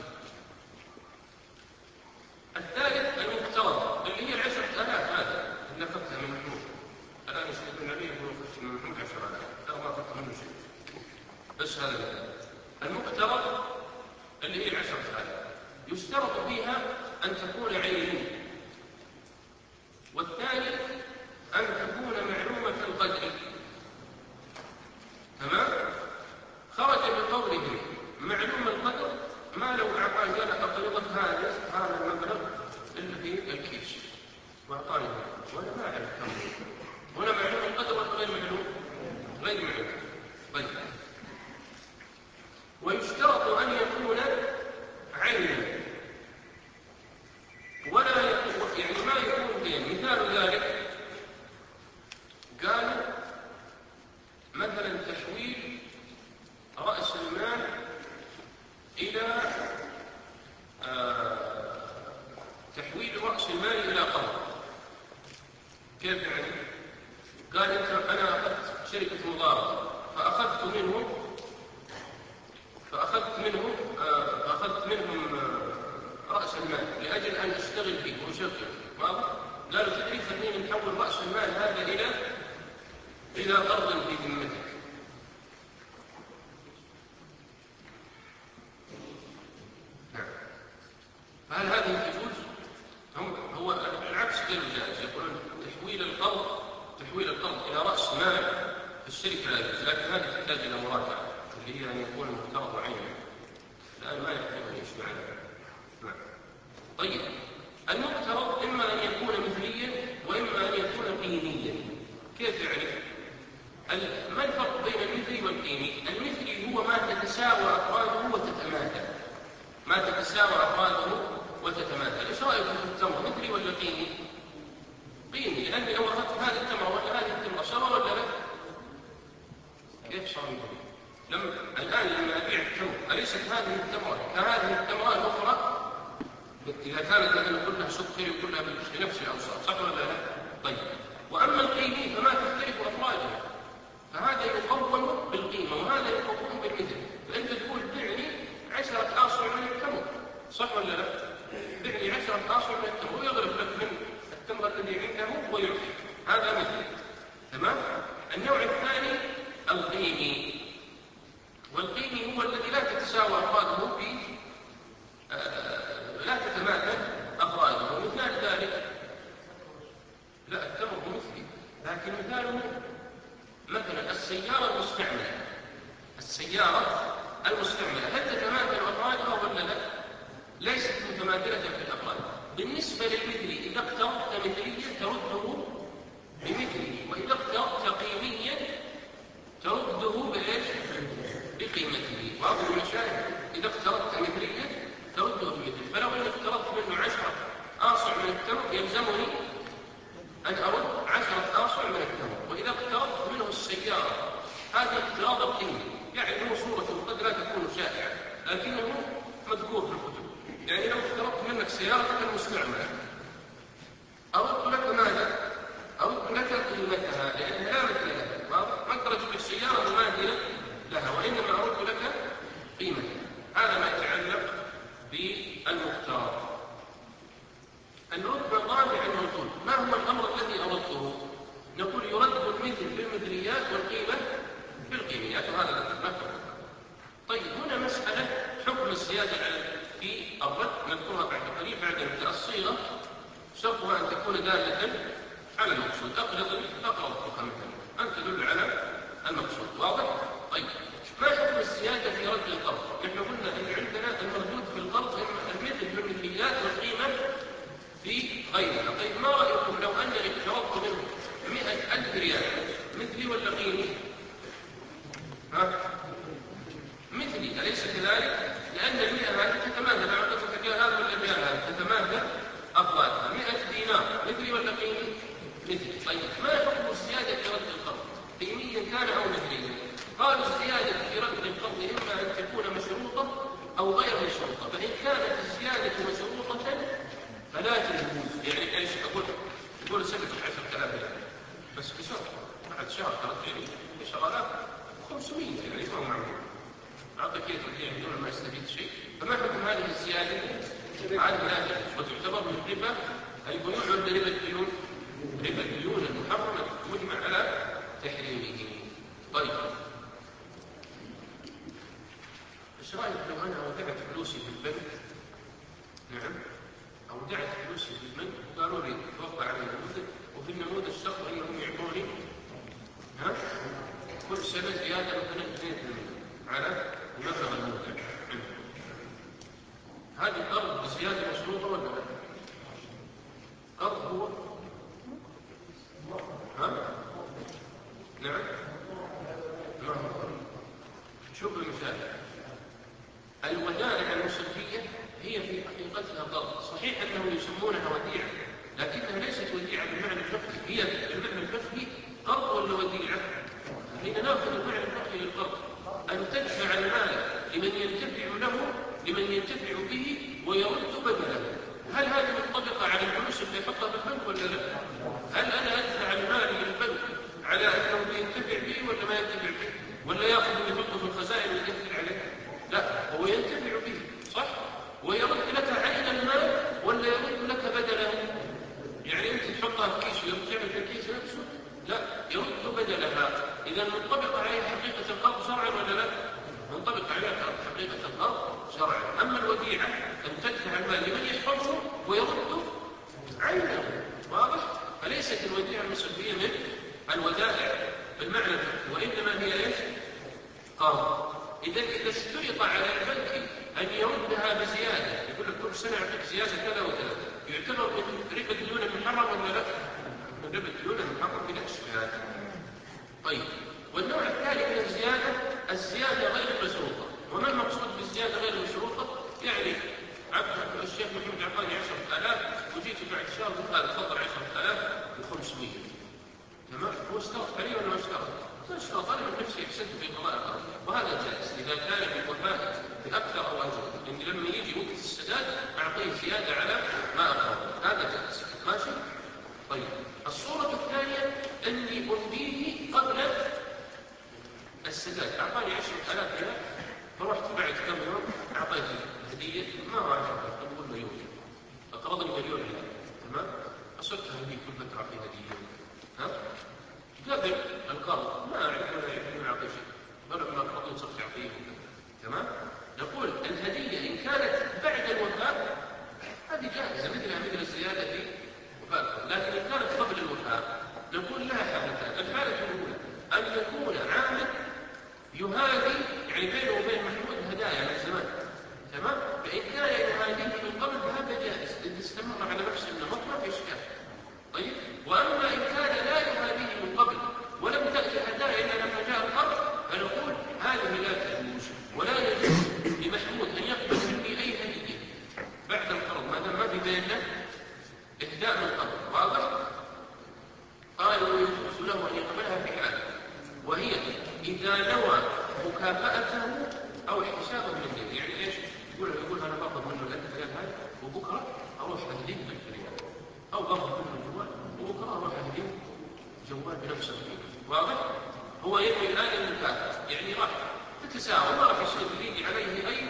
الثالث المفترض اللي هي العشرة آلاف هذا اللي أخذتها من محمود. الآن يشهدون عليه يقولوا أخذت من محمود عشرة آلاف، لا ما أخذت منه شيء. بس هذا المفترض اللي هي العشرة آلاف يشترط فيها أن تكون عينية، والثاني أن تكون معلومة القدر. تمام؟ خرج بقولهم معلوم القدر ما لو أعطاني قال أقرضك هذا هذا المبلغ اللي في الكيس وأعطاني وأنا ما أعرف كم هنا معلوم القدر ولا غير معلوم؟ غير معلوم. طيب ويشترط أن يكون عين هذه تجوز؟ هم هو العكس غير جائز، يقولون تحويل القرض تحويل القرض إلى رأس مال في الشركة لا يجوز، لكن هذه تحتاج إلى مراجعة اللي هي أن يكون المقترض عينه. الآن ما يحتاج إيش معنى. نعم. طيب المقترض إما أن يكون مثليا وإما أن يكون قيميا. كيف يعني؟ ما الفرق بين المثلي والقيمي؟ المثلي هو ما تتساوى أفراده وتتماثل، ما تتساوى أفراده وتتماثل. إيش رأيكم في التمر، مثلي ولا قيمي؟ قيمي، لأني لو أخذت هذه التمرة ولا هذه التمرة سوا ولا لا؟ كيف صار مثلي؟ لم الآن لما أبيع التمر أليست هذه التمرة كهذه التمرة الأخرى إذا كانت مثلا كلها سكري وكلها بنفس الأوصاف، صح ولا لا؟ طيب. وأما القيمي فما تختلف أفرادها، فهذا يقوم بالقيمة وهذا يقوم بالمثل. فأنت تقول بعني عشرة آصع من التمر، صح ولا لا؟ بعني عشرة آصع من التمر ويضرب لك من التمر الذي عنده ويعطيك، هذا مثل. تمام؟ النوع الثاني القيمي، والقيمي هو الذي لا تتساوى أفراده في آه لا تتماثل أفراده. ومثال ذلك لا التمر مثلي، لكن مثاله مثلا السيارة المستعملة السيارة المستعملة هل تتماثل أفرادها ولا لا؟ ليست متماثلة في الأفراد. بالنسبة للمثلي إذا اقترضت مثليا ترده بمثله، وإذا اقترضت قيميا ترده بإيش؟ بقيمته. واضح المشاهد؟ إذا اقترضت مثليا ترده بمثله. فلو أن اقترضت منه عشرة آصع من التمر يلزمني أن أرد عشرة آصع من التمر. وإذا اقترضت منه السيارة هذا اقتراض القيمي، يعني له صورة قد لا تكون شائعة لكنه مذكور في الكتب. يعني لو اقترضت منك سيارتك المستعملة أرد لك ماذا؟ أرد لك قيمتها لأنها لا مثل لها، ما أقدر أجيب السيارة الماثلة لها، وإنما أرد لك قيمتها. هذا ما يتعلق بالمقترض. الرد الرابع المردود. ما هو الأمر الذي أردته؟ نقول يرد المثل بالمثليات والقيمة بالقيميات، وهذا المفهوم. طيب هنا مسألة حكم الزيادة في الرد نذكرها بعد قليل بعد انتهاء الصيغة، شرطها أن تكون دالة على المقصود. أقرض أقرضتك مثلا أن تدل على المقصود. واضح؟ طيب ما حكم الزيادة في رد القرض؟ نحن قلنا أن عندنا المردود في القرض المثل بالمثليات والقيمة في غيرها. طيب ما رأيكم لو أنني اقترضت منه مئة ألف ريال مثلي ولا قيمي؟ ها؟ مثلي، أليس كذلك؟ لأن المئة هذه تتماثل، لو أعطيتك ريال هذا ولا ريال هذا تتماثل أفرادها. مئة دينار مثلي ولا قيمي؟ مثلي. طيب ما حكم الزيادة في رد القرض؟ قيميا كان أو مثليا؟ قالوا الزيادة في رد القرض إما أن تكون مشروطة أو غير مشروطة. فإن كانت الزيادة مشروطة فلا تجوز. يعني ايش اقول؟ يقول سبب عشرة آلاف ريال بس بشرط بعد شهر ثلاث يعني شغالات خمسمية، يعني ما هو معقول اعطيك اياه ترجع بدون ما يستفيد شيء. فما حكم هذه الزياده؟ عاد لا تجوز وتعتبر من ربا البيوع ولا ربا الديون؟ ربا الديون المحرمه مجمع على تحريمه. طيب ايش رايك لو انا ودعت فلوسي في البنك؟ نعم أودعت فلوسي في البنك وقالوا لي توقع على النموذج، وفي النموذج شرط أنهم يعطوني ها كل سنة زيادة مثلا اثنين بالمئة على المبلغ المودع. هذه القرض بزيادة مشروطة ولا لا؟ قرض هو ها؟ نعم ما هو قرض. شوف المثال، الودائع المصرفية هي في حقيقتها قرض. صحيح أنهم يسمونها وديعة لكنها ليست وديعة بالمعنى الفقهي. هي بالمعنى الفقهي قرض ولا وديعة؟ حين نأخذ المعنى الفقهي للقرض أن تدفع المال لمن ينتفع له لمن ينتفع به ويرد بدله. هل هذه منطبقة على الفلوس اللي يحطها في البنك ولا لا؟ هل أنا أدفع المال للبنك على أنه ينتفع به ولا ما ينتفع به؟ ولا يأخذ ويحطه في الخزائن ويدخل عليه؟ لا، هو ينتفع به صح؟ ويرد لك عين المال ولا يرد لك بدله؟ يعني أنت تحطها في كيس ويرجع لك الكيس نفسه؟ لا، يرد بدلها. إذا منطبق عليه حقيقة القرض شرعا ولا لا؟ منطبق عليها حقيقة القرض شرعا. أما الوديعة أن تدفع المال لمن يحفظه ويرد عينه، واضح؟ فليست الوديعة المسبية من الودائع بالمعنى، وإنما هي إيش؟ قرض. إذا إذا اشترط على البنك أن يردها بزيادة، يقول لك كل سنة أعطيك زيادة كذا وكذا، يعتبر من ربا الديون المحرم ولا لا؟ من ربا الديون المحرم بلا إشكال. طيب، والنوع الثاني من الزيادة الزيادة غير المشروطة. وما المقصود بالزيادة غير المشروطة؟ يعني عبد الشيخ محمد عطاني عشرة آلاف وجيت بعد شهر وقال تفضل عشرة آلاف بخمسمية، تمام؟ هو اشترط عليه ولا ما اشترط؟ ما اشترط، أنا من نفسي أحسنت في قضاء القرض، وهذا جائز إذا كان بالوفاء بأكثر أو أزيد، إن لما يجي وقت السداد أعطيه زيادة على ما أقرض، هذا جائز. ماشي؟ طيب، الصورة الثانية أني أمديه قبل السداد، أعطاني عشرة آلاف ريال، فرحت بعد كم يوم أعطيته هدية ما هو عشرة، أقول مليون، أقرضني مليون ريال، تمام؟ أصدت هدية كل فترة أعطيه هدية، ها؟ قبل القرض ما أعرف ولا يعرف من أعطيه شيء، فلما قرضني صرت أعطيه، تمام؟ نقول الهدية إن كانت بعد الوفاء هذه جائزة مثلها مثل الزيادة في وفاء، لكن إن كانت قبل الوفاء نقول لها حالتان. الحالة الأولى أن يكون عامل يهادي، يعني بينه وبين محمود هدايا من زمان، تمام؟ فإن كان يهاديه من قبل فهذا جائز، إذا استمر على نفس النمط ما في إشكال. طيب، وأما إن كان لا يهاديه من قبل ولم تأتي هدايا إلا لما جاء القرض، فنقول هذه لا تجوز، ولا يجوز لمحمود أن يقبل مني أي هدية بعد القرض ما دام ما في بيننا إهداء من قبل، واضح؟ قالوا يجوز له أن يقبلها في حال، وهي إذا نوى مكافأته أو احتسابه من دين. يعني إيش؟ يقول يقول أنا باخذ منه الألف ريال هذا وبكرة أروح أهديه ألف ريال، أو باخذ منه الجوال وبكرة أروح أهديه جوال بنفس القيمة، واضح؟ هو ينوي الآن المكافأة، يعني راح تتساوى، ما راح يصير يجي عليه أي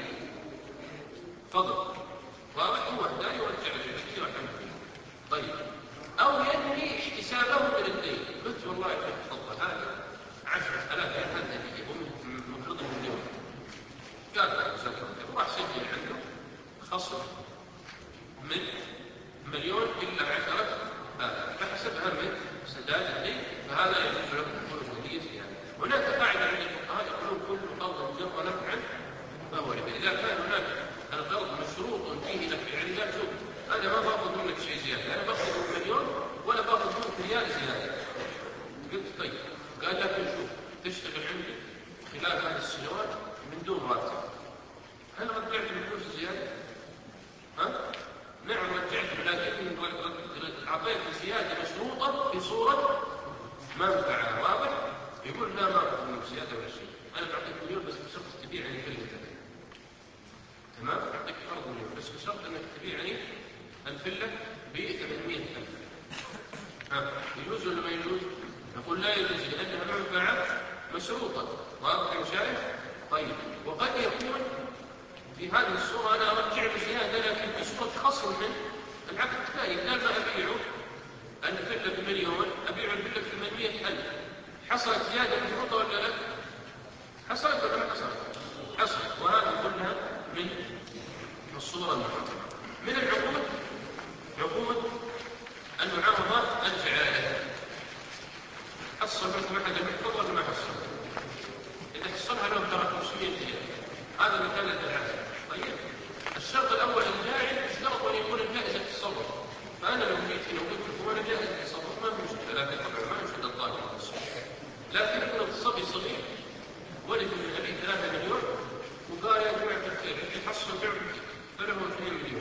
فضل، واضح؟ هو هدايا ورجع له كثير والحمد لله. طيب، أو ينوي احتسابه من الدين، قلت والله يا تفضل هذا عشرة آلاف ريال هذا هدية ومفرض مليون، قال لا سجل، وراح سجل عنده خصم من مليون إلا عشرة آلاف، فحسبها من سداد الدين، فهذا يجوز له دخول الهدية يعني. هناك قاعدة عند الفقهاء يقولون كل قرض جر نفعا فهو ربا. إذا كان هناك القرض مشروط فيه نفع، يعني لا تشوف أنا ما باخذ منك شيء زيادة، أنا باخذ مليون ولا باخذ منك ريال زيادة، قلت طيب، قال لكن شوف تشتغل عندي خلال هذه السنوات من دون راتب، هل رجعت الفلوس زيادة؟ ها؟ نعم رجعت، لكن أعطيت زيادة مشروطة في صورة منفعة، واضح؟ يقول لا ما أخذ منك زيادة ولا شيء، أنا بعطيك مليون بس بشرط تبيعني فلتك، تمام؟ أعطيك قرض مليون بس بشرط أنك تبيعني الفلة ب ثمانمائة ألف. ها؟ يجوز ولا ما يجوز؟ نقول لا يجوز لأنها منفعة مشروطة، واضح يا مشايخ؟ طيب، وقد يكون في هذه الصورة أنا أرجع بزيادة لكن بصورة خصم من العقد الثاني، قال ما أبيعه الفلة بمليون، أبيع الفلة بثمانمائة ألف، حصلت زيادة مشروطة ولا لا؟ حصلت ولا ما حصلت؟ حصلت، وهذه كلها من الصورة المحرمة. من العقود عقود المعارضة الجعالة، حصل منكم أحد المحفظ ولا ما حصل؟ إذا حصلها له ترى خمسمائة ريال، هذا مثال الجعالة. طيب، الشرط الأول الجاعل اشترط أن يكون الجائزة التصرف، فأنا لو جيت هنا وقلت لكم أنا جائز التصرف ما في مشكلة، لكن طبعا ما يشهد الطالب، لكن يكون الصبي صغير ولد من أبيه ثلاثة مليون وقال يا جماعة الخير اللي حصل بيعمل فله اثنين مليون،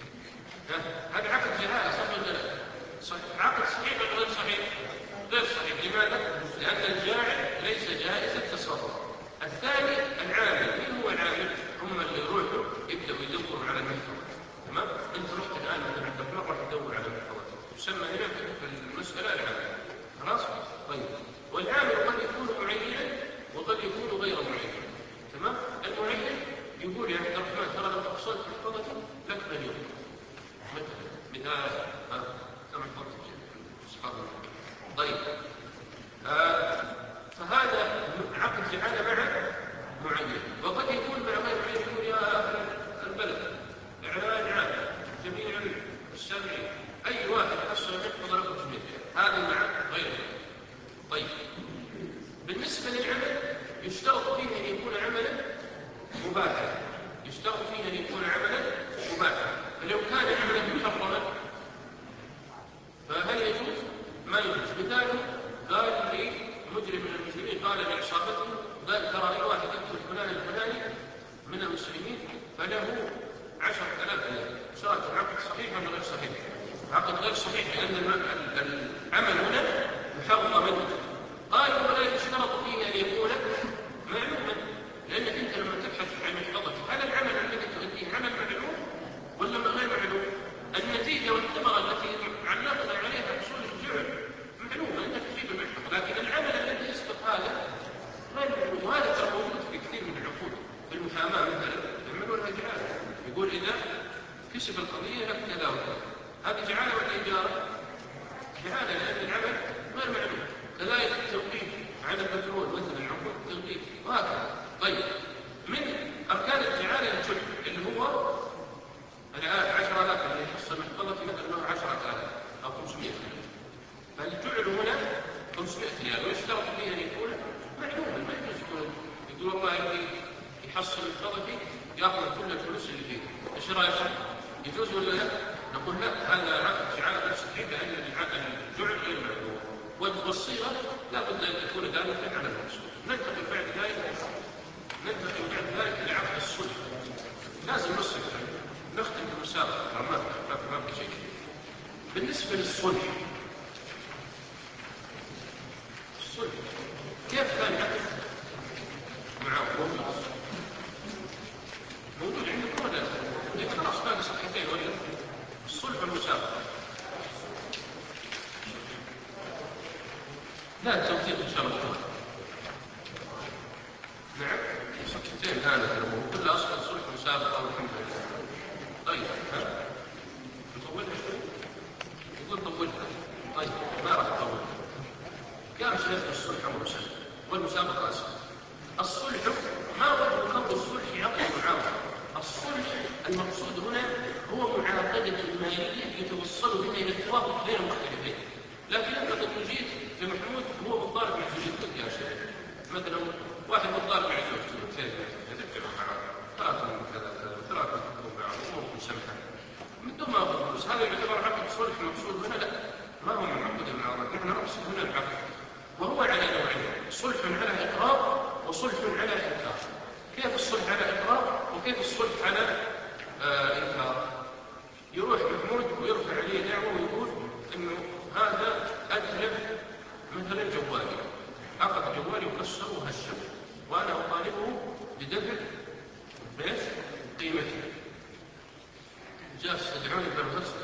هذا عقد جهالة صح ولا لا؟ صحيح. عقد صحيح ولا غير صحيح؟ غير صحيح. لماذا؟ لأن الجاعل ليس جائز التصرف. الثاني العامل، من هو العامل؟ هم اللي يروحوا يبدأوا يدوروا على المحفظة، تمام؟ أنت رحت الآن مثلا عبد الله راح تدور على المحفظة، يسمى هنا في المسألة العامل، خلاص؟ طيب، والعامل قد يكون معينا وقد يكون غير معين، تمام؟ المعين يقول يا عبد الرحمن ترى لو حصلت محفظتي لك مليون مثلا، مثال كما قلت سبحان الله. طيب، آه فهذا عقد جعل مع معين، وقد يكون السابعين أي واحد حصل يحفظ له خمسمائة هذا مع غيره. طيب بالنسبة للعمل يشترط فيه أن يكون عملا مباحا، يشترط فيه أن يكون عملا مباحا. فلو كان عملا محرما فهل يجوز؟ ما يجوز. مثاله قال لي مجرم من المجرمين قال لعصابته قال ترى أي واحد يقتل فلان الفلاني من المسلمين فله عشرة آلاف ريال. سواء العقد صحيح ولا غير صحيح؟ عقد غير صحيح لأن العمل هنا محرم منه. قال ولا يشترط فيه أن يكون معلوما، لأنك أنت لما تبحث عن محفظة هل العمل الذي تؤديه عمل معلوم ولا غير معلوم؟ النتيجة والثمرة التي علقنا عليها حصول الفعل معلومة أنك تجيب المحفظة، لكن العمل الذي يسبق هذا غير معلوم. وهذا ترى موجود في كثير من العقود. في المحاماة مثلا يعملونها جعالة، يقول إذا كسب القضية لك كذا وكذا. هذه جعالة ولا إجارة؟ جعالة لأن العمل غير معلوم. كذلك التوقيف على البترول مثلا عقود التوقيف وهكذا. طيب من أركان الجعالة الجعل اللي هو عشرة آلاف اللي يحصل محفظة مثلا له عشرة آلاف أو خمسمائة. فالجعل هنا خمسمائة ريال ويشترط فيه أن يكون معلوما. ما يجوز يكون يقول والله اللي يحصل محفظتي يأخذ كل الفلوس اللي فيه. إيش رأيكم؟ يجوز ولا لا؟ نقول لا، هذا عقد جعالة غير صحيح لأن الجعل غير معلوم. والصيغة لا بد أن تكون دالة على المقصود. ننتقل بعد ذلك ننتقل بعد ذلك لعقد الصلح. لازم نصل نختم بالمسابقة ما ما في شيء. بالنسبة للصلح، الصلح كيف كان يعقد مع موجود موجود عندكم ولا لا؟ خلاص باقي صفحتين ولا الصلح والمسابقة. لا التوثيق إن شاء الله. نعم صفحتين هذا كل أصل صلح مسابقة والحمد لله. طيب ها نطولها شوي؟ يقول طولها. طيب ما راح نطولها. يا شيخ الصلح أمر سهل والمسابقة أسهل. الصلح ما وجه كون الصلح عقد معاوضة؟ الصلح المقصود هنا هو معاقدة مالية يتوصل بها إلى التوافق بين المختلفين. لكن أنت لو جيت في محمود هو مطالب مع زوجته يا شيخ، مثلا واحد مطالب مع زوجته كيف يتذكر معه ثلاثة كذا ثلاثة تكون معه وممكن سمحة من دون ما أخذ فلوس، هذا يعتبر عقد صلح مقصود هنا؟ لا، ما هو من عقد المعاوضة. نحن نقصد هنا العقد وهو على نوعين: صلح على إقرار وصلح على إنكار. كيف الصلح على إقرار وكيف الصلح على آه إنكار؟ يروح محمود ويرفع عليه دعوة ويقول إنه هذا أتلف مثلا جوالي، أخذ جوالي وكسره وهشه، وأنا أطالبه بدفع بيش قيمته. جاء استدعوني بالغسل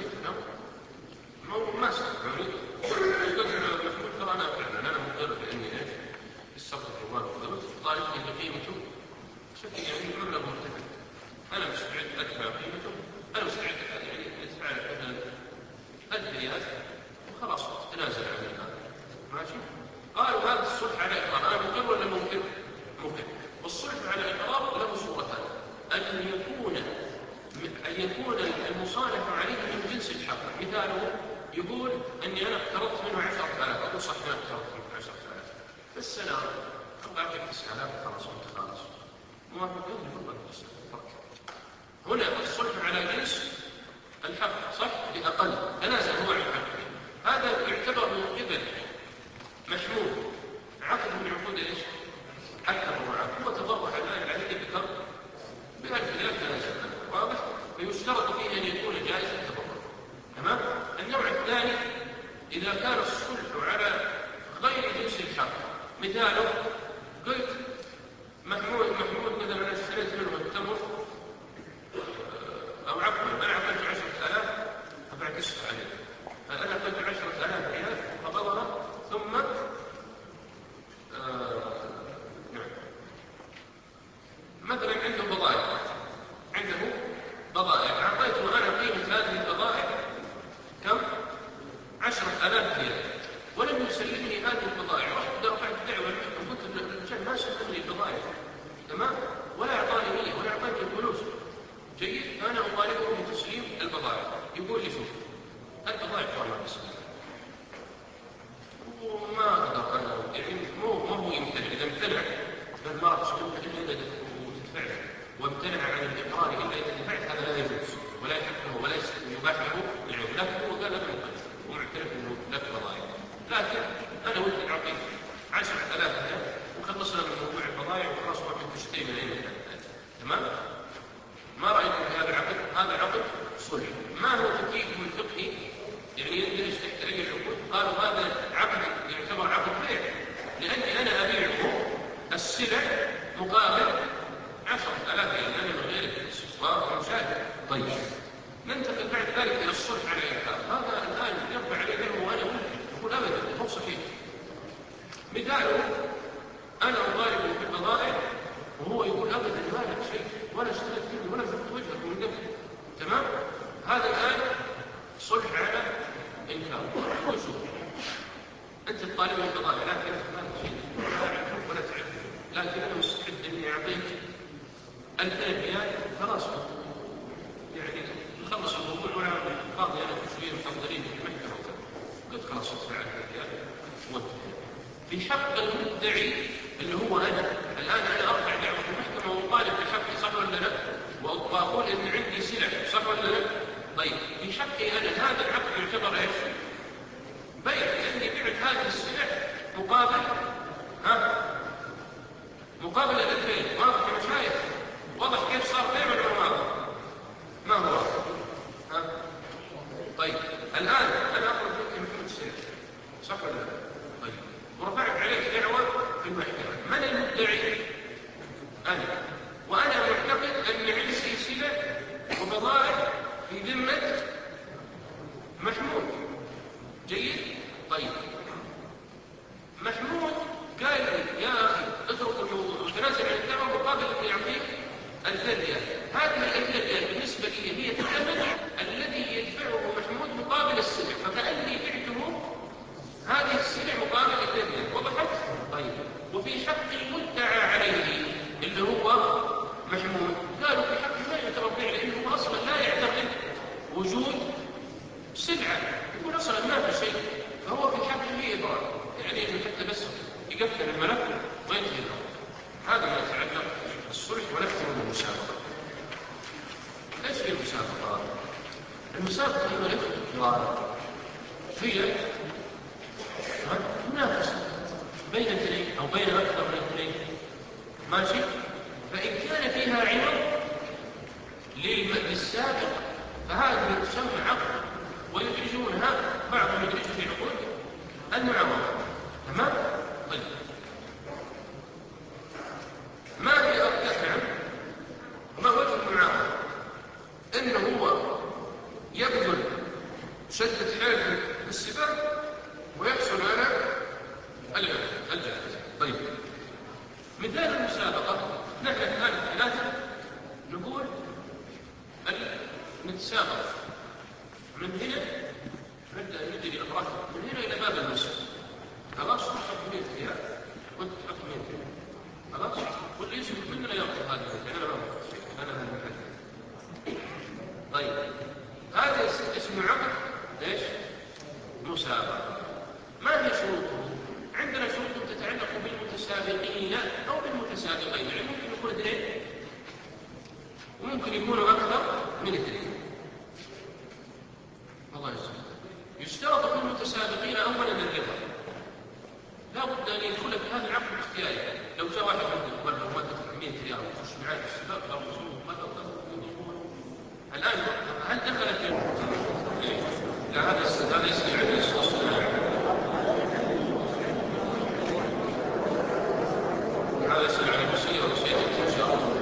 ما ما استدعوني يقول محمود ترى أنا فعلا أنا مقر بإني إيش السبب الجوال وقلت طالبني بقيمته شكل يعني مبلغ مرتفع، أنا مستعد أدفع قيمته، أنا مستعد يعني أدفع مثلا ألف ريال وخلاص تنازل عن هذا. ماشي؟ قالوا هذا الصلح على إقرار. أنا مقر ولا ممكن؟ ممكن. والصلح على إقرار له صورتان: أن يكون أن يكون المصالح عليه من جنس الحق. مثاله يقول أني أنا اقترضت منه عشرة آلاف، أقول صح أنا اقترضت منه عشرة آلاف بس أنا أعطيك تسعة آلاف خلاص وأنت خالص موافق يقول فرق. هنا الصلح على جنس الحق صح بأقل تنازل هو عن حقه. هذا يعتبر من قبل محمود عقد من عقود ايش؟ التبرعات. هو تبرع الآن العديد بكرب بألف ريال تنازل، واضح؟ فيشترط فيه أن يكون جائز التبرع. تمام؟ النوع الثاني إذا كان الصلح على غير جنس الحق. مثاله قلت محمود محمود مثلا أنا اشتريت منه التمر أو عفوا أنا أعطيت عشرة آلاف أبعكس عليه، أنا أعطيت عشرة آلاف ريال قبضها ثم آه نعم مثلا عنده بضائع عنده بضائع أعطيته أنا قيمة هذه البضائع كم؟ عشرة آلاف ريال ولم يسلمني هذه البضائع. رحت رفعت دعوة المحكمة قلت الرجال ما سلمني البضائع تمام ولا أعطاني مية ولا أعطاني الفلوس. جيد؟ أنا أطالبه بتسليم البضائع. يقول لي شوف البضائع والله بسم وما أقدر أنا يعني مو ما هو يمتنع، إذا امتنع فالمرأة تشترك إلا إذا تدفع وامتنع عن الإقرار إلا إذا دفعت، هذا لا يجوز ولا يحكمه ولا يباح له العيوب، لكن هو قال أنا مقدر ومعترف أنه لك بضائع، لكن أنا ودي أعطيك عشرة آلاف وخلصنا من موضوع البضائع وخلاص ممكن تشتري من أي مكان. تمام؟ ما رأيكم في هذا العقد؟ هذا عقد صلح. ما هو تكييفه الفقهي؟ يعني يندرج تحت أي العقود؟ قالوا هذا عقد يعتبر عقد بيع، لأني أنا أبيع السلع مقابل عشرة آلاف ريال أنا من غير استثمار ومشاهد. طيب ننتقل بعد ذلك إلى الصلح على الإنكار. هذا الآن يرفع عليه ذنبه وأنا يقول أبدا مو صحيح. مثاله أنا أطالبه في البضائع وهو يقول أبدا ما لك شيء ولا اشتريت منه ولا شفت وجهك من قبل. تمام؟ هذا الآن صلح على إنكار. وشوف أنت تطالبه في البضائع لكن ما لك شيء ولا تعرف، لكن أنا مستعد إني أعطيك ألفين ريال خلاص يعني نخلص الموضوع ولا القاضي أنا شوية مفضلين في المحكمة. قلت خلاص ادفع ألفين ريال وانتهى. في حق المدعي اللي هو أنا الآن أنا أرفع دعوة في المحكمة وأطالب بحقي، صح ولا لا؟ وأقول إن عندي سلع، صح ولا لا؟ طيب في حقي أنا هذا العقد يعتبر إيش؟ بيع، لأني بعت هذه السلع مقابل ها؟ مقابل الألفين. واضح يا مشايخ؟ واضح كيف صار بيع ولا ما واضح؟ ما هو واضح؟ ها؟ طيب الآن أنا أخرج منك محمد السلع، صح ولا لا؟ طيب ورفعت عليك دعوة في المحكمة، من المدعي؟ أنا، وأنا معتقد أن عندي سلع وبضائع في ذمة محمود. جيد؟ طيب محمود قال لي يا أخي اترك الموضوع وتنازل عن الدعوة مقابل أن يعطيك ألفين ريال. هذه الألفين ريال بالنسبة لي هي الثمن الذي يدفعه محمود مقابل السلع، فكأني بعته هذه السلع مقابل ألفين ريال. وضحت؟ طيب وفي حق المدعى عليه اللي هو محمود قالوا في حق ما يعتبر بيع لأنه أصلا لا يعتقد وجود سلعة، يقول أصلا ما في شيء، فهو في حقه إضرار، يعني إنه حتى بس يقفل الملف وينتهي الأمر. هذا ما يتعلق بالصلح. ونختم بالمسابقة. ايش هي المسابقة؟ المسابقة هي الاختيار، هي منافسة بين اثنين أو بين أكثر من اثنين، ماشي؟ فإن كان فيها عوض للسابق فهذه تسمى عقد، ويدرجونها بعضهم يدرج في عقود المعاوضة. تمام؟ طيب ما هي أركانها؟ ما وجه المعاوضة؟ إنه هو يبذل شدة حيله بالسباق ويحصل على الجائزة. طيب مثال المسابقة، نحن الآن الثلاثة نقول نتسابق من هنا، نبدأ ندري الأفراد من هنا إلى باب المسجد، خلاص نحط مية ريال وانت تحط مية ريال، خلاص واللي يسبق مننا يأخذ هذا المكان. أنا ما أخذ شيء، أنا هذا المكان. طيب هذا اسمه عقد ايش؟ مسابقة. ما هي شروطه؟ عندنا شروط تتعلق بالمتسابقين أو بالمتسابقين، يعني ممكن يكون اثنين وممكن يكونوا أكثر من اثنين. الله يسلمك. يشترط في المتسابقين أولا الرضا، لا بد أن يكون في هذا العقد اختياري. لو جاء واحد منكم ولا ما دفع مئة ريال وخش معاه في السباق أو مسلوق ما تقدر الآن هل دخلت في لا هذا هذا يسمع عند الصوص هذا يسمع عن المسير وشيء إن شاء الله.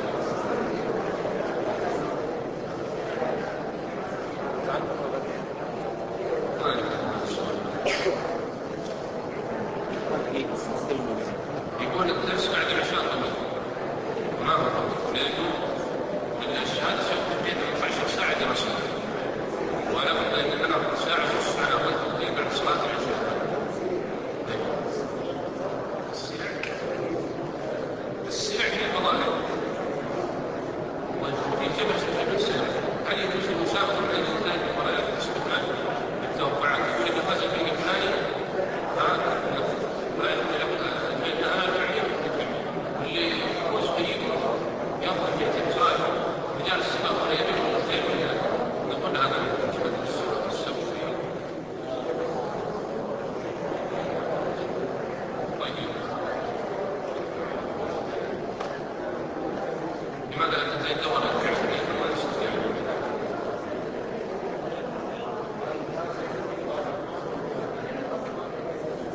يقول الدرس بعد العشاء طبعا ما هو طبعا لأنه الشهادة سيكون بين أربع عشرة ساعة دراسية، ولا بد أن نأخذ ساعة ونصف على أول تقدير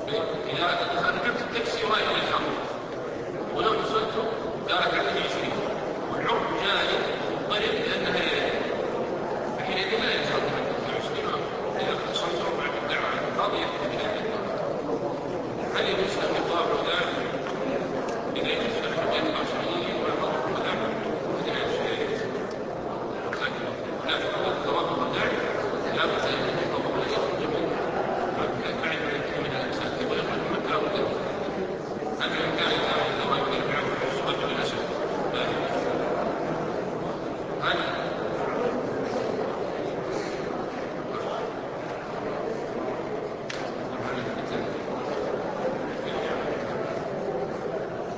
إذا ركبت التاكسي ورايح للحرم ولو وصلته دارك عليه